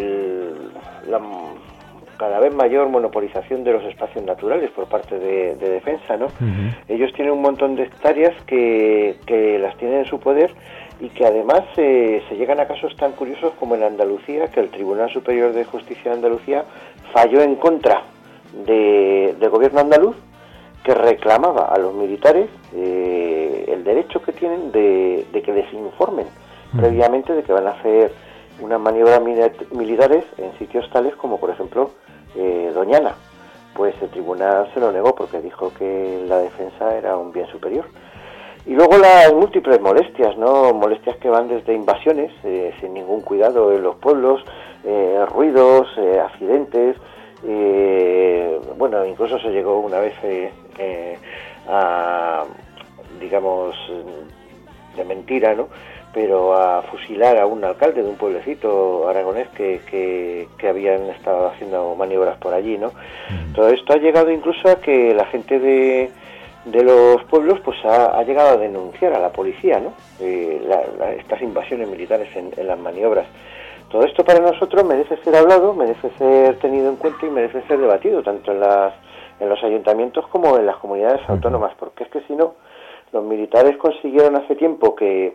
la cada vez mayor monopolización de los espacios naturales por parte de defensa, ¿no? Ellos tienen un montón de hectáreas que las tienen en su poder, y que además se llegan a casos tan curiosos como en Andalucía, que el Tribunal Superior de Justicia de Andalucía falló en contra del gobierno andaluz, que reclamaba a los militares el derecho que tienen de que les informen previamente de que van a hacer unas maniobras militares en sitios tales como, por ejemplo, Doñana. Pues el tribunal se lo negó porque dijo que la defensa era un bien superior. Y luego las múltiples molestias, ¿no? Molestias que van desde invasiones sin ningún cuidado en los pueblos, ruidos, accidentes. Bueno, incluso se llegó una vez a, digamos, de mentira, ¿no? Pero a fusilar a un alcalde de un pueblecito aragonés que habían estado haciendo maniobras por allí, ¿no? Todo esto ha llegado incluso a que la gente de los pueblos pues ha llegado a denunciar a la policía, ¿no? Estas invasiones militares en las maniobras. Todo esto para nosotros merece ser hablado, merece ser tenido en cuenta y merece ser debatido tanto en los ayuntamientos como en las comunidades autónomas, porque es que si no, los militares consiguieron hace tiempo que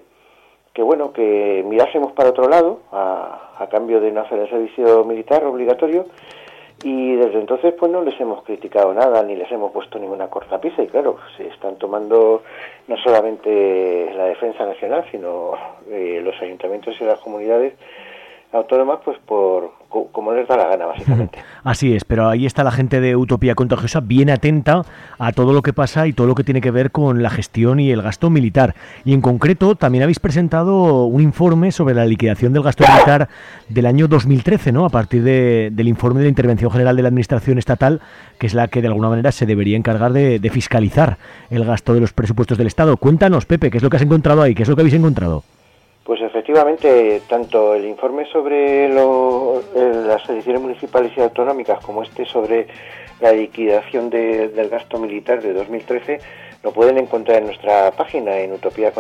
mirásemos para otro lado a cambio de no hacer el servicio militar obligatorio, y desde entonces pues no les hemos criticado nada ni les hemos puesto ninguna cortapisa, y claro, se están tomando no solamente la defensa nacional, sino los ayuntamientos y las comunidades autónomas pues como les da la gana, básicamente. Así es, pero ahí está la gente de Utopía Contagiosa bien atenta a todo lo que pasa y todo lo que tiene que ver con la gestión y el gasto militar. Y en concreto también habéis presentado un informe sobre la liquidación del gasto militar del año 2013, ¿no? A partir del informe de la Intervención General de la Administración Estatal, que es la que de alguna manera se debería encargar de fiscalizar el gasto de los presupuestos del Estado. Cuéntanos, Pepe, ¿qué es lo que has encontrado ahí? ¿Qué es lo que habéis encontrado? Pues efectivamente, tanto el informe sobre las elecciones municipales y autonómicas como este sobre la liquidación del gasto militar de 2013 lo pueden encontrar en nuestra página en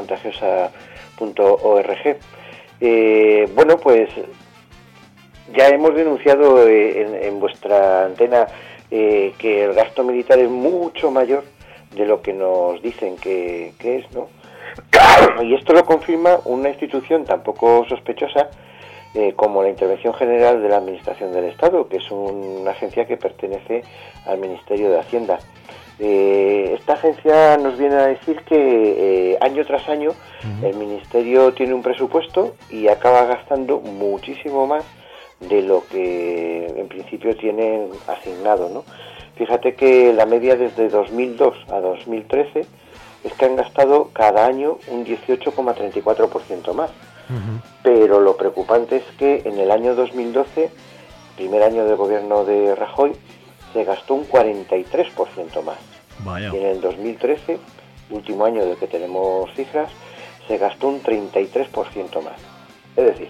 utopiacontagiosa.org. Bueno, pues ya hemos denunciado en vuestra antena que el gasto militar es mucho mayor de lo que nos dicen que es, ¿no? Y esto lo confirma una institución tan poco sospechosa como la Intervención General de la Administración del Estado, que es una agencia que pertenece al Ministerio de Hacienda. Esta agencia nos viene a decir que año tras año el Ministerio tiene un presupuesto y acaba gastando muchísimo más de lo que en principio tienen asignado, ¿no? Fíjate que la media desde 2002 a 2013 es que han gastado cada año un 18,34% más. Pero lo preocupante es que en el año 2012, primer año de gobierno de Rajoy, se gastó un 43% más. Vaya. Y en el 2013, último año del que tenemos cifras, se gastó un 33% más. Es decir,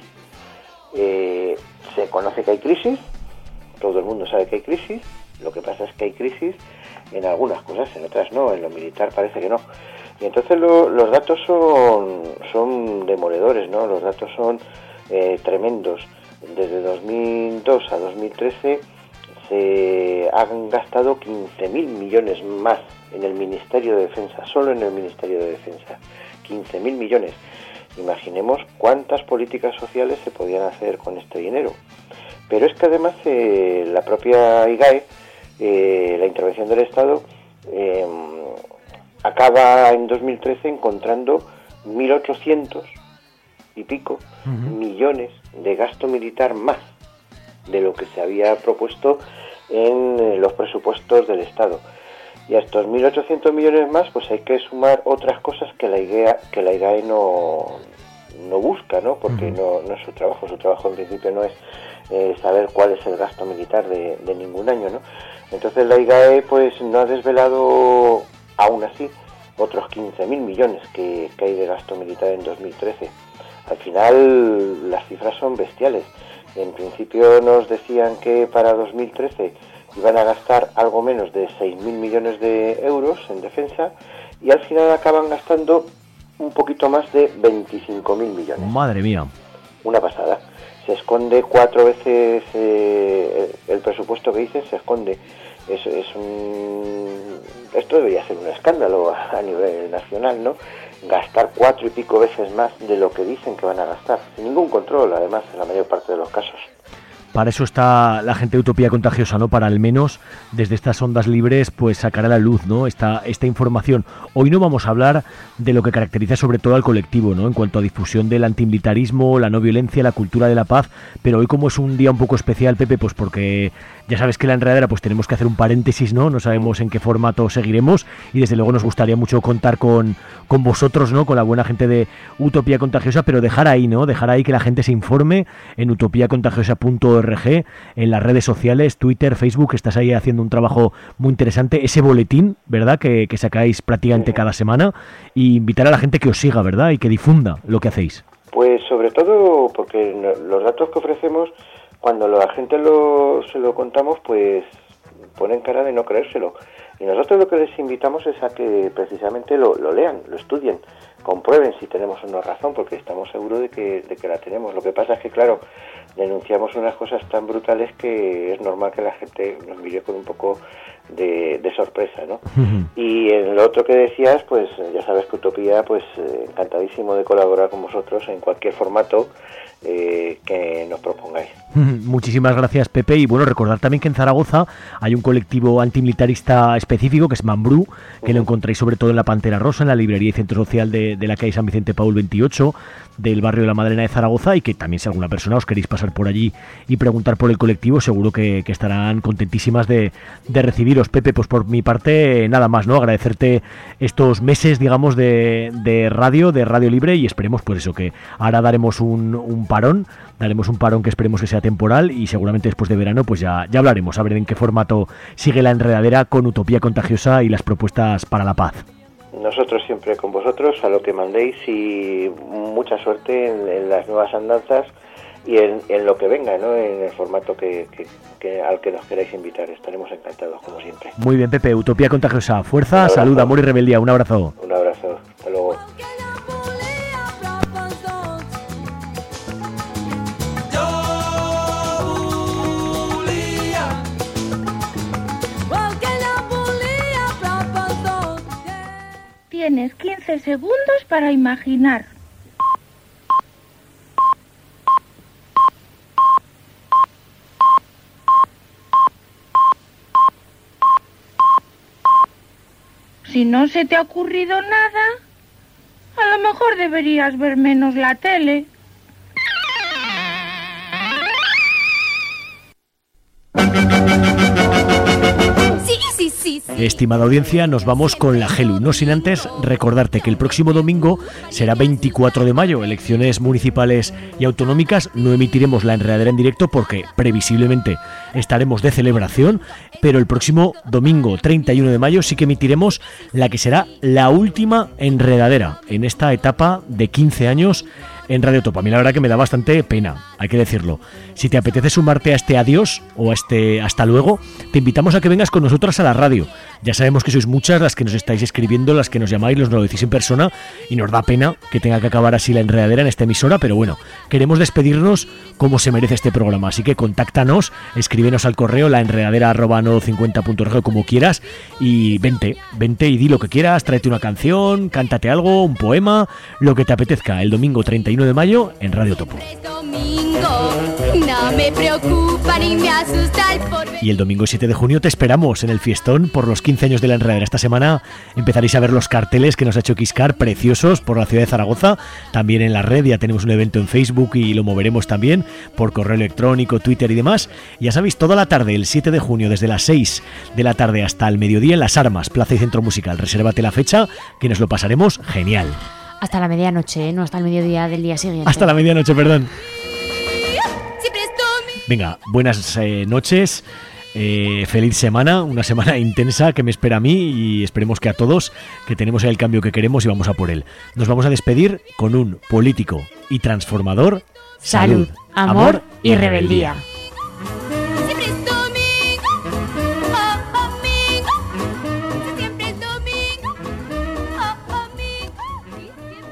se conoce que hay crisis, todo el mundo sabe que hay crisis, lo que pasa es que hay crisis en algunas cosas, en otras no, en lo militar parece que no. Y entonces los datos son demoledores, ¿no? Los datos son tremendos. Desde 2002 a 2013 se han gastado 15.000 millones más en el Ministerio de Defensa, solo en el Ministerio de Defensa. 15.000 millones. Imaginemos cuántas políticas sociales se podían hacer con este dinero. Pero es que además la propia IGAE, la intervención del Estado, acaba en 2013 encontrando 1.800 y pico millones de gasto militar más de lo que se había propuesto en los presupuestos del Estado. Y a estos 1.800 millones más, pues hay que sumar otras cosas que la IGAE no busca, ¿no? Porque no es su trabajo. Su trabajo en principio no es saber cuál es el gasto militar de ningún año, ¿no? Entonces la IGAE pues no ha desvelado aún así otros 15.000 millones que hay de gasto militar en 2013. Al final las cifras son bestiales. En principio nos decían que para 2013 iban a gastar algo menos de 6.000 millones de euros en defensa y al final acaban gastando un poquito más de 25.000 millones. Madre mía. Una pasada. Se esconde 4 veces el presupuesto que dicen, se esconde. Esto debería ser un escándalo a nivel nacional, ¿no? Gastar 4 y pico veces más de lo que dicen que van a gastar, sin ningún control, además, en la mayor parte de los casos. Para eso está la gente de Utopía Contagiosa, ¿no? Para al menos desde estas ondas libres pues sacar a la luz, ¿no? Esta información. Hoy no vamos a hablar de lo que caracteriza sobre todo al colectivo, ¿no? En cuanto a difusión del antimilitarismo, la no violencia, la cultura de la paz, pero hoy como es un día un poco especial, Pepe, pues porque ya sabes que la enredadera pues tenemos que hacer un paréntesis, ¿no? No sabemos en qué formato seguiremos y desde luego nos gustaría mucho contar con vosotros, ¿no? Con la buena gente de Utopía Contagiosa, pero dejar ahí, ¿no? Dejar ahí que la gente se informe en utopiacontagiosa.org, en las redes sociales, Twitter, Facebook, estás ahí haciendo un trabajo muy interesante, ese boletín, ¿verdad? Que sacáis prácticamente cada semana, y invitar a la gente que os siga, ¿verdad? Y que difunda lo que hacéis. Pues sobre todo porque los datos que ofrecemos, cuando la gente se lo contamos, pues ponen cara de no creérselo. Y nosotros lo que les invitamos es a que precisamente lo lean, lo estudien, comprueben si tenemos o no razón, porque estamos seguros de que la tenemos. Lo que pasa es que, claro, denunciamos unas cosas tan brutales que es normal que la gente nos mire con un poco de sorpresa, ¿no? Y en lo otro que decías, pues ya sabes que Utopía, pues encantadísimo de colaborar con vosotros en cualquier formato que nos propongáis. Muchísimas gracias, Pepe. Y bueno, recordar también que en Zaragoza hay un colectivo antimilitarista específico que es Mambrú, que lo encontráis sobre todo en la Pantera Rosa, en la librería y centro social de la calle San Vicente Paul 28 del barrio de la Madalena de Zaragoza, y que también si alguna persona os queréis pasar por allí y preguntar por el colectivo, seguro que estarán contentísimas de recibiros. Pepe, pues por mi parte nada más, ¿no? Agradecerte estos meses, digamos, de radio libre, y esperemos pues eso, que ahora daremos un parón que esperemos que sea temporal, y seguramente después de verano pues ya hablaremos a ver en qué formato sigue la enredadera con Utopía Contagiosa y las propuestas para la paz. Nosotros siempre con vosotros, a lo que mandéis, y mucha suerte en las nuevas andanzas y en lo que venga, ¿no? En el formato al que nos queráis invitar. Estaremos encantados, como siempre. Muy bien, Pepe. Utopía Contagiosa. Fuerza, salud, amor y rebeldía. Un abrazo. Un abrazo. Hasta luego. Tienes 15 segundos para imaginar. Si no se te ha ocurrido nada, a lo mejor deberías ver menos la tele. Estimada audiencia, nos vamos con la Gelu, no sin antes recordarte que el próximo domingo será 24 de mayo, elecciones municipales y autonómicas. No emitiremos la enredadera en directo porque previsiblemente estaremos de celebración, pero el próximo domingo 31 de mayo sí que emitiremos la que será la última enredadera en esta etapa de 15 años en Radio Top. A mí la verdad que me da bastante pena, hay que decirlo. Si te apetece sumarte a este adiós o a este hasta luego, te invitamos a que vengas con nosotras a la radio. Ya sabemos que sois muchas las que nos estáis escribiendo, las que nos llamáis, nos lo decís en persona, y nos da pena que tenga que acabar así la enredadera en esta emisora, pero bueno, queremos despedirnos como se merece este programa, así que contáctanos, escríbenos al correo laenredadera@nodo50.org como quieras, y vente y di lo que quieras, tráete una canción, cántate algo, un poema, lo que te apetezca, el domingo 31 de mayo en Radio Topo. No me preocupa ni me asusta el porvenir. Y el domingo 7 de junio te esperamos en el fiestón por los 15 años de la enredadera. Esta semana empezaréis a ver los carteles que nos ha hecho Quiscar, preciosos, por la ciudad de Zaragoza. También en la red ya tenemos un evento en Facebook y lo moveremos también por correo electrónico, Twitter y demás. Ya sabéis, toda la tarde, el 7 de junio, desde las 6 de la tarde hasta el mediodía en Las Armas, Plaza y Centro Musical. Resérvate la fecha, que nos lo pasaremos genial. Hasta la medianoche, no hasta el mediodía del día siguiente. Hasta la medianoche, perdón. Venga, buenas noches, feliz semana, una semana intensa que me espera a mí y esperemos que a todos, que tenemos el cambio que queremos y vamos a por él. Nos vamos a despedir con un político y transformador. Salud, amor y rebeldía.